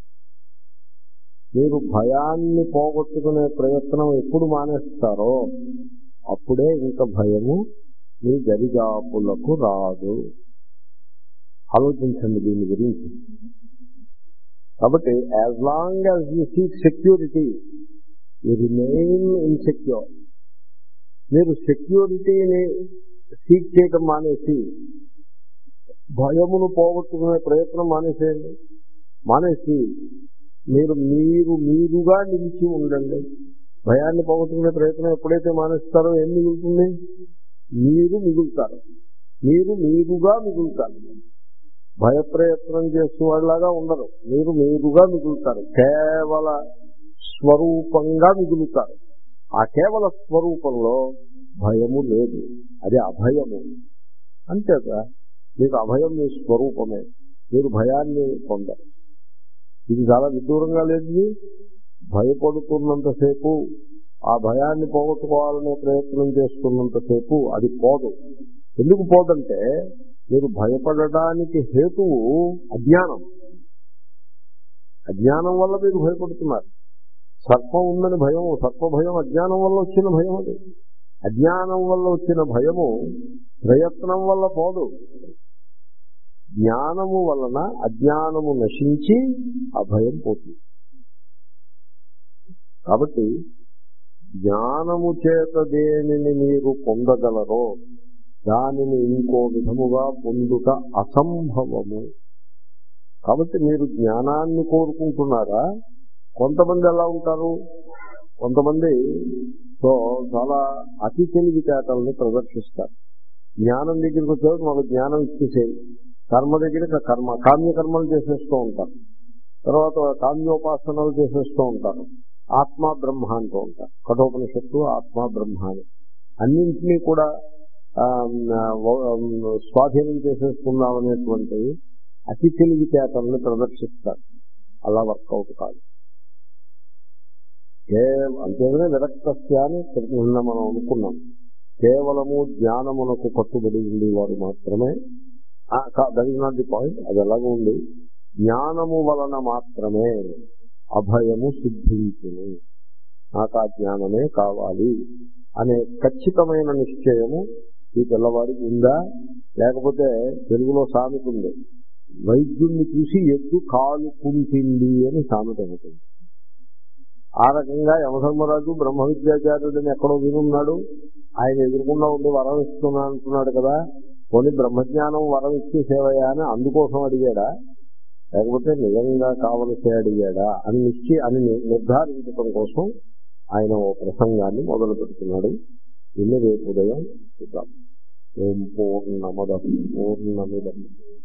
మీరు భయాన్ని పోగొట్టుకునే ప్రయత్నం ఎప్పుడు మానేస్తారో అప్పుడే ఇంకా భయము మీ దరిదాపులకు రాదు. ఆలోచించండి దీని గురించి. కాబట్టి as long as you seek security you remain insecure. మీరు సెక్యూరిటీని సీక్ చేయటం మానేసి భయమును పోగొట్టుకునే ప్రయత్నం మానేసేయండి. మానేసి మీరు మీరు మీరుగా నిలిచి ఉండండి. భయాన్ని పోగొట్టుకునే ప్రయత్నం ఎప్పుడైతే మానేస్తారో ఏం మిగులుతుంది? మీరు మిగులుతారు. మీరు మీరుగా మిగులుతారు. భయప్రయత్నం చేసేవాళ్ళలాగా ఉండరు. మీరు మీరుగా మిగులుతారు. కేవల స్వరూపంగా మిగులుతారు. ఆ కేవల స్వరూపంలో భయము లేదు. అది అభయము. అంతేగా, మీకు అభయం మీ స్వరూపమే. మీరు భయాన్ని పొందరు. ఇది చాలా విదూరంగా లేదు. భయపడుతున్నంతసేపు, ఆ భయాన్ని పోగొట్టుకోవాలనే ప్రయత్నం చేస్తున్నంతసేపు అది పోదు. ఎందుకు పోదంటే మీరు భయపడడానికి హేతువు అజ్ఞానం. అజ్ఞానం వల్ల మీరు భయపడుతున్నారు. సర్పం ఉందని భయం, సర్ప భయం అజ్ఞానం వల్ల వచ్చిన భయం. అది అజ్ఞానం వల్ల వచ్చిన భయము ప్రయత్నం వల్ల పోదు. జ్ఞానము వలన అజ్ఞానము నశించి ఆ భయం పోతుంది. కాబట్టి జ్ఞానము చేత దేనిని మీరు పొందగలరో దానిని ఇంకో విధముగా పొందుట అసంభవము. కాబట్టి మీరు జ్ఞానాన్ని కోరుకుంటున్నారా? కొంతమంది ఎలా ఉంటారు? కొంతమంది సో చాలా అతి తెలివితేటల్ని ప్రదర్శిస్తారు. జ్ఞానం దగ్గరికి వచ్చేవారు మాకు జ్ఞానం ఇచ్చేసేది, కర్మ దగ్గరికి కర్మ కామ్య కర్మలు చేసేస్తూ ఉంటారు, తర్వాత కామ్యోపాసనలు చేసేస్తూ ఉంటారు. ఆత్మ బ్రహ్మ అంటూ ఉంటారు. కఠోపనిషత్తు ఆత్మ బ్రహ్మ అని అన్నింటినీ కూడా స్వాధీనం చేసేసుకుందామనేటువంటి అతి తెలివితేటలను ప్రదర్శిస్తారు. అలా వర్కౌట్ కాదు. అంతేగానే విరక్తస్య అని నిన్న మనం అనుకున్నాం. కేవలము జ్ఞానమునకు కట్టుబడి ఉండేవారు మాత్రమే, that is not the point, అది ఎలాగో ఉంది. జ్ఞానము వలన మాత్రమే అభయము సిద్ధించును, నాకు ఆ జ్ఞానమే కావాలి అనే ఖచ్చితమైన నిశ్చయము ఈ పిల్లవాడికి ఉందా? లేకపోతే తెలుగులో సామెత ఉంది, వైద్యుడిని చూసి ఎద్దు కాలు కుంటింది అని సామెత ఉంటుంది. ఆ రకంగా యమధర్మరాజు బ్రహ్మ విద్యాచార్యుడిని ఎక్కడో వినున్నాడు, ఆయన ఎదుర్కొన్నా ఉండి వరం ఇస్తున్నా అంటున్నాడు కదా, కొన్ని బ్రహ్మజ్ఞానం వరం ఇచ్చేసేవయా అని అందుకోసం అడిగాడా, లేకపోతే నిజంగా కావలసే అడిగాడా అని నిశ్చయి అని నిర్ధారించడం కోసం ఆయన ఓ ప్రసంగాన్ని మొదలు పెడుతున్నాడు. ఇన్ని రేపు ఉదయం చూద్దాం. ఓం పూర్ణమద పూర్ణమిదం